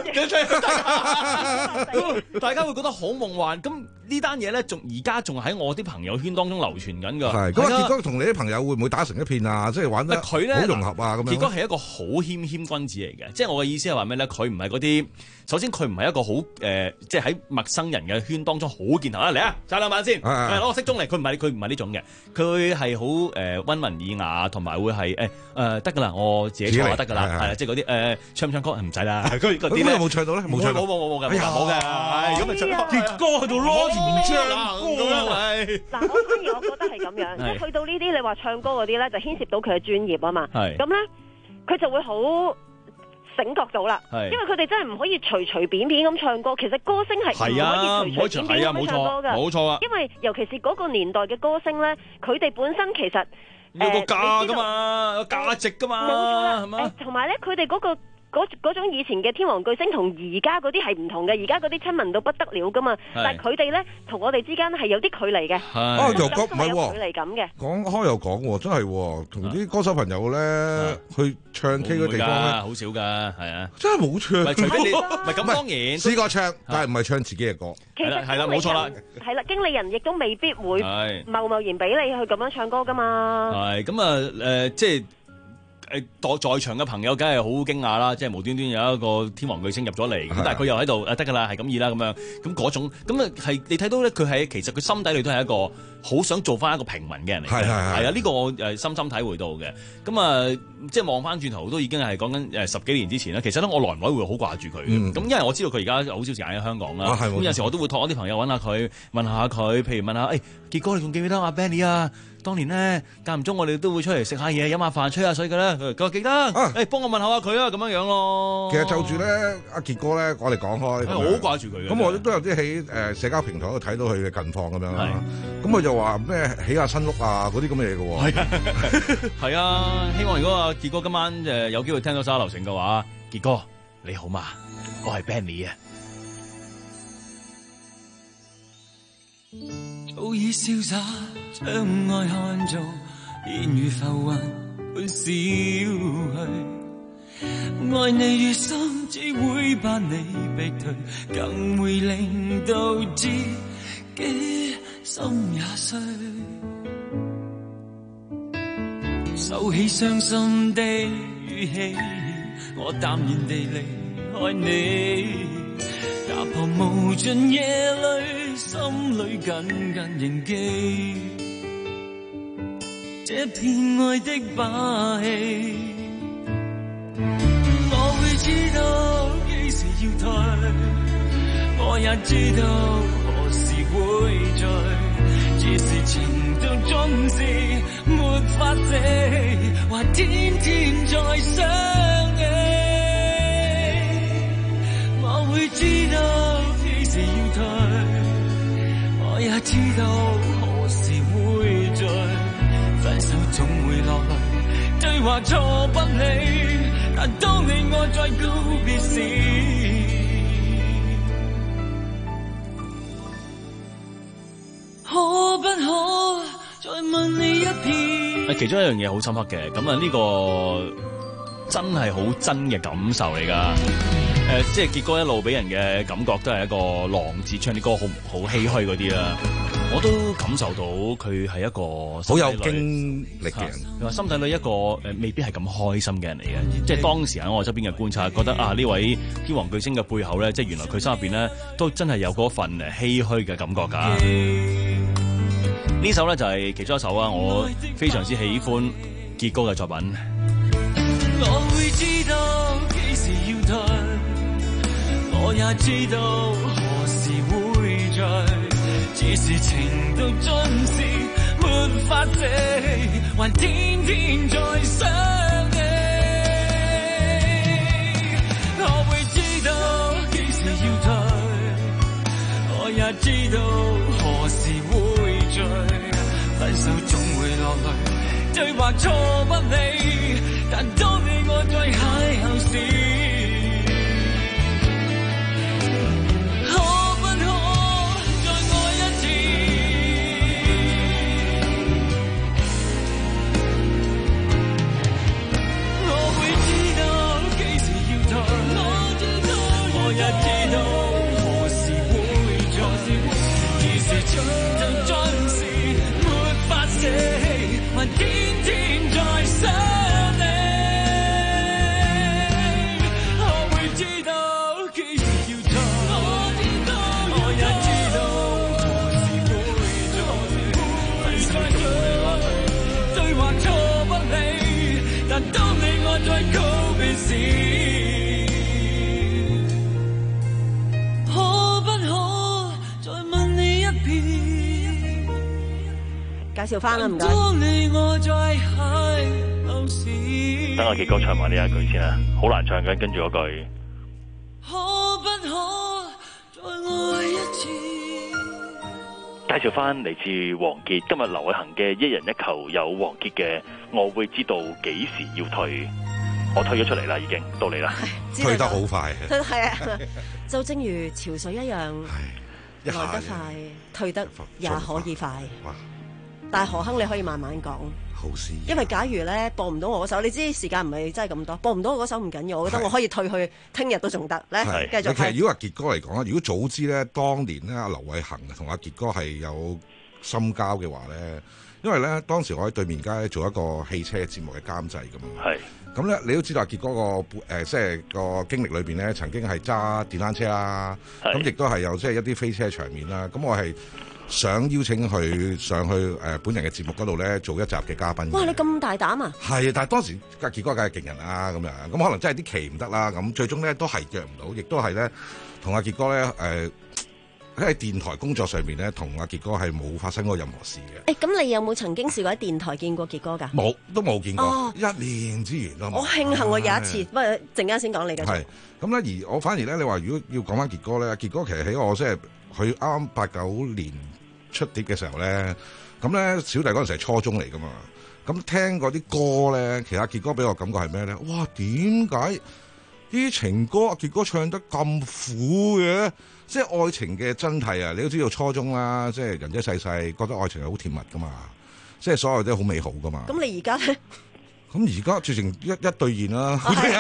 Speaker 9: 嘅，
Speaker 7: 大家會覺得好夢幻。咁呢單嘢咧，仲而家仲喺我啲朋友圈當中流傳緊㗎。
Speaker 10: 係咁啊，傑哥同你啲朋友會唔會打成一片啊？即係玩得好融合啊咁樣。
Speaker 7: 傑哥係一個好謙謙君子嚟嘅，即係我嘅意思係話咩咧？佢唔係嗰啲，首先佢唔係一個好誒、呃，即係喺陌生人嘅圈當中好健談啊！嚟啊，揸兩晚先，攞個骰盅嚟。佢唔係佢唔係呢種嘅，佢係好誒溫文爾雅，同埋會係誒誒得㗎啦，我自己唱就得㗎啦，係啊，即係嗰啲誒唱唔唱歌唔使啦。嗰啲咧
Speaker 10: 有冇唱到咧？冇唱，
Speaker 7: 冇冇冇冇嘅，冇嘅。咁咪唱傑哥喺度攞唔唱歌係。
Speaker 9: 嗱，我反而我覺得係咁樣，即係去到呢啲你話唱歌嗰啲咧，就牽涉到佢嘅專業啊嘛。係。咁咧，佢就會好醒覺到啦。係。因為佢哋真係唔可以隨隨便便咁唱歌，其實歌星係唔可以隨隨便便咁唱歌㗎。
Speaker 7: 冇錯啊。
Speaker 9: 因為尤其是嗰個年代嘅歌星咧，佢哋本身其實
Speaker 7: 有個價㗎嘛，有價值㗎嘛。
Speaker 9: 冇錯啦。係嘛？同埋咧，佢哋嗰個。嗰嗰種以前嘅天王巨星同而家嗰啲係唔同嘅，而家嗰啲親民到不得了噶嘛，但係佢哋咧同我哋之間係有啲距離嘅。
Speaker 10: 啊，又講唔係喎，
Speaker 9: 距離感嘅。
Speaker 10: 講開又講喎，真係喎，同啲歌手朋友咧去唱 K 嘅地方咧，
Speaker 7: 好少㗎，係啊，
Speaker 10: 真係冇唱。
Speaker 7: 唔係除非你，唔係咁當然
Speaker 10: 試過唱，但係唔係唱自己嘅歌。
Speaker 9: 其實
Speaker 7: 係啦，冇錯啦。
Speaker 9: 係啦，經理人亦都未必會貿貿然俾你去咁樣唱歌㗎嘛。
Speaker 7: 係咁啊，誒即係。誒在在場嘅朋友梗係好驚訝啦，即係無端端有一個天王巨星入咗嚟，咁但係佢又喺度誒得㗎啦，係咁意啦咁樣，咁嗰種咁啊係你睇到咧，佢係其實佢心底裏都係一個好想做翻一個平民嘅人嚟嘅。
Speaker 10: 係係係
Speaker 7: 係啊，呢個我誒深深體會到嘅。咁啊，即係望翻轉頭都已經係講緊誒十幾年之前啦。其實咧，我來唔來會好掛住佢嘅。咁、嗯、因為我知道佢而家好少時間喺香港啦。咁、啊、有時我都會託我啲朋友揾下佢，問下佢，譬如問下誒、欸、傑哥，你仲記唔記得阿 Benny 啊？當年咧間唔中我哋都會出嚟食下嘢、飲下飯、吹下水嘅咧。佢話記得，誒、啊欸、幫我問候下佢啊，咁樣樣咯。
Speaker 10: 其實就住咧，阿傑哥咧，我哋講開，
Speaker 7: 好掛住佢嘅。
Speaker 10: 咁我都有啲喺誒社交平台度睇到佢嘅近況咁樣啦。咁佢就話咩起下新屋啊嗰啲咁嘅嘢嘅喎。
Speaker 7: 係啊，希望如果阿傑哥今晚誒有機會聽到沙流城嘅話，傑哥你好嘛？我係 Benny 啊。
Speaker 2: 早已瀟灑，將愛看做煙雨浮雲般消去。愛你越深，只會把你逼退，更會令到自己心也碎。收起傷心的語氣，我淡然地離開你，打破無盡夜裏，心裏緊緊凝記這片愛的把戲。我會知道幾時要退，我也知道何時會醉，只是情到總是沒法死，還天天在想你。我會知道幾時要退，我也知道何時會醉，分手總會落淚，對話錯不理，但當你我在告別時，可不可再問你一遍？
Speaker 7: 其中一樣嘢好深刻嘅，咁啊呢個真係好真嘅感受嚟㗎。誒、呃，即係傑哥一路俾人嘅感覺都係一個浪子，唱啲歌好好唏噓嗰啲啦。我都感受到佢係一個
Speaker 10: 好有經歷嘅人。
Speaker 7: 佢話心底裏一個誒、呃、未必係咁開心嘅人嚟嘅。即係當時喺我側邊嘅觀察，覺得啊呢位天王巨星嘅背後咧，即係原來佢心入邊咧都真係有嗰份誒唏噓嘅感覺㗎。呢首咧就係、是、其中一首啊，我非常之喜歡傑哥嘅作品。
Speaker 2: 我會知道幾時要退，我也知道何時會醉，只是情到盡時沒法死，還天天在想你。我會知道幾時要退，我也知道何時會醉，分手總會落淚，對話錯不理，但當你我在邂逅時，天天在想你，我會知道幾時要退，我也知道何時會醉，分手總會落淚，對話錯不理，但當你我在告別時，可不可再問你一遍？
Speaker 8: 介紹翻啦，唔該。
Speaker 7: 等我傑哥唱埋呢一句先啦，好難唱緊，跟住嗰句。
Speaker 2: 可不可再愛一次？
Speaker 7: 介紹翻嚟自王傑，今日劉偉恒嘅一人一球，有王傑嘅我會知道幾時要退，我退咗出嚟啦，已經到你啦，
Speaker 10: 退得好快。
Speaker 8: 係啊，就正如潮水一樣，來得快，退得也可以快。但係何亨你可以慢慢講，
Speaker 10: 好事。
Speaker 8: 因為假如咧播唔到我嗰首，你知時間唔係真係咁多，播唔到我嗰首唔緊要，我覺得我可以退去聽日都仲得咧。繼續。
Speaker 10: 其實如果話傑哥嚟講咧，如果早知咧，當年咧阿劉偉恒同阿傑哥係有深交嘅話咧，因為咧當時我喺對面街做一個汽車嘅節目嘅監製咁嘛。係。咁咧你都知道阿傑哥個誒、呃、即係個經歷裏邊咧，曾經係揸電單車啦，咁亦都係有即係一啲飛車場面啦。咁我係想邀請佢上去誒、呃、本人嘅節目嗰度咧做一集嘅嘉賓。
Speaker 8: 哇！你咁大膽啊？
Speaker 10: 係，但係當時阿傑哥梗係勁人啦，咁樣咁可能真係啲期唔得啦，咁最終咧都係約唔到，亦都係咧同阿傑哥咧誒喺電台工作上面咧，同阿傑哥係冇發生過任何事嘅。
Speaker 8: 誒，咁你有冇曾經試過喺電台見過傑哥㗎？
Speaker 10: 冇，都冇見過，
Speaker 8: 哦、
Speaker 10: 一年之緣都冇。
Speaker 8: 我慶幸我有一次，不過陣間先講你嘅。
Speaker 10: 係咁咧，而我反而咧，你話如果要講翻傑哥咧，傑哥其實喺我即係佢啱啱八九年出碟嘅時候咧，咁咧小弟嗰陣時係初中嚟㗎嘛，咁聽嗰啲歌咧，其實阿傑哥俾我感覺係咩咧？哇！點解啲情歌阿傑哥唱得咁苦嘅？即係愛情嘅真諦啊！你都知道初中啦，即係人仔細細覺得愛情係好甜蜜噶嘛，即係所有都好美好噶嘛。
Speaker 8: 咁你而家咧？
Speaker 10: 咁而家直情一一兌現啦。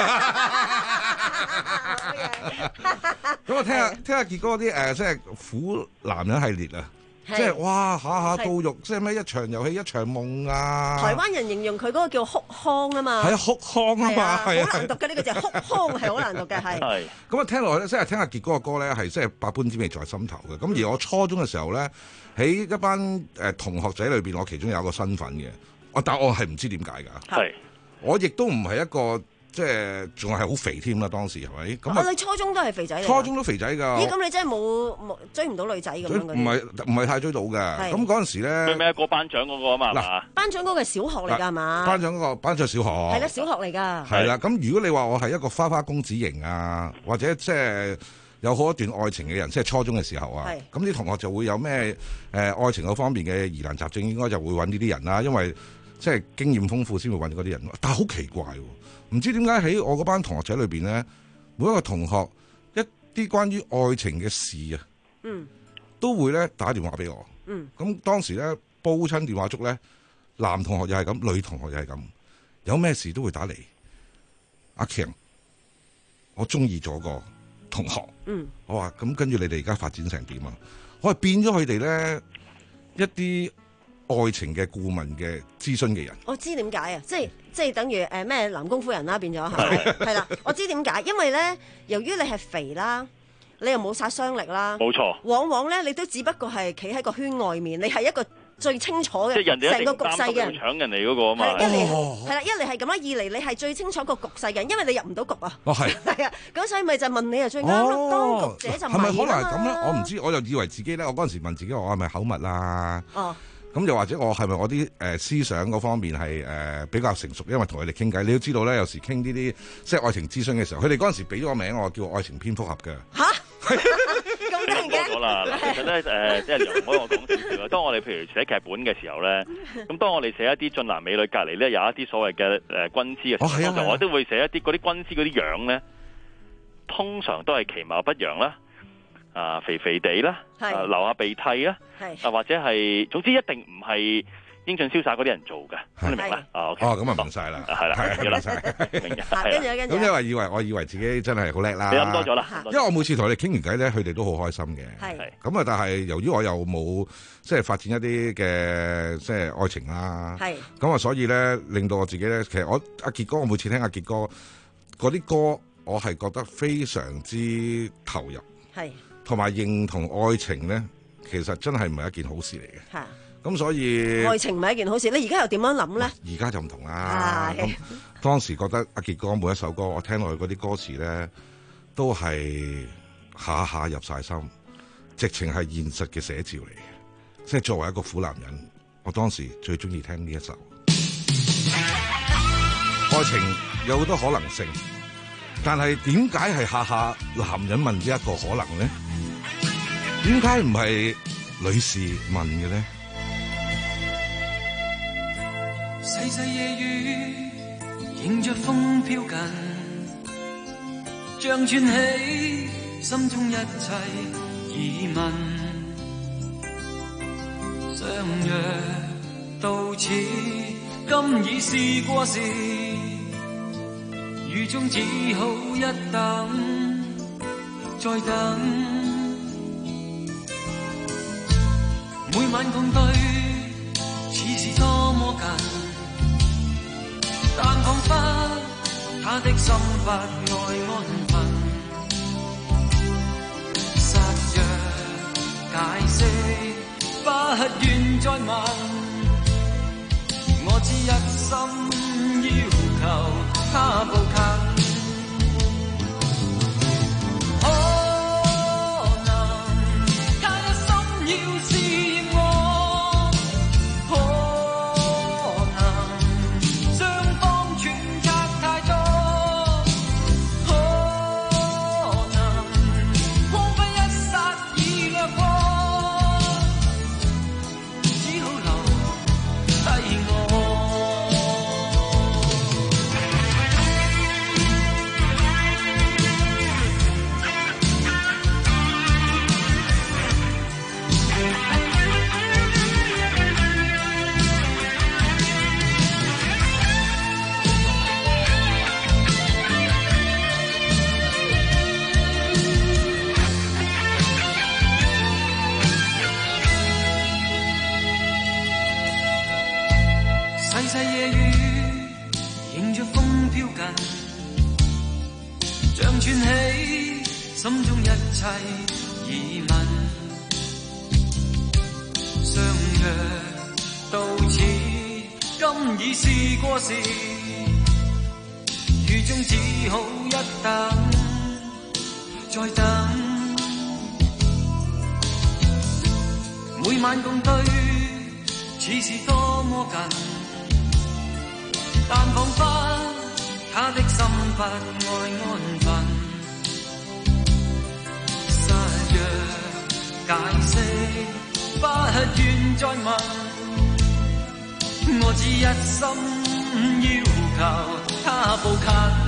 Speaker 10: 咁啊，聽下聽下傑哥啲誒，即係苦男人系列啊！即係哇，下下到肉，即係咩一場遊戲一場夢啊！
Speaker 8: 台灣人形容佢嗰個叫哭腔啊嘛，
Speaker 10: 係啊，哭腔啊嘛，係啊，
Speaker 8: 好難讀嘅呢個字，哭腔係好難讀嘅，係。係。
Speaker 10: 咁啊，聽落去咧，即係聽阿傑哥嘅歌咧，係即係百般滋味在心頭嘅。咁而我初中嘅時候咧，喺一班誒同學仔裏邊，我其中有一個身份嘅，我但我係唔知點解㗎。係。我亦都唔係一個。即係仲係好肥添啦，當時係咪？咁
Speaker 8: 啊！你初中都係肥仔嚟？
Speaker 10: 初中都肥仔㗎。
Speaker 8: 咦？咁你真係冇冇追唔到女仔咁樣嗰啲？
Speaker 10: 唔係唔係太追到嘅。咁嗰陣時咧，
Speaker 3: 最尾一個班長嗰個啊嘛。嗱，
Speaker 8: 班長嗰個係小學嚟㗎係嘛？
Speaker 10: 班長嗰個班長小學。
Speaker 8: 係啦，小學嚟㗎。
Speaker 10: 係啦，咁如果你話我係一個花花公子型啊，或者即係有好一段愛情嘅人，即係初中嘅時候啊，咁啲同學就會有咩誒、呃、愛情嗰方面嘅疑難雜症，應該就會揾呢啲人啦，因為即係經驗豐富先會揾嗰啲人。但係好奇怪喎。唔知點解喺我嗰班同學仔裏邊咧，每一個同學一啲關於愛情嘅事啊，嗯，都會咧打電話俾我，嗯，咁當時咧煲親電話粥咧，男同學又係咁，女同學又係咁，有咩事都會打嚟。阿強，我中意咗個同學，嗯，我話咁跟住你哋而家發展成點啊？我係變咗佢哋咧一啲愛情嘅顧問嘅諮詢嘅人。
Speaker 8: 我知點解啊，即係。即係等於誒咩南宮夫人啦，變咗係咪？係啦，我知點解，因為咧，由於你係肥啦，你又冇殺傷力啦，
Speaker 3: 冇錯。往
Speaker 8: 往咧，你都只不過係企喺個圈外面，你係一個最清楚嘅，
Speaker 3: 即係人哋
Speaker 8: 成個局勢嘅人。
Speaker 3: 搶人哋嗰個啊嘛。
Speaker 8: 係一嚟係啦，一嚟係咁啦，二嚟你係最清楚個局勢嘅人，因為你入唔到局啊。
Speaker 10: 哦，係。
Speaker 8: 係啊，咁所以咪就問你啊最啱咯。當局者就迷啦。係咪可能係咁咧？
Speaker 10: 我唔知，我就以為自己咧，我嗰陣時問自己，我係咪口密啦？
Speaker 8: 哦。
Speaker 10: 咁又或者我係咪我啲誒、呃、思想嗰方面係誒、呃、比較成熟？因為同佢哋傾偈，你都知道咧，有時傾呢啲即係愛情諮詢嘅時候，佢哋嗰陣時俾咗個名我叫愛情蝙蝠俠嘅。
Speaker 8: 嚇！咁得嘅。
Speaker 3: 咗啦，其實咧誒、呃，即係容許我講少少啦。當我哋譬如寫劇本嘅時候咧，咁當我哋寫一啲俊男美女隔離咧有一啲所謂嘅誒軍師嘅時候，哦啊、我都會寫一啲嗰啲軍師嗰啲樣咧，通常都係其貌不揚啦。啊，肥肥地啦，啊，流下鼻涕啦，啊，或者係，總之一定唔係英俊瀟灑嗰啲人做嘅，你明白？哦，
Speaker 10: 咁啊明晒啦，
Speaker 3: 係啦，係啦，明嘅，
Speaker 8: 跟住跟住，
Speaker 10: 咁因為以為我以為自己真係好叻啦，
Speaker 3: 你諗多咗啦，
Speaker 10: 因為我每次同佢哋傾完偈咧，佢哋都好開心嘅，
Speaker 8: 係，
Speaker 10: 咁啊，但係由於我又冇即係發展一啲嘅即係愛情啦，係，咁啊，所以咧令到我自己咧，其實我阿傑哥，我每次聽阿傑哥嗰啲歌，我係覺得非常之投入，係。同埋認同愛情咧，其實真係唔係一件好事嚟嘅。嚇！咁所以
Speaker 8: 愛情唔係一件好事。你而家又點樣諗咧？
Speaker 10: 而家就唔同啦。咁當時覺得阿傑哥每一首歌，我聽落去嗰啲歌詞咧，都係下下入晒心，直情係現實嘅寫照嚟嘅。即係作為一個苦男人，我當時最中意聽呢一首。愛情有好多可能性，但係點解係下下男人問呢一個可能咧？點解唔係女士問嘅咧？
Speaker 2: 細細夜雨迎着風飄近，像串起心中一切疑問。相約到此，今已是過時，雨中只好一等再等。每晚共對，似是多麼近，但彷彿他的心不愛安分。實若解釋， 願再問，我只一心要求他步近。細夜雨迎着風飄近，像串起心中一切疑問。相約到此，今已是過時，雨中只好一等再等。每晚共對，似是多麼近。但彷彿他的心不愛安分，失約解釋不願再問，我只一心要求他步近。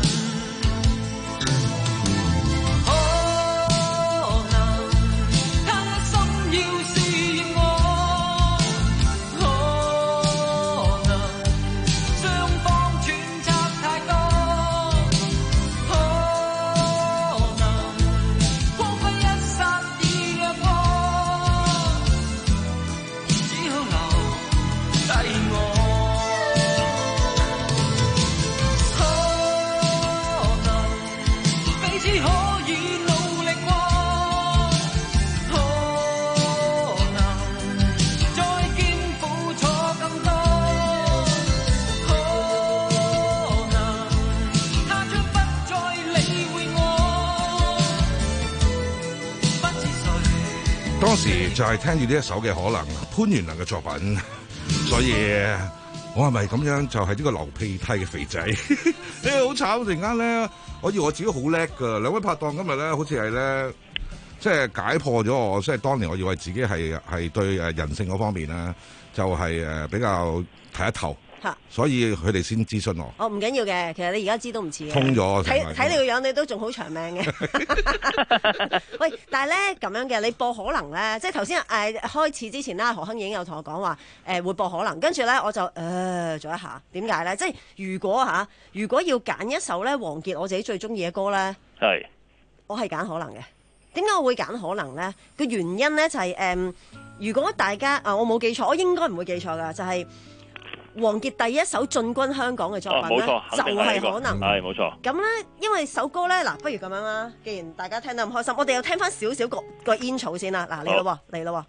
Speaker 10: 當時就係聽住呢一首嘅可能潘源良嘅作品，所以我係咪咁樣就係呢個流屁梯嘅肥仔？你好慘！突然間咧，我以為我自己好叻㗎，兩位拍檔今日咧，好似係咧，即係解破咗我，即係當年我以為自己係係對誒人性嗰方面咧，就係誒比較睇得透。所以佢哋先諮詢我。
Speaker 8: 哦，唔緊要嘅，其實你而家知都唔似嘅。
Speaker 10: 通咗，
Speaker 8: 睇睇你個樣，你都仲好長命嘅。喂，但係咧咁樣嘅，你播可能咧，即係頭先誒開始之前啦，何亨已經有同我講話誒會播可能，跟住咧我就誒咗一下，點解咧？即係如果嚇、啊，如果要揀一首咧，王傑我自己最中意嘅歌咧，係我係揀可能嘅。點解我會揀可能咧？個原因咧就係、是、誒、呃，如果大家啊，我冇記錯，我應該唔會記錯㗎，就係、是。王傑第一首進軍香港嘅作品咧、哦，就係、是、可能，
Speaker 3: 係冇錯。
Speaker 8: 咁咧，因為首歌咧，嗱，不如咁樣啦。既然大家聽得咁開心，我哋又聽翻少少個個煙草先啦。嗱，嚟咯，嚟咯。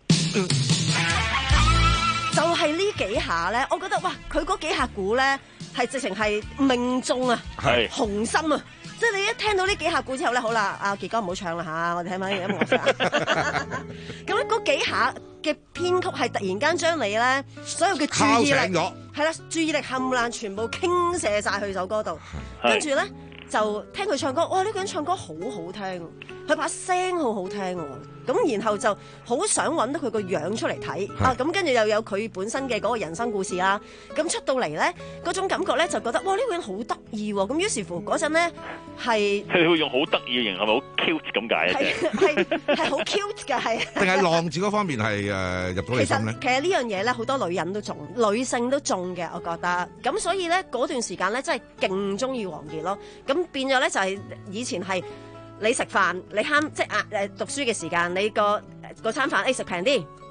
Speaker 8: 就係呢幾下咧，我覺得哇，佢嗰幾下鼓咧，係直情係命中啊，係紅心啊！即係你一聽到呢幾下鼓之後咧，好啦，阿傑哥唔好唱啦嚇，我哋聽翻啲音樂先。咁咧嗰幾下嘅編曲係突然間將你咧所有嘅注意力係啦，注意力冚唪唥全部傾瀉晒去首歌度，跟住咧就聽佢唱歌，哇！呢、這個人唱歌好好聽，佢把聲好好聽喎。咁然後就好想揾到佢個樣出嚟睇啊！咁跟住又有佢本身嘅嗰個人生故事啦。咁出到嚟咧，嗰種感覺咧就覺得哇！呢、這個人好得意喎。咁於是乎嗰陣咧係
Speaker 3: 佢會用好得意嘅形容，係咪好 cute 咁解啊？
Speaker 8: 係係好 cute 㗎，係。
Speaker 10: 定係浪子嗰方面係誒入到你心咧？
Speaker 8: 其實其實呢樣嘢咧，好多女人都中，女性都中嘅，我覺得。咁所以咧嗰段時間咧，真係勁中意王傑咯。咁變咗咧就係以前係。你食飯，你慳即係誒讀書嘅時間，你個個餐飯誒食平啲，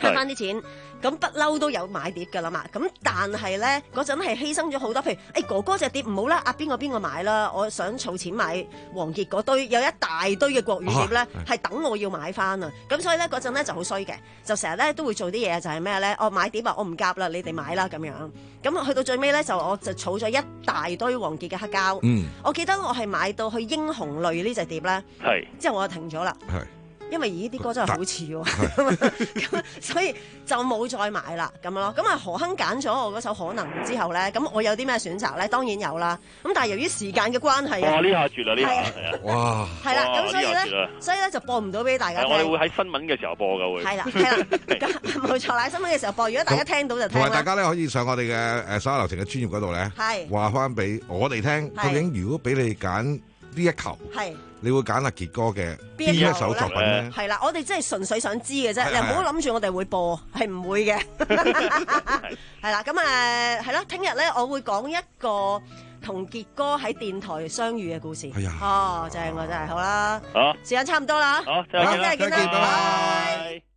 Speaker 8: 慳翻啲錢。咁不嬲都有買碟㗎啦嘛，咁但係咧嗰陣係犧牲咗好多，譬如誒、欸、哥哥隻碟唔好啦，阿邊個邊個買啦，我想儲錢買王傑嗰堆，有一大堆嘅國語碟咧，係、啊、等我要買翻啊，咁所以咧嗰陣咧就好衰嘅，就成日咧都會做啲嘢，就係咩咧？我買碟啊，我唔夾啦，你哋買啦咁樣，咁去到最尾咧就我就儲咗一大堆王傑嘅黑膠，嗯、我記得我係買到去英雄淚呢隻碟咧，之後我就停咗啦。因為咦啲歌真係好似喎，咁所以就冇再買啦咁樣咯。咁啊何鏗揀咗我嗰首可能之後咧，咁我有啲咩選擇咧？當然有啦。咁但係由於時間嘅關係，
Speaker 3: 哇！呢下絕啦，呢下係啊，
Speaker 10: 哇！
Speaker 8: 係啦，咁所以咧，所以咧就播唔到俾大家聽。
Speaker 3: 我哋會喺新聞嘅時候播㗎會。
Speaker 8: 係啦，係啦，冇錯啦，喺新聞嘅時候播。如果大家聽到就聽啦。
Speaker 10: 同埋大家咧可以上我哋嘅誒手下留情嘅專頁嗰度咧，話翻俾我哋聽，究竟如果俾你揀呢一球，係。你會揀阿傑哥嘅邊一首作品咧？
Speaker 8: 係啦，我哋真係純粹想知嘅啫，你唔好諗住我哋會播，係唔會嘅。係啦，咁誒係啦，聽日咧我會講一個同傑哥喺電台相遇嘅故事。係啊，哦，正喎，真係好啦。好，時間差唔多啦。好，聽日見啦，拜拜。